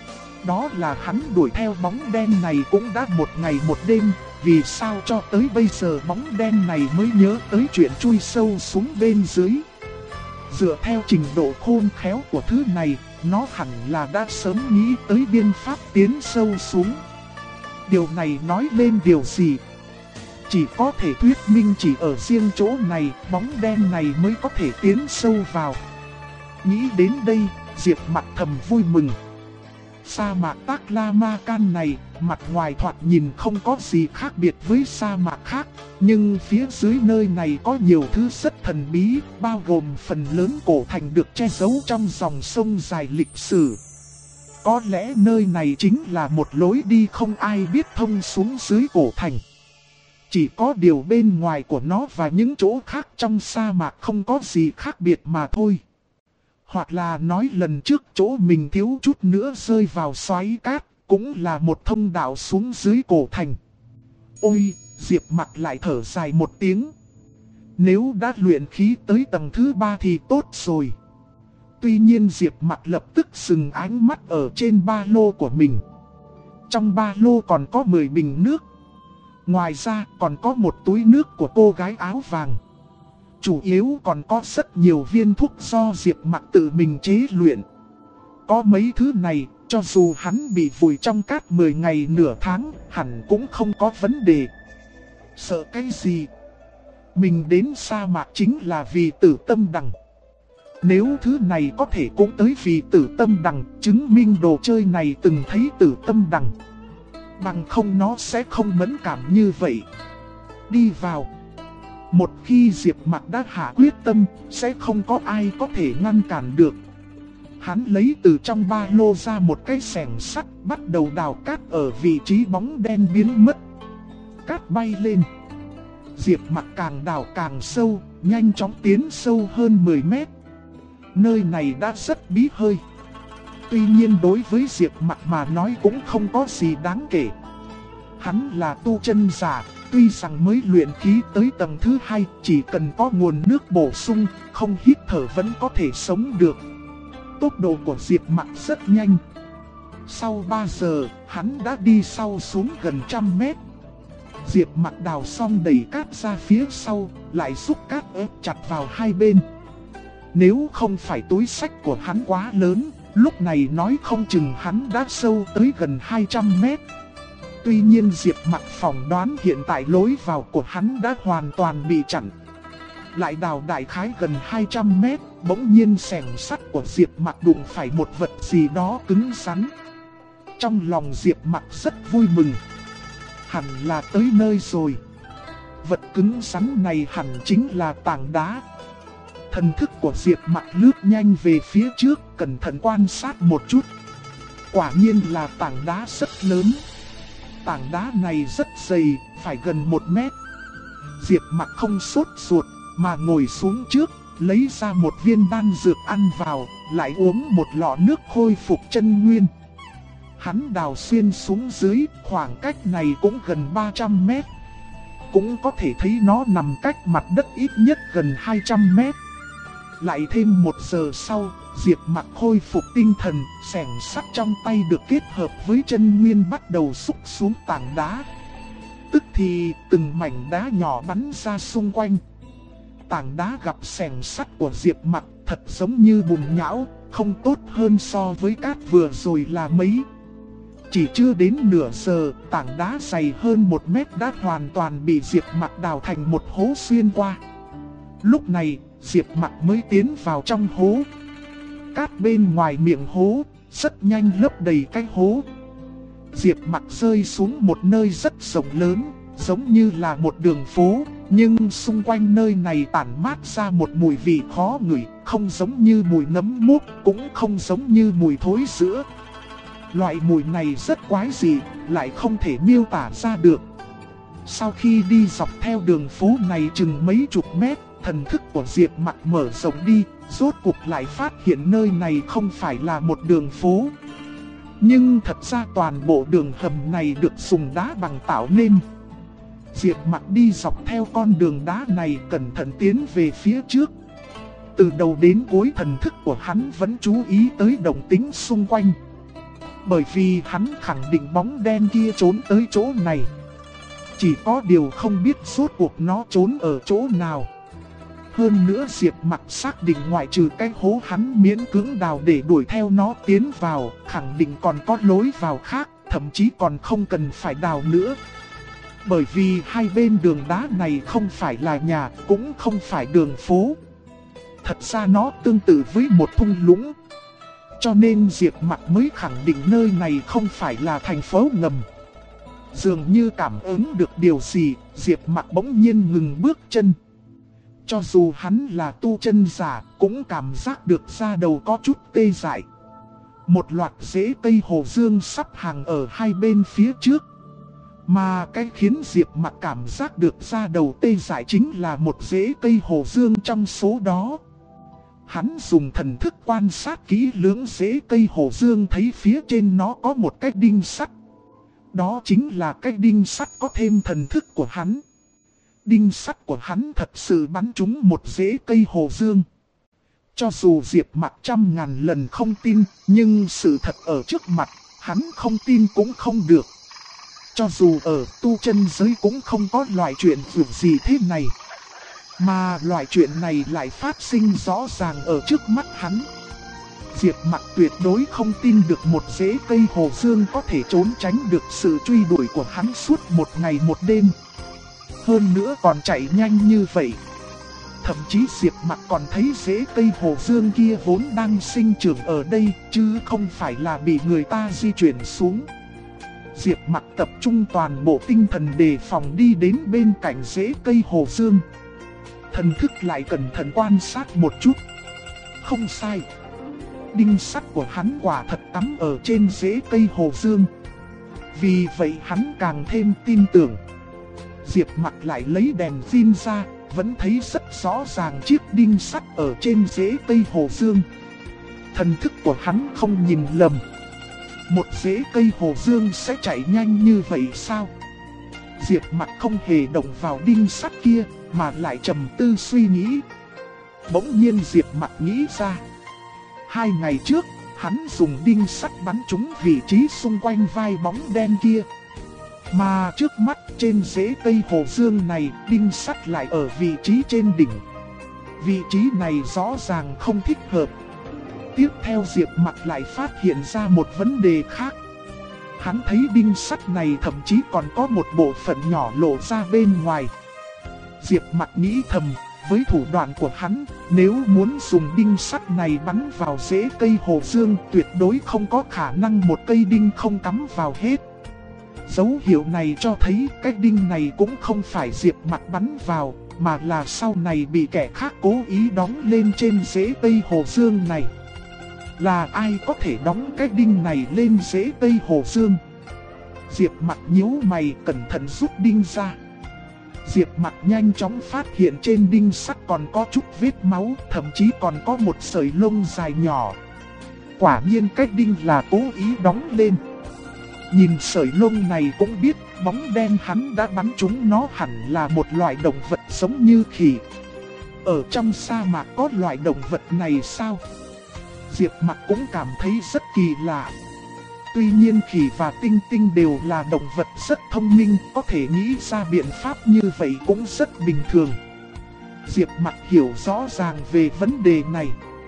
Đó là hắn đuổi theo bóng đen này cũng đã một ngày một đêm. Vì sao cho tới bây giờ bóng đen này mới nhớ tới chuyện chui sâu xuống bên dưới? Dựa theo trình độ khôn khéo của thứ này, nó hẳn là đã sớm nghĩ tới biện pháp tiến sâu xuống. Điều này nói lên điều gì? Chỉ có thể thuyết minh chỉ ở riêng chỗ này, bóng đen này mới có thể tiến sâu vào. Nghĩ đến đây, Diệp Mặc thầm vui mừng. Sa mạc Tắc La Ma Can này, mặt ngoài thoạt nhìn không có gì khác biệt với sa mạc khác. Nhưng phía dưới nơi này có nhiều thứ rất thần bí, bao gồm phần lớn cổ thành được che giấu trong dòng sông dài lịch sử. Có lẽ nơi này chính là một lối đi không ai biết thông xuống dưới cổ thành. Chỉ có điều bên ngoài của nó và những chỗ khác trong sa mạc không có gì khác biệt mà thôi. Hoặc là nói lần trước chỗ mình thiếu chút nữa rơi vào xoáy cát, cũng là một thông đạo xuống dưới cổ thành. Ôi, Diệp Mặc lại thở dài một tiếng. Nếu đã luyện khí tới tầng thứ 3 thì tốt rồi. Tuy nhiên Diệp Mặc lập tức dừng ánh mắt ở trên ba lô của mình. Trong ba lô còn có 10 bình nước. Ngoài ra còn có một túi nước của cô gái áo vàng. Chủ yếu còn có rất nhiều viên thuốc do Diệp Mặc tự mình chế luyện. Có mấy thứ này, cho dù hắn bị vùi trong cát 10 ngày nửa tháng, hẳn cũng không có vấn đề. Sợ cái gì? Mình đến sa mạc chính là vì Tử Tâm Đằng. Nếu thứ này có thể cũng tới vì Tử Tâm Đằng, chứng minh đồ chơi này từng thấy Tử Tâm Đằng. Bằng không nó sẽ không mẫn cảm như vậy. Đi vào. Một khi Diệp Mặc đã hạ quyết tâm, sẽ không có ai có thể ngăn cản được. Hắn lấy từ trong ba lô ra một cái xẻng sắt, bắt đầu đào cát ở vị trí bóng đen biến mất. Cát bay lên. Diệp Mặc càng đào càng sâu, nhanh chóng tiến sâu hơn 10 mét. Nơi này đã rất bí hơi. Tuy nhiên đối với Diệp Mặc mà nói cũng không có gì đáng kể. Hắn là tu chân giả, tuy rằng mới luyện khí tới tầng thứ 2, chỉ cần có nguồn nước bổ sung, không hít thở vẫn có thể sống được. Tốc độ của Diệp Mặc rất nhanh. Sau 3 giờ, hắn đã đi sâu xuống gần 100 mét. Diệp Mặc đào xong đẩy cát ra phía sau, lại xúc cát ép chặt vào hai bên. Nếu không phải túi xách của hắn quá lớn, lúc này nói không chừng hắn đã sâu tới gần 200 mét. Tuy nhiên Diệp Mặc phỏng đoán hiện tại lối vào của hắn đã hoàn toàn bị chặn. Lại đào đại khái gần 200 mét, bỗng nhiên xẻng sắt của Diệp Mặc đụng phải một vật gì đó cứng rắn. Trong lòng Diệp Mặc rất vui mừng. Hẳn là tới nơi rồi. Vật cứng rắn này hẳn chính là tảng đá. Thần thức của Diệp Mặc lướt nhanh về phía trước, cẩn thận quan sát một chút. Quả nhiên là tảng đá rất lớn. Tảng đá này rất dày, phải gần 1 mét. Diệp Mặc không sốt ruột, mà ngồi xuống trước, lấy ra một viên đan dược ăn vào, lại uống một lọ nước khôi phục chân nguyên. Hắn đào xuyên xuống dưới, khoảng cách này cũng gần 300 mét. Cũng có thể thấy nó nằm cách mặt đất ít nhất gần 200 mét. Lại thêm 1 giờ sau, Diệp Mặc khôi phục tinh thần, xẻng sắt trong tay được kết hợp với chân nguyên bắt đầu xúc xuống tảng đá. Tức thì từng mảnh đá nhỏ bắn ra xung quanh. Tảng đá gặp xẻng sắt của Diệp Mặc thật giống như bùn nhão, không tốt hơn so với cát vừa rồi là mấy. Chỉ chưa đến nửa giờ, tảng đá dày hơn 1 mét đã hoàn toàn bị Diệp Mặc đào thành một hố xuyên qua. Lúc này, Diệp Mặc mới tiến vào trong hố. Cát bên ngoài miệng hố, rất nhanh lấp đầy cái hố. Diệp Mặc rơi xuống một nơi rất rộng lớn, giống như là một đường phố, nhưng xung quanh nơi này tản mát ra một mùi vị khó ngửi, không giống như mùi nấm mốc, cũng không giống như mùi thối sữa. Loại mùi này rất quái dị, lại không thể miêu tả ra được. Sau khi đi dọc theo đường phố này chừng mấy chục mét, thần thức của Diệp Mặc mở rộng đi, rốt cuộc lại phát hiện nơi này không phải là một đường phố. Nhưng thật ra toàn bộ đường hầm này được dùng đá bằng tạo nên. Diệp Mặc đi dọc theo con đường đá này cẩn thận tiến về phía trước. Từ đầu đến cuối thần thức của hắn vẫn chú ý tới động tĩnh xung quanh. Bởi vì hắn khẳng định bóng đen kia trốn tới chỗ này. Chỉ có điều không biết suốt cuộc nó trốn ở chỗ nào. Hơn nữa Diệp Mặc xác định ngoại trừ cái hố hắn miễn cưỡng đào để đuổi theo nó tiến vào, khẳng định còn có lối vào khác, thậm chí còn không cần phải đào nữa. Bởi vì hai bên đường đá này không phải là nhà, cũng không phải đường phố. Thật ra nó tương tự với một thung lũng. Cho nên Diệp Mặc mới khẳng định nơi này không phải là thành phố ngầm. Dường như cảm ứng được điều gì, Diệp Mặc bỗng nhiên ngừng bước chân. Cho dù hắn là tu chân giả, cũng cảm giác được da đầu có chút tê dại. Một loạt rễ cây hồ dương sắp hàng ở hai bên phía trước. Mà cái khiến Diệp Mặc cảm giác được da đầu tê dại chính là một rễ cây hồ dương trong số đó. Hắn dùng thần thức quan sát kỹ lưỡng rễ cây hồ dương, thấy phía trên nó có một cái đinh sắt. Đó chính là cái đinh sắt có thêm thần thức của hắn. Đinh sắt của hắn thật sự bắn trúng một rễ cây hồ dương. Cho dù Diệp Mặc 100.000 lần không tin, nhưng sự thật ở trước mặt, hắn không tin cũng không được. Cho dù ở tu chân giới cũng không có loại chuyện vượt gì thế này. Mà loại chuyện này lại phát sinh rõ ràng ở trước mắt hắn. Diệp Mặc tuyệt đối không tin được một rễ cây hồ dương có thể trốn tránh được sự truy đuổi của hắn suốt một ngày một đêm. Hơn nữa còn chạy nhanh như vậy. Thậm chí Diệp Mặc còn thấy rễ cây hồ dương kia vốn đang sinh trưởng ở đây, chứ không phải là bị người ta di chuyển xuống. Diệp Mặc tập trung toàn bộ tinh thần đề phòng đi đến bên cạnh rễ cây hồ dương. Thần thức lại cẩn thận quan sát một chút. Không sai. Đinh sắt của hắn quả thật cắm ở trên rễ cây hồ dương. Vì vậy hắn càng thêm tin tưởng. Diệp Mặc lại lấy đèn pin ra, vẫn thấy rất rõ ràng chiếc đinh sắt ở trên rễ cây hồ dương. Thần thức của hắn không nhìn lầm. Một rễ cây hồ dương sẽ chạy nhanh như vậy sao? Diệp Mặc không hề động vào đinh sắt kia, mà lại trầm tư suy nghĩ. Bỗng nhiên Diệp Mặc nghĩ ra. 2 ngày trước, hắn dùng đinh sắt bắn trúng vị trí xung quanh vai bóng đen kia. Mà trước mắt trên rễ cây hồ dương này, đinh sắt lại ở vị trí trên đỉnh. Vị trí này rõ ràng không thích hợp. Tiếp theo Diệp Mặc lại phát hiện ra một vấn đề khác. Hắn thấy đinh sắt này thậm chí còn có một bộ phận nhỏ lộ ra bên ngoài. Diệp Mặc nghĩ thầm, với thủ đoạn của hắn, nếu muốn dùng đinh sắt này bắn vào rễ cây hồ dương, tuyệt đối không có khả năng một cây đinh không cắm vào hết. Dấu hiệu này cho thấy cái đinh này cũng không phải Diệp Mặc bắn vào, mà là sau này bị kẻ khác cố ý đóng lên trên rễ cây hồ dương này. Là ai có thể đóng cái đinh này lên rễ cây hồ dương? Diệp Mặc nhíu mày cẩn thận rút đinh ra. Diệp Mặc nhanh chóng phát hiện trên đinh sắt còn có chút vết máu, thậm chí còn có một sợi lông dài nhỏ. Quả nhiên cái đinh là cố ý đóng lên. Nhìn sợi lông này cũng biết bóng đen hắn đã bắn trúng nó hẳn là một loại động vật giống như khỉ. Ở trong sa mạc có loại động vật này sao? Diệp Mặc cũng cảm thấy rất kỳ lạ. Tuy nhiên khỉ và tinh tinh đều là động vật rất thông minh, có thể nghĩ ra biện pháp như vậy cũng rất bình thường. Diệp Mặc hiểu rõ ràng về vấn đề này.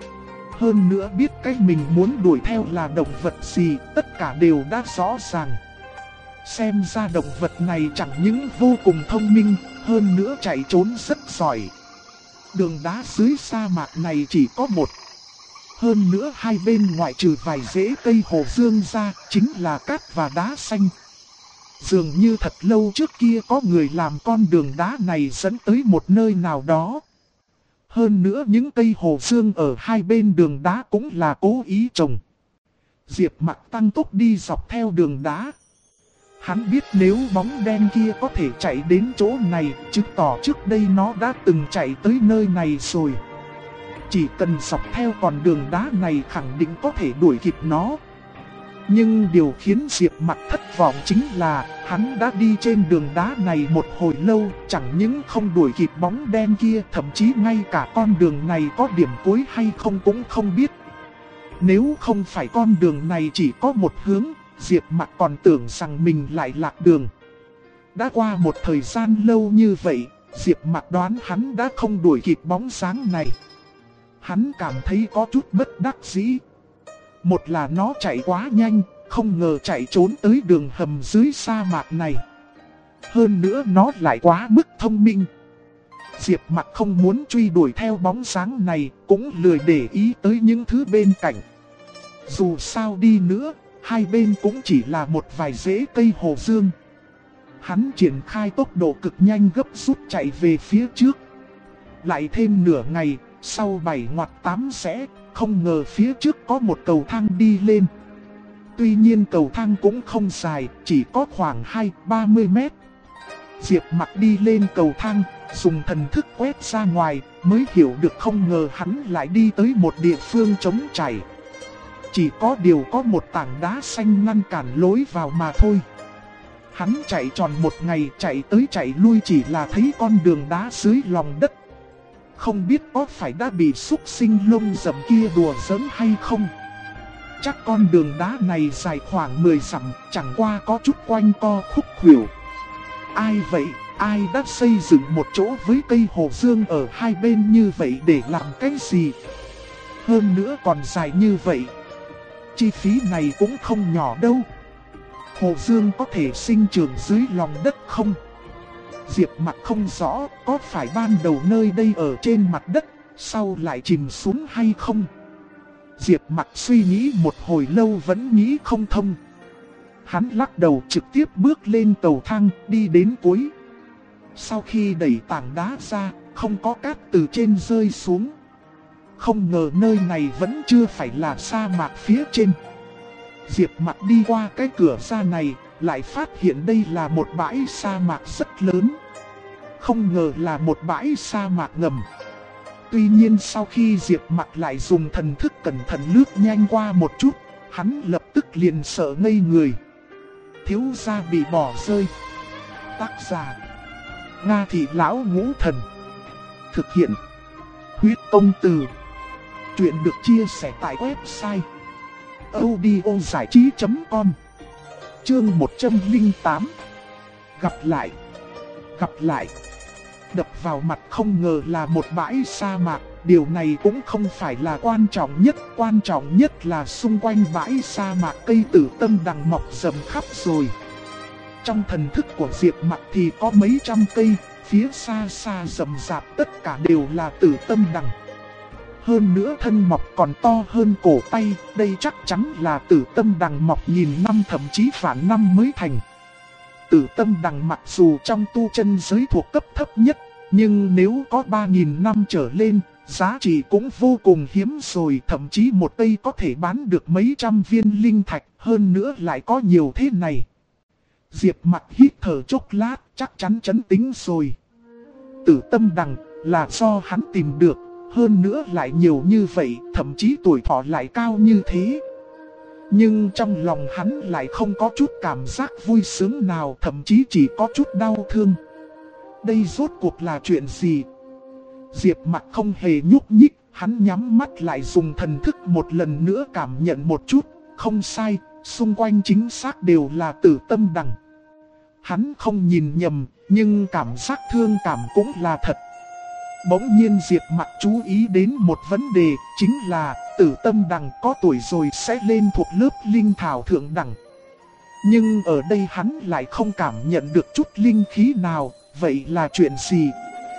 Hơn nữa biết cách mình muốn đuổi theo là động vật gì, tất cả đều đã rõ ràng. Xem ra động vật này chẳng những vô cùng thông minh, hơn nữa chạy trốn rất giỏi. Đường đá dưới sa mạc này chỉ có một. Hơn nữa hai bên ngoại trừ vài rễ cây hồ dương ra, chính là cát và đá xanh. Dường như thật lâu trước kia có người làm con đường đá này dẫn tới một nơi nào đó. Hơn nữa những cây hồ dương ở hai bên đường đá cũng là cố ý trồng. Diệp Mặc tăng tốc đi dọc theo đường đá. Hắn biết nếu bóng đen kia có thể chạy đến chỗ này, chứng tỏ trước đây nó đã từng chạy tới nơi này rồi. Chỉ cần dọc theo con đường đá này khẳng định có thể đuổi kịp nó. Nhưng điều khiến Diệp Mặc thất vọng chính là hắn đã đi trên đường đá này một hồi lâu, chẳng những không đuổi kịp bóng đen kia, thậm chí ngay cả con đường này có điểm cuối hay không cũng không biết. Nếu không phải con đường này chỉ có một hướng, Diệp Mặc còn tưởng rằng mình lại lạc đường. Đã qua một thời gian lâu như vậy, Diệp Mặc đoán hắn đã không đuổi kịp bóng dáng này. Hắn cảm thấy có chút bất đắc dĩ. Một là nó chạy quá nhanh, không ngờ chạy trốn tới đường hầm dưới sa mạc này. Hơn nữa nó lại quá mức thông minh. Diệp Mặc không muốn truy đuổi theo bóng dáng này, cũng lười để ý tới những thứ bên cạnh. Dù sao đi nữa, hai bên cũng chỉ là một vài rễ cây hồ dương. Hắn triển khai tốc độ cực nhanh gấp rút chạy về phía trước. Lại thêm nửa ngày, sau 7 ngoặt 8 rẽ, không ngờ phía trước có một cầu thang đi lên. Tuy nhiên cầu thang cũng không dài, chỉ có khoảng 20-30 mét. Diệp Mặc đi lên cầu thang, dùng thần thức quét ra ngoài, mới hiểu được không ngờ hắn lại đi tới một địa phương trống trải. Chỉ có điều có một tảng đá xanh ngăn cản lối vào mà thôi. Hắn chạy tròn một ngày, chạy tới chạy lui chỉ là thấy con đường đá dưới lòng đất. Không biết có phải đã bị súc sinh lông rậm kia đùa giỡn hay không. Chắc con đường đá này dài khoảng 10 dặm, chẳng qua có chút quanh co khúc khuỷu. Ai vậy, ai đã xây dựng một chỗ với cây hồ dương ở hai bên như vậy để làm cái gì? Hơn nữa còn dài như vậy. Chi phí này cũng không nhỏ đâu. Hồ dương có thể sinh trưởng dưới lòng đất không? Diệp Mặc không rõ có phải ban đầu nơi đây ở trên mặt đất, sau lại chìm xuống hay không. Diệp Mặc suy nghĩ một hồi lâu vẫn nghĩ không thông. Hắn lắc đầu trực tiếp bước lên cầu thang đi đến cuối. Sau khi đẩy tảng đá ra, không có cát từ trên rơi xuống. Không ngờ nơi này vẫn chưa phải là sa mạc phía trên. Diệp Mặc đi qua cái cửa ra này, lại phát hiện đây là một bãi sa mạc rất lớn. Không ngờ là một bãi sa mạc ngầm. Tuy nhiên sau khi Diệp Mặc lại dùng thần thức cẩn thận lướt nhanh qua một chút, hắn lập tức liền sợ ngây người. Thiếu gia bị bỏ rơi. Tác giả: Nga Thị Lão Ngũ Thần. Thực hiện: Huyết Công Từ. Chuyện được chia sẻ tại website audiozảichí.com. Chương 108. Gặp lại. Gặp lại. Đập vào mặt không ngờ là một bãi sa mạc. Điều này cũng không phải là quan trọng nhất là xung quanh bãi sa mạc cây tử tâm đằng mọc rậm khắp rồi. Trong thần thức của Diệp Mặc thì có mấy trăm cây, phía xa xa rậm rạp tất cả đều là tử tâm đằng. Hơn nữa thân mọc còn to hơn cổ tay, đây chắc chắn là tử tâm đằng mọc nghìn năm thậm chí vạn năm mới thành. Tử tâm đằng mặc dù trong tu chân giới thuộc cấp thấp nhất, nhưng nếu có 3.000 năm trở lên, giá trị cũng vô cùng hiếm rồi, thậm chí một cây có thể bán được mấy trăm viên linh thạch, hơn nữa lại có nhiều thế này. Diệp Mặc hít thở chốc lát, chắc chắn chấn tĩnh rồi. Tử tâm đằng là do hắn tìm được, hơn nữa lại nhiều như vậy, thậm chí tuổi thọ lại cao như thế. Nhưng trong lòng hắn lại không có chút cảm giác vui sướng nào, thậm chí chỉ có chút đau thương. Đây rốt cuộc là chuyện gì? Diệp Mặc không hề nhúc nhích, hắn nhắm mắt lại dùng thần thức một lần nữa cảm nhận một chút. Không sai, xung quanh chính xác đều là tử tâm đằng. Hắn không nhìn nhầm, nhưng cảm giác thương cảm cũng là thật. Bỗng nhiên Diệp Mặc chú ý đến một vấn đề, chính là tử tâm đằng có tuổi rồi sẽ lên thuộc lớp linh thảo thượng đẳng. Nhưng ở đây hắn lại không cảm nhận được chút linh khí nào, vậy là chuyện gì?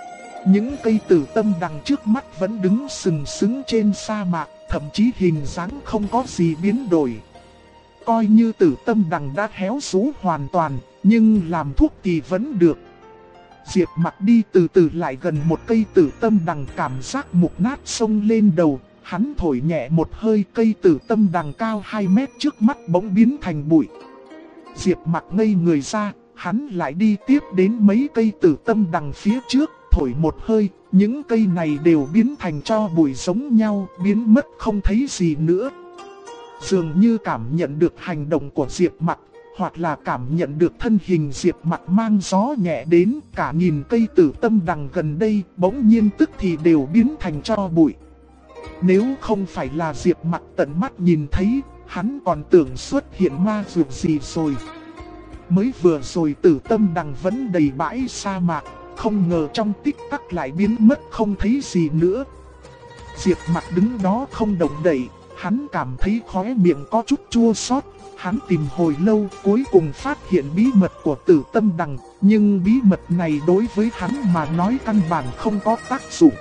Những cây tử tâm đằng trước mắt vẫn đứng sừng sững trên sa mạc, thậm chí hình dáng không có gì biến đổi. Coi như tử tâm đằng đã héo rũ hoàn toàn, nhưng làm thuốc thì vẫn được. Diệp Mặc đi từ từ lại gần một cây tử tâm đằng, cảm giác mục nát xông lên đầu. Hắn thổi nhẹ một hơi, cây tử tâm đằng cao 2 mét trước mắt bỗng biến thành bụi. Diệp Mặc ngây người ra, hắn lại đi tiếp đến mấy cây tử tâm đằng phía trước, thổi một hơi, những cây này đều biến thành tro bụi giống nhau, biến mất không thấy gì nữa. Dường như cảm nhận được hành động của Diệp Mặc, hoặc là cảm nhận được thân hình Diệp Mặc mang gió nhẹ đến, cả nghìn cây tử tâm đằng gần đây bỗng nhiên tức thì đều biến thành tro bụi. Nếu không phải là Diệp Mặc tận mắt nhìn thấy, hắn còn tưởng xuất hiện ma dược gì rồi. Mới vừa rồi tử tâm đằng vẫn đầy bãi sa mạc, không ngờ trong tích tắc lại biến mất không thấy gì nữa. Diệp Mặc đứng đó không động đậy, hắn cảm thấy khóe miệng có chút chua xót. Hắn tìm hồi lâu cuối cùng phát hiện bí mật của tử tâm đằng, nhưng bí mật này đối với hắn mà nói căn bản không có tác dụng.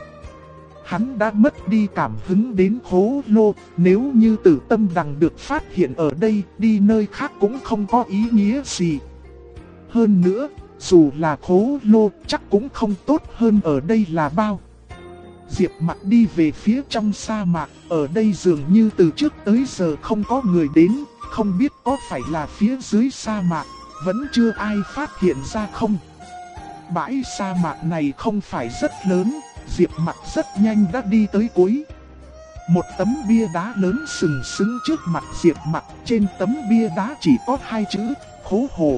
Hắn đã mất đi cảm hứng đến khố lô, nếu như tử tâm đằng được phát hiện ở đây, đi nơi khác cũng không có ý nghĩa gì. Hơn nữa, dù là khố lô chắc cũng không tốt hơn ở đây là bao. Diệp Mặc đi về phía trong sa mạc, ở đây dường như từ trước tới giờ không có người đến, không biết có phải là phía dưới sa mạc, vẫn chưa ai phát hiện ra không. Bãi sa mạc này không phải rất lớn, Diệp Mặc rất nhanh đã đi tới cuối. Một tấm bia đá lớn sừng sững trước mặt Diệp Mặc, trên tấm bia đá chỉ có 2 chữ, khố hồ.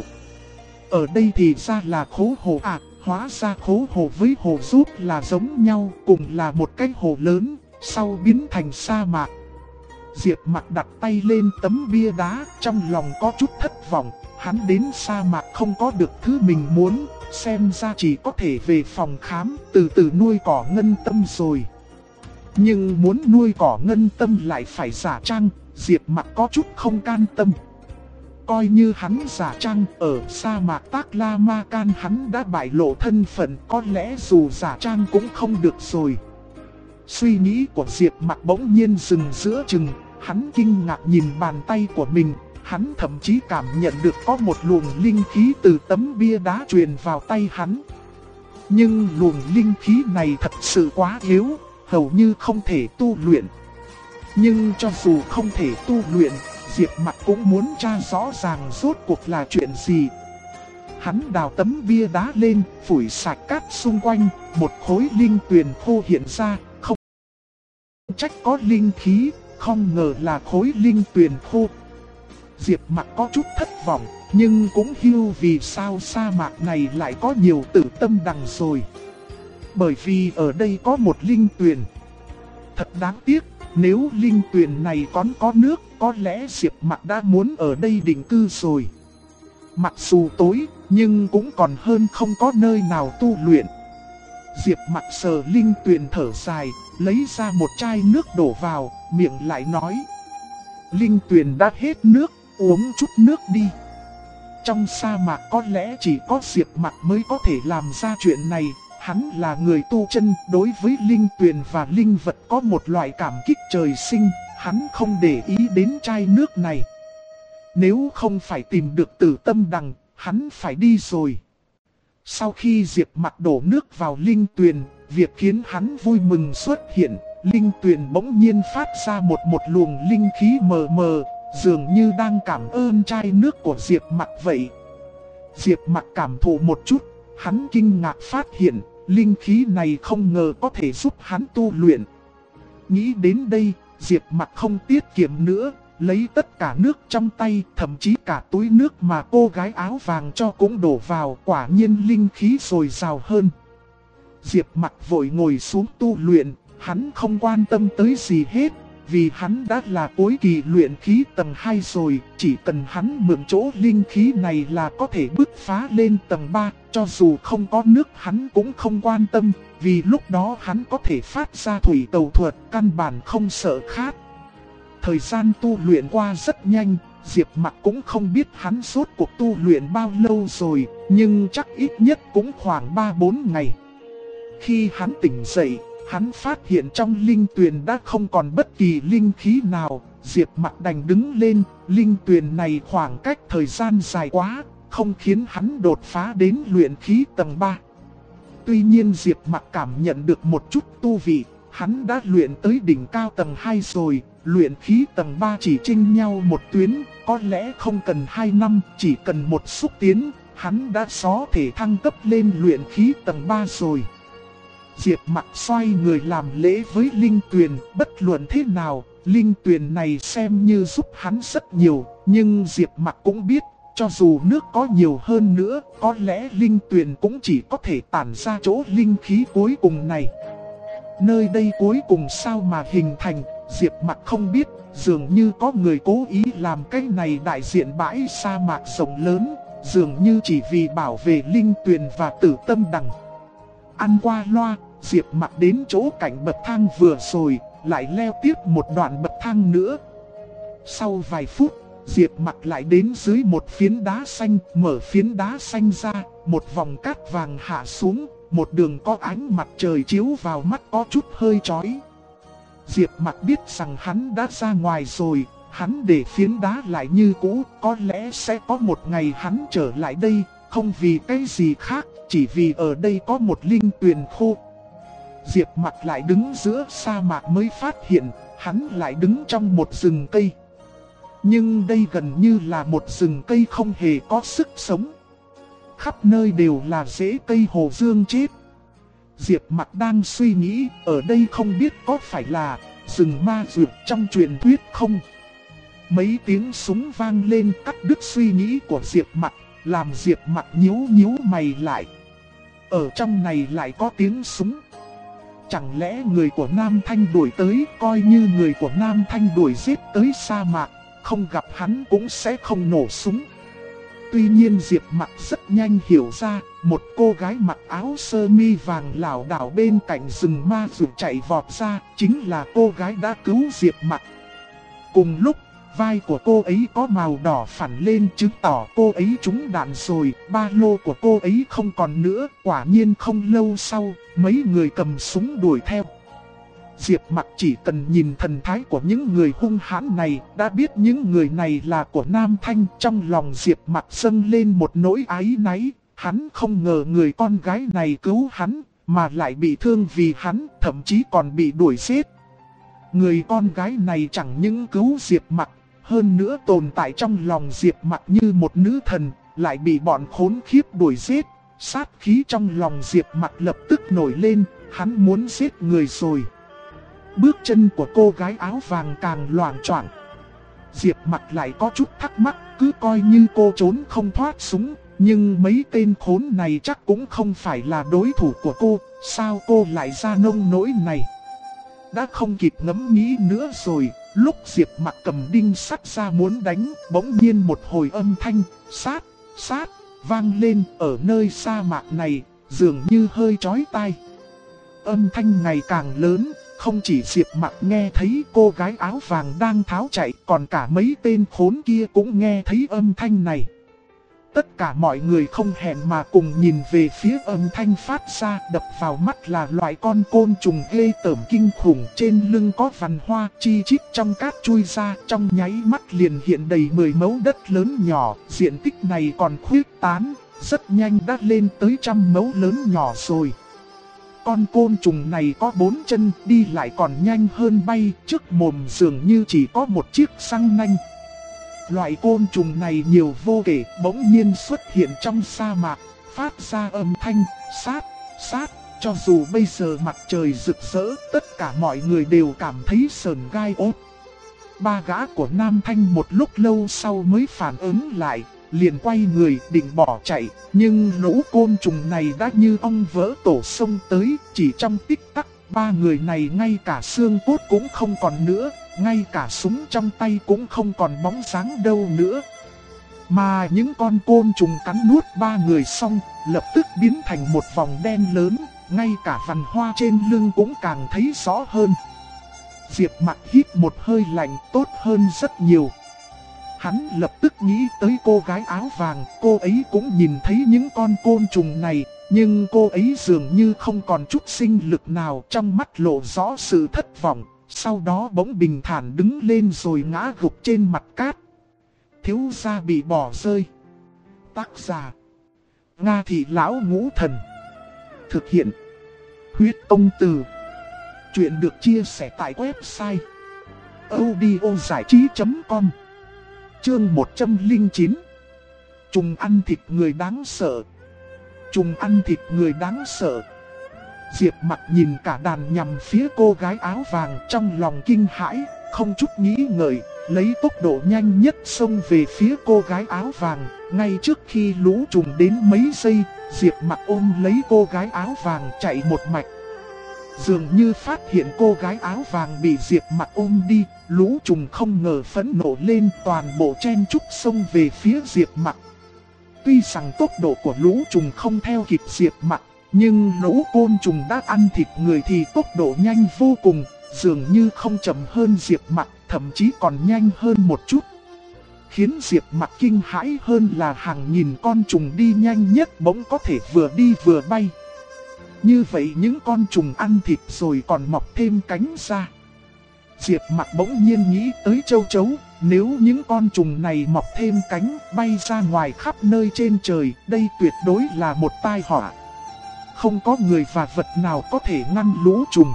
Ở đây thì ra là khố hồ à, hóa ra khố hồ với hồ rút là giống nhau, cùng là một cái hồ lớn, sau biến thành sa mạc. Diệp Mặc đặt tay lên tấm bia đá, trong lòng có chút thất vọng, hắn đến sa mạc không có được thứ mình muốn, xem ra chỉ có thể về phòng khám, từ từ nuôi cỏ ngân tâm rồi. Nhưng muốn nuôi cỏ ngân tâm lại phải giả trang, Diệp Mặc có chút không can tâm. Coi như hắn giả trang ở sa mạc Taklamakan hắn đã bại lộ thân phận, có lẽ dù giả trang cũng không được rồi. Suy nghĩ của Diệp Mặc bỗng nhiên dừng giữa chừng, hắn kinh ngạc nhìn bàn tay của mình, hắn thậm chí cảm nhận được có một luồng linh khí từ tấm bia đá truyền vào tay hắn. Nhưng luồng linh khí này thật sự quá yếu, hầu như không thể tu luyện. Nhưng cho dù không thể tu luyện, Diệp Mặc cũng muốn tra rõ ràng rốt cuộc là chuyện gì. Hắn đào tấm bia đá lên, phủi sạch cát xung quanh, một khối linh tuyền khô hiện ra, không trách có linh khí, không ngờ là khối linh tuyền khô. Diệp Mặc có chút thất vọng, nhưng cũng hiểu vì sao sa mạc này lại có nhiều tử tâm đằng rồi. Bởi vì ở đây có một linh tuyền. Thật đáng tiếc, nếu linh tuyền này còn có nước, có lẽ Diệp Mặc đã muốn ở đây định cư rồi. Mặc dù tối, nhưng cũng còn hơn không có nơi nào tu luyện. Diệp Mặc sờ linh tuyền thở dài, lấy ra một chai nước đổ vào, miệng lại nói: linh tuyền đã hết nước, uống chút nước đi. Trong sa mạc có lẽ chỉ có Diệp Mặc mới có thể làm ra chuyện này. Hắn là người tu chân, đối với linh tuyền và linh vật có một loại cảm kích trời sinh, hắn không để ý đến chai nước này. Nếu không phải tìm được Tử Tâm Đằng, hắn phải đi rồi. Sau khi Diệp Mặc đổ nước vào linh tuyền, việc khiến hắn vui mừng xuất hiện, linh tuyền bỗng nhiên phát ra một luồng linh khí mờ mờ, dường như đang cảm ơn chai nước của Diệp Mặc vậy. Diệp Mặc cảm thụ một chút, hắn kinh ngạc phát hiện, linh khí này không ngờ có thể giúp hắn tu luyện. Nghĩ đến đây, Diệp Mặc không tiết kiệm nữa, lấy tất cả nước trong tay, thậm chí cả túi nước mà cô gái áo vàng cho cũng đổ vào, quả nhiên linh khí dồi dào hơn. Diệp Mặc vội ngồi xuống tu luyện, hắn không quan tâm tới gì hết, vì hắn đã là cuối kỳ luyện khí tầng 2 rồi, chỉ cần hắn mượn chỗ linh khí này là có thể bứt phá lên tầng 3, cho dù không có nước hắn cũng không quan tâm, vì lúc đó hắn có thể phát ra thủy tẩu thuật, căn bản không sợ khát. Thời gian tu luyện qua rất nhanh, Diệp Mặc cũng không biết hắn suốt cuộc tu luyện bao lâu rồi, nhưng chắc ít nhất cũng khoảng 3-4 ngày. Khi hắn tỉnh dậy, hắn phát hiện trong linh tuyền đã không còn bất kỳ linh khí nào. Diệp Mặc đành đứng lên, linh tuyền này khoảng cách thời gian dài quá, không khiến hắn đột phá đến luyện khí tầng 3. Tuy nhiên Diệp Mặc cảm nhận được một chút tu vị, hắn đã luyện tới đỉnh cao tầng 2 rồi, luyện khí tầng 3 chỉ chênh nhau một tuyến, có lẽ không cần 2 năm, chỉ cần một xúc tiến, hắn đã có thể thăng cấp lên luyện khí tầng 3 rồi. Diệp Mặc xoay người làm lễ với linh tuyền, bất luận thế nào, linh tuyền này xem như giúp hắn rất nhiều, nhưng Diệp Mặc cũng biết, cho dù nước có nhiều hơn nữa, có lẽ linh tuyền cũng chỉ có thể tản ra chỗ linh khí cuối cùng này. Nơi đây cuối cùng sao mà hình thành, Diệp Mặc không biết, dường như có người cố ý làm cái này đại diện bãi sa mạc rộng lớn, dường như chỉ vì bảo vệ linh tuyền và Tử Tâm Đằng. Ăn qua loa, Diệp Mặc đến chỗ cạnh bậc thang vừa rồi, lại leo tiếp một đoạn bậc thang nữa. Sau vài phút, Diệp Mặc lại đến dưới một phiến đá xanh, mở phiến đá xanh ra, một vòng cát vàng hạ xuống, một đường có ánh mặt trời chiếu vào mắt có chút hơi chói. Diệp Mặc biết rằng hắn đã ra ngoài rồi, hắn để phiến đá lại như cũ, có lẽ sẽ có một ngày hắn trở lại đây, không vì cái gì khác, chỉ vì ở đây có một linh tuyền khô. Diệp Mặc lại đứng giữa sa mạc mới phát hiện, hắn lại đứng trong một rừng cây. Nhưng đây gần như là một rừng cây không hề có sức sống. Khắp nơi đều là rễ cây hồ dương chết. Diệp Mặc đang suy nghĩ, ở đây không biết có phải là rừng ma dược trong truyền thuyết không? Mấy tiếng súng vang lên cắt đứt suy nghĩ của Diệp Mặc, làm Diệp Mặc nhíu mày lại. Ở trong này lại có tiếng súng. Chẳng lẽ người của Nam Thanh đuổi tới, coi như người của Nam Thanh đuổi giết tới sa mạc, không gặp hắn cũng sẽ không nổ súng. Tuy nhiên Diệp Mặc rất nhanh hiểu ra, một cô gái mặc áo sơ mi vàng lảo đảo bên cạnh rừng ma dược chạy vọt ra, chính là cô gái đã cứu Diệp Mặc. Cùng lúc, Vai của cô ấy có màu đỏ phản lên chứng tỏ cô ấy trúng đạn rồi. Ba lô của cô ấy không còn nữa. Quả nhiên không lâu sau, mấy người cầm súng đuổi theo. Diệp Mặc chỉ cần nhìn thần thái của những người hung hãn này, đã biết những người này là của Nam Thanh. Trong lòng Diệp Mặc dâng lên một nỗi áy náy. Hắn không ngờ người con gái này cứu hắn, mà lại bị thương vì hắn, thậm chí còn bị đuổi giết. Người con gái này chẳng những cứu Diệp Mặc, hơn nữa tồn tại trong lòng Diệp Mặc như một nữ thần, lại bị bọn khốn khiếp đuổi giết. Sát khí trong lòng Diệp Mặc lập tức nổi lên, hắn muốn giết người rồi. Bước chân của cô gái áo vàng càng loạng choạng. Diệp Mặc lại có chút thắc mắc, cứ coi như cô trốn không thoát súng, nhưng mấy tên khốn này chắc cũng không phải là đối thủ của cô, sao cô lại ra nông nỗi này? Đã không kịp ngẫm nghĩ nữa rồi, lúc Diệp Mặc cầm đinh sắt ra muốn đánh, bỗng nhiên một hồi âm thanh sát, sát vang lên ở nơi sa mạc này, dường như hơi chói tai. Âm thanh ngày càng lớn, không chỉ Diệp Mặc nghe thấy cô gái áo vàng đang tháo chạy, còn cả mấy tên khốn kia cũng nghe thấy âm thanh này. Tất cả mọi người không hẹn mà cùng nhìn về phía âm thanh phát ra, đập vào mắt là loại con côn trùng ghê tởm kinh khủng, trên lưng có vằn hoa chi chít trong cát chui ra, trong nháy mắt liền hiện đầy 10 mẫu đất lớn nhỏ, diện tích này còn khuyết tán, rất nhanh đã lên tới 100 mẫu lớn nhỏ rồi. Con côn trùng này có 4 chân, đi lại còn nhanh hơn bay, trước mồm dường như chỉ có một chiếc răng nanh. Loại côn trùng này nhiều vô kể, bỗng nhiên xuất hiện trong sa mạc, phát ra âm thanh sát, sát. Cho dù bây giờ mặt trời rực rỡ, tất cả mọi người đều cảm thấy sởn gai ốt. Ba gã của Nam Thanh một lúc lâu sau mới phản ứng lại, liền quay người định bỏ chạy, nhưng lũ côn trùng này đã như ong vỡ tổ sông tới, chỉ trong tích tắc, ba người này ngay cả xương cốt cũng không còn nữa, ngay cả súng trong tay cũng không còn bóng dáng đâu nữa. Mà những con côn trùng cắn nuốt ba người xong, lập tức biến thành một vòng đen lớn, ngay cả vằn hoa trên lưng cũng càng thấy rõ hơn. Diệp Mặc hít một hơi lạnh, tốt hơn rất nhiều. Hắn lập tức nghĩ tới cô gái áo vàng, cô ấy cũng nhìn thấy những con côn trùng này, nhưng cô ấy dường như không còn chút sinh lực nào, trong mắt lộ rõ sự thất vọng, sau đó bỗng bình thản đứng lên rồi ngã gục trên mặt cát. Thiếu gia bị bỏ rơi. Tác giả: Nga Thị Lão Ngũ Thần. Thực hiện: Huyết Công Từ. Chuyện được chia sẻ tại website audiozảichí.com. Chương 109. Trùng ăn thịt người đáng sợ. Trùng ăn thịt người đáng sợ. Diệp Mặc nhìn cả đàn nhằm phía cô gái áo vàng, trong lòng kinh hãi, không chút nghĩ ngợi, lấy tốc độ nhanh nhất xông về phía cô gái áo vàng. Ngay trước khi lũ trùng đến mấy giây, Diệp Mặc ôm lấy cô gái áo vàng chạy một mạch. Dường như phát hiện cô gái áo vàng bị Diệp Mặc ôm đi, lũ trùng không ngờ phẫn nộ lên, toàn bộ chen chúc xông về phía Diệp Mặc. Tuy rằng tốc độ của lũ trùng không theo kịp Diệp Mặc, nhưng lũ côn trùng đã ăn thịt người thì tốc độ nhanh vô cùng, dường như không chậm hơn Diệp Mặc, thậm chí còn nhanh hơn một chút. Khiến Diệp Mặc kinh hãi hơn là hàng nghìn con trùng đi nhanh nhất bỗng có thể vừa đi vừa bay. Như vậy những con trùng ăn thịt rồi còn mọc thêm cánh ra. Diệp Mặc bỗng nhiên nghĩ tới châu chấu, nếu những con trùng này mọc thêm cánh bay ra ngoài khắp nơi trên trời, đây tuyệt đối là một tai họa. Không có người và vật nào có thể ngăn lũ trùng.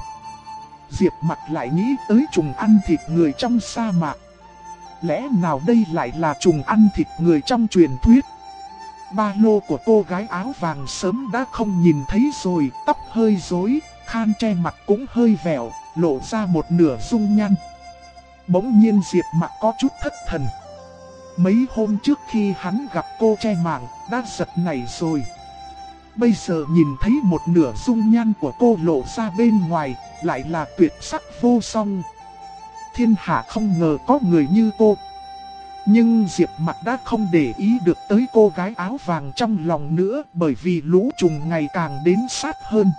Diệp Mặc lại nghĩ tới trùng ăn thịt người trong sa mạc. Lẽ nào đây lại là trùng ăn thịt người trong truyền thuyết? Ba lô của cô gái áo vàng sớm đã không nhìn thấy rồi, tóc hơi rối, khăn che mặt cũng hơi vẹo, lộ ra một nửa dung nhan. Bỗng nhiên Diệp Mặc có chút thất thần. Mấy hôm trước khi hắn gặp cô che mạng, đã giật nảy rồi. Bây giờ nhìn thấy một nửa dung nhan của cô lộ ra bên ngoài, lại là tuyệt sắc vô song. Thiên hạ không ngờ có người như cô. Nhưng Diệp Mặc đã không để ý được tới cô gái áo vàng trong lòng nữa, bởi vì lũ trùng ngày càng đến sát hơn.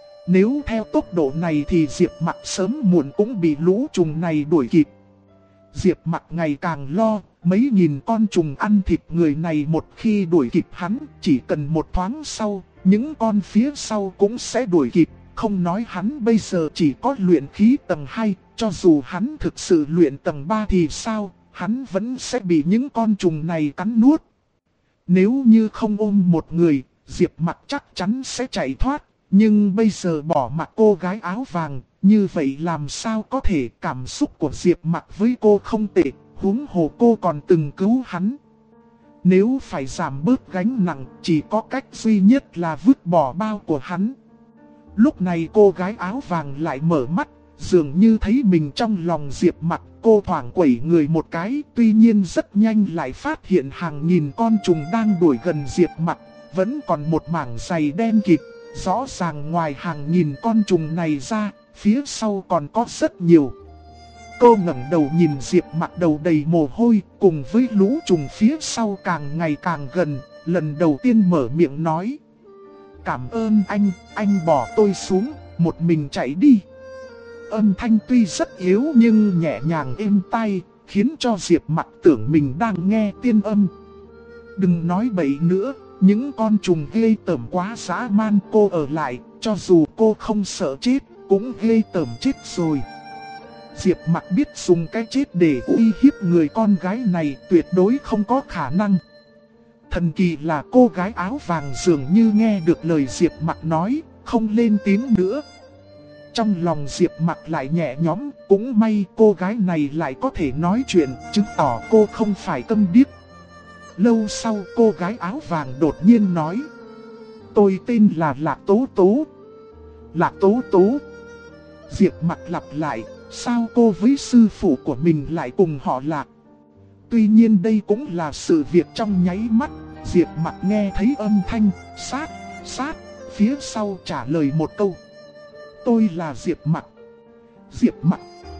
Nếu theo tốc độ này thì Diệp Mặc sớm muộn cũng bị lũ trùng này đuổi kịp. Diệp Mặc ngày càng lo, mấy nghìn con trùng ăn thịt người này một khi đuổi kịp hắn, chỉ cần một thoáng sau, những con phía sau cũng sẽ đuổi kịp. Không nói hắn bây giờ chỉ có luyện khí tầng 2, cho dù hắn thực sự luyện tầng 3 thì sao, hắn vẫn sẽ bị những con trùng này cắn nuốt. Nếu như không ôm một người, Diệp Mặc chắc chắn sẽ chạy thoát, nhưng bây giờ bỏ mặc cô gái áo vàng, như vậy làm sao có thể. Cảm xúc của Diệp Mặc với cô không tệ, huống hồ cô còn từng cứu hắn. Nếu phải giảm bớt gánh nặng, chỉ có cách duy nhất là vứt bỏ bao của hắn. Lúc này cô gái áo vàng lại mở mắt, dường như thấy mình trong lòng Diệp Mặc. Cô thoảng quẩy người một cái, tuy nhiên rất nhanh lại phát hiện hàng nghìn con trùng đang đuổi gần Diệp Mặc. Vẫn còn một mảng dày đen kịt, rõ ràng ngoài hàng nghìn con trùng này ra, phía sau còn có rất nhiều. Cô ngẩng đầu nhìn Diệp Mặc đầu đầy mồ hôi, cùng với lũ trùng phía sau càng ngày càng gần, lần đầu tiên mở miệng nói: "Cảm ơn anh bỏ tôi xuống, một mình chạy đi." Âm thanh tuy rất yếu nhưng nhẹ nhàng êm tai, khiến cho Diệp Mặc tưởng mình đang nghe tiên âm. "Đừng nói bậy nữa, những con trùng ghê tởm quá dã man, cô ở lại, cho dù cô không sợ chết, cũng ghê tởm chết rồi." Diệp Mặc biết dùng cái chết để uy hiếp người con gái này tuyệt đối không có khả năng. Thần kỳ là cô gái áo vàng dường như nghe được lời Diệp Mặc nói, không lên tiếng nữa. Trong lòng Diệp Mặc lại nhẹ nhõm, cũng may cô gái này lại có thể nói chuyện, chứng tỏ cô không phải câm điếc. Lâu sau cô gái áo vàng đột nhiên nói: "Tôi tên là Lạc Tố Tố." "Lạc Tố Tố?" Diệp Mặc lặp lại, sao cô với sư phụ của mình lại cùng họ Lạc? Tuy nhiên đây cũng là sự việc trong nháy mắt. Diệp Mặc nghe thấy âm thanh sát phía sau trả lời một câu: "Tôi là Diệp Mặc." "Diệp Mặc?"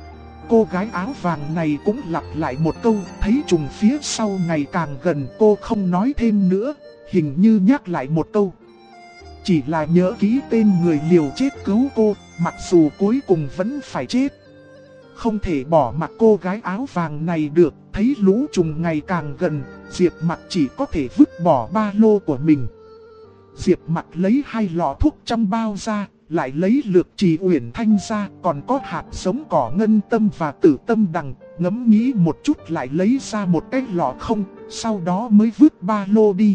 Cô gái áo vàng này cũng lặp lại một câu. Thấy trùng phía sau ngày càng gần, cô không nói thêm nữa, hình như nhắc lại một câu: "Chỉ là nhớ kỹ tên người liều chết cứu cô, mặc dù cuối cùng vẫn phải chết." Không thể bỏ mặc cô gái áo vàng này được. Thấy lũ trùng ngày càng gần, Diệp Mặc chỉ có thể vứt bỏ ba lô của mình. Diệp Mặc lấy 2 lọ thuốc trong bao ra, lại lấy lược trì uyển thanh ra, còn có hạt giống cỏ ngân tâm và tử tâm đằng. Ngẫm nghĩ một chút lại lấy ra một cái lọ không, sau đó mới vứt ba lô đi.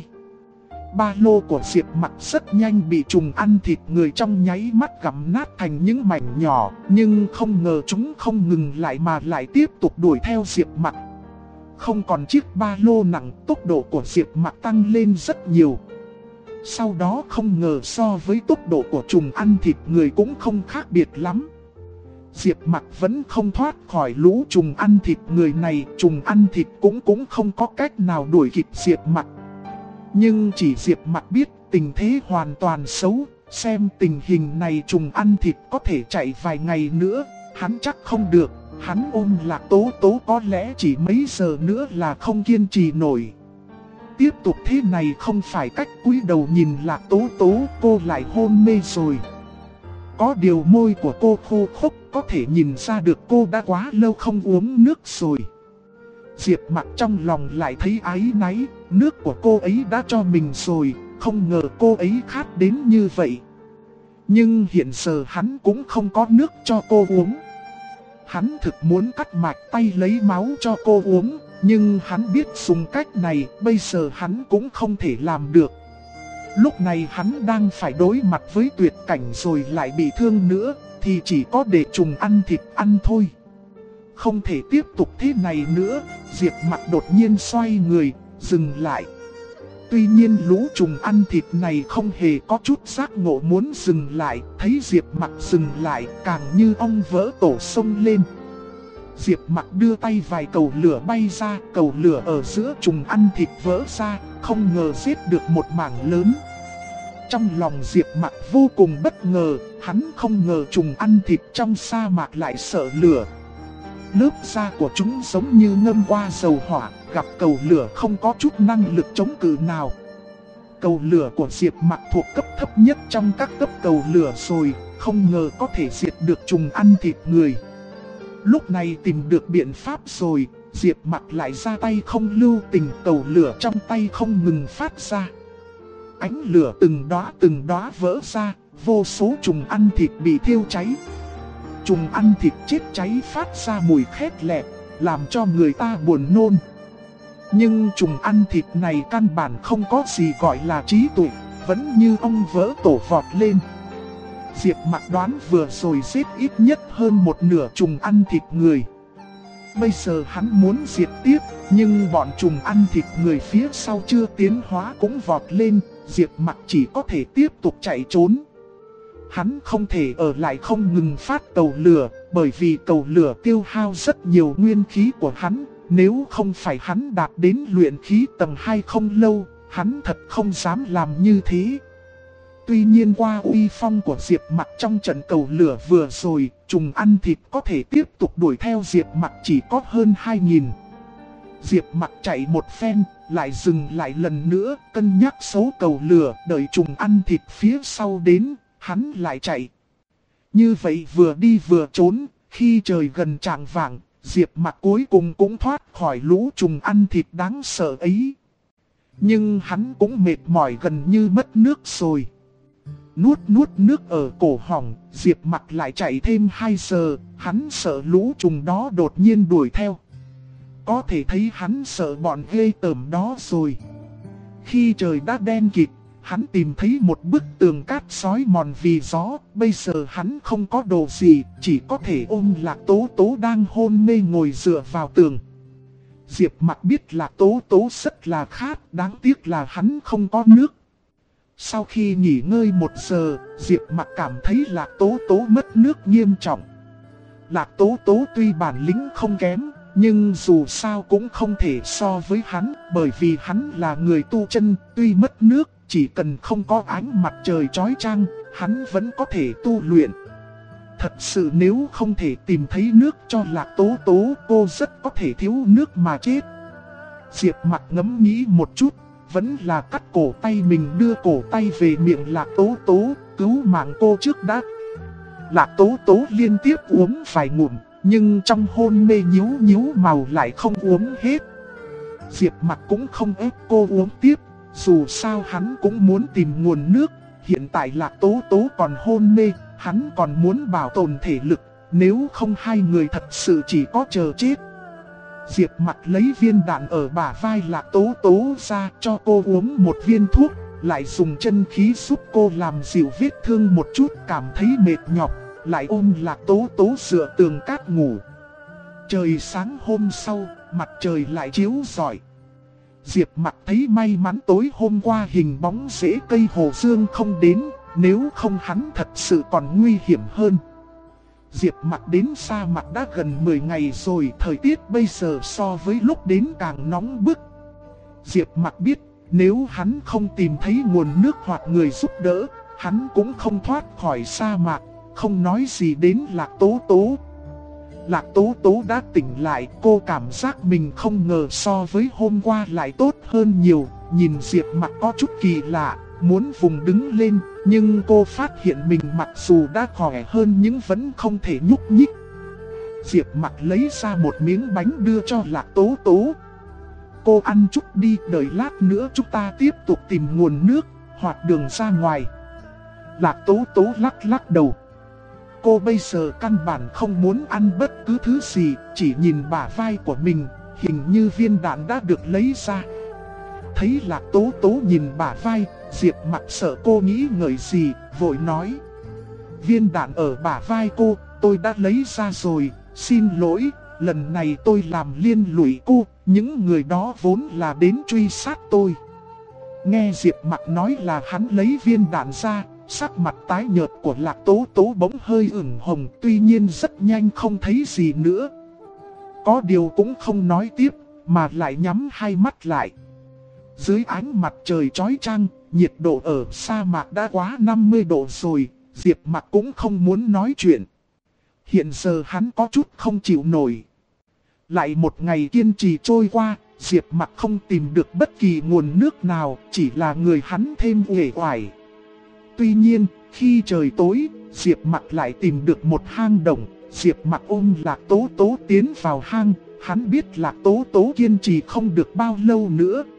Ba lô của Diệp Mặc rất nhanh bị trùng ăn thịt người trong nháy mắt gặm nát thành những mảnh nhỏ, nhưng không ngờ chúng không ngừng lại mà lại tiếp tục đuổi theo Diệp Mặc. Không còn chiếc ba lô nặng, tốc độ của Diệp Mặc tăng lên rất nhiều. Sau đó không ngờ so với tốc độ của trùng ăn thịt người cũng không khác biệt lắm. Diệp Mặc vẫn không thoát khỏi lũ trùng ăn thịt người này, trùng ăn thịt cũng không có cách nào đuổi kịp Diệp Mặc. Nhưng chỉ Diệp Mặc biết tình thế hoàn toàn xấu, xem tình hình này trùng ăn thịt có thể chạy vài ngày nữa, hắn chắc không được. Hắn ôm Lạc Tố Tố có lẽ chỉ mấy giờ nữa là không kiên trì nổi. Tiếp tục thế này không phải cách, cúi đầu nhìn Lạc Tố Tố, cô lại hôn mê rồi. Có điều môi của cô khô khốc, có thể nhìn ra được cô đã quá lâu không uống nước rồi. Diệp Mặc trong lòng lại thấy áy náy, nước của cô ấy đã cho mình rồi, không ngờ cô ấy khát đến như vậy. Nhưng hiện giờ hắn cũng không có nước cho cô uống. Hắn thực muốn cắt mạch tay lấy máu cho cô uống, nhưng hắn biết dùng cách này, bây giờ hắn cũng không thể làm được. Lúc này hắn đang phải đối mặt với tuyệt cảnh rồi lại bị thương nữa, thì chỉ có để trùng ăn thịt ăn thôi. Không thể tiếp tục thế này nữa, Diệp Mặc đột nhiên xoay người, dừng lại. Tuy nhiên lũ trùng ăn thịt này không hề có chút giác ngộ muốn dừng lại, thấy Diệp Mặc dừng lại càng như ong vỡ tổ sông lên. Diệp Mặc đưa tay vài cầu lửa bay ra, cầu lửa ở giữa trùng ăn thịt vỡ ra, không ngờ giết được một mảng lớn. Trong lòng Diệp Mặc vô cùng bất ngờ, hắn không ngờ trùng ăn thịt trong sa mạc lại sợ lửa. Lớp da của chúng giống như ngâm qua dầu hỏa, gặp cầu lửa không có chút năng lực chống cự nào. Cầu lửa của Diệp Mặc thuộc cấp thấp nhất trong các cấp cầu lửa rồi, không ngờ có thể diệt được trùng ăn thịt người. Lúc này tìm được biện pháp rồi, Diệp Mặc lại ra tay không lưu tình, cầu lửa trong tay không ngừng phát ra. Ánh lửa từng đóa vỡ ra, vô số trùng ăn thịt bị thiêu cháy. Trùng ăn thịt chết cháy phát ra mùi khét lẹt, làm cho người ta buồn nôn. Nhưng trùng ăn thịt này căn bản không có gì gọi là trí tuệ, vẫn như ong vỡ tổ vọt lên. Diệp Mặc đoán vừa rồi giết ít nhất hơn một nửa trùng ăn thịt người. Bây giờ hắn muốn diệt tiếp, nhưng bọn trùng ăn thịt người phía sau chưa tiến hóa cũng vọt lên, Diệp Mặc chỉ có thể tiếp tục chạy trốn. Hắn không thể ở lại không ngừng phát cầu lửa, bởi vì cầu lửa tiêu hao rất nhiều nguyên khí của hắn. Nếu không phải hắn đạt đến luyện khí tầng 2 không lâu, hắn thật không dám làm như thế. Tuy nhiên qua uy phong của Diệp Mặc trong trận cầu lửa vừa rồi, trùng ăn thịt có thể tiếp tục đuổi theo Diệp Mặc chỉ có hơn 2000. Diệp Mặc chạy một phen, lại dừng lại lần nữa, cân nhắc số cầu lửa, đợi trùng ăn thịt phía sau đến, hắn lại chạy. Như vậy vừa đi vừa trốn, khi trời gần chạng vạng, Diệp Mặc cuối cùng cũng thoát khỏi lũ trùng ăn thịt đáng sợ ấy. Nhưng hắn cũng mệt mỏi gần như mất nước rồi. Nuốt nước ở cổ họng, Diệp Mặc lại chạy thêm 2 giờ, hắn sợ lũ trùng đó đột nhiên đuổi theo. Có thể thấy hắn sợ bọn ghê tởm đó rồi. Khi trời đã đen kịt, hắn tìm thấy một bức tường cát xói mòn vì gió. Bây giờ hắn không có đồ gì, chỉ có thể ôm Lạc Tố Tố đang hôn mê ngồi dựa vào tường. Diệp Mặc biết Lạc Tố Tố rất là khát, đáng tiếc là hắn không có nước. Sau khi nghỉ ngơi 1 giờ, Diệp Mặc cảm thấy Lạc Tố Tố mất nước nghiêm trọng. Lạc Tố Tố tuy bản lĩnh không kém, nhưng dù sao cũng không thể so với hắn, bởi vì hắn là người tu chân, tuy mất nước, chỉ cần không có ánh mặt trời chói chang, hắn vẫn có thể tu luyện. Thật sự nếu không thể tìm thấy nước cho Lạc Tố Tố, cô rất có thể thiếu nước mà chết. Diệp Mặc ngẫm nghĩ một chút, vẫn là cắt cổ tay mình, đưa cổ tay về miệng Lạc Tố Tố, cứu mạng cô trước đã. Lạc Tố Tố liên tiếp uống vài ngụm, nhưng trong hôn mê nhíu màu lại không uống hết. Diệp Mặc cũng không ép cô uống tiếp, dù sao hắn cũng muốn tìm nguồn nước. Hiện tại Lạc Tố Tố còn hôn mê, hắn còn muốn bảo tồn thể lực, nếu không hai người thật sự chỉ có chờ chết. Diệp Mặc lấy viên đạn ở bả vai Lạc Tố Tố ra, cho cô uống một viên thuốc, lại dùng chân khí giúp cô làm dịu vết thương một chút, cảm thấy mệt nhọc, lại ôm Lạc Tố Tố dựa tường cát ngủ. Trời sáng hôm sau, mặt trời lại chiếu rọi. Diệp Mặc thấy may mắn tối hôm qua hình bóng rễ cây hồ dương không đến, nếu không hắn thật sự còn nguy hiểm hơn. Diệp Mặc đến sa mạc đã gần 10 ngày rồi, thời tiết bây giờ so với lúc đến càng nóng bức. Diệp Mặc biết, nếu hắn không tìm thấy nguồn nước hoặc người giúp đỡ, hắn cũng không thoát khỏi sa mạc, không nói gì đến Lạc Tố Tố. Lạc Tố Tố đã tỉnh lại, cô cảm giác mình không ngờ so với hôm qua lại tốt hơn nhiều, nhìn Diệp Mặc có chút kỳ lạ, muốn vùng đứng lên, nhưng cô phát hiện mình mặc dù đã khỏe hơn nhưng vẫn không thể nhúc nhích. Diệp Mặc lấy ra một miếng bánh đưa cho Lạc Tố Tố. Cô ăn chút đi, đợi lát nữa chúng ta tiếp tục tìm nguồn nước, hoặc đường ra ngoài. Lạc Tố Tố lắc đầu. Cô bây giờ căn bản không muốn ăn bất cứ thứ gì, chỉ nhìn bả vai của mình, hình như viên đạn đã được lấy ra. Thấy Lạc Tố Tố nhìn bả vai, Diệp Mặc sợ cô nghĩ ngợi gì, vội nói. Viên đạn ở bả vai cô, tôi đã lấy ra rồi, xin lỗi, lần này tôi làm liên lụy cô, những người đó vốn là đến truy sát tôi. Nghe Diệp Mặc nói là hắn lấy viên đạn ra, sắc mặt tái nhợt của Lạc Tố Tố bỗng hơi ửng hồng, tuy nhiên rất nhanh không thấy gì nữa. Có điều cũng không nói tiếp, mà lại nhắm hai mắt lại. Dưới ánh mặt trời chói chang, nhiệt độ ở sa mạc đã quá 50 độ rồi, Diệp Mặc cũng không muốn nói chuyện. Hiện giờ hắn có chút không chịu nổi. Lại một ngày kiên trì trôi qua, Diệp Mặc không tìm được bất kỳ nguồn nước nào, chỉ là người hắn thêm uể oải. Tuy nhiên, khi trời tối, Diệp Mặc lại tìm được một hang động, Diệp Mặc ôm Lạc Tố Tố tiến vào hang, hắn biết Lạc Tố Tố kiên trì không được bao lâu nữa.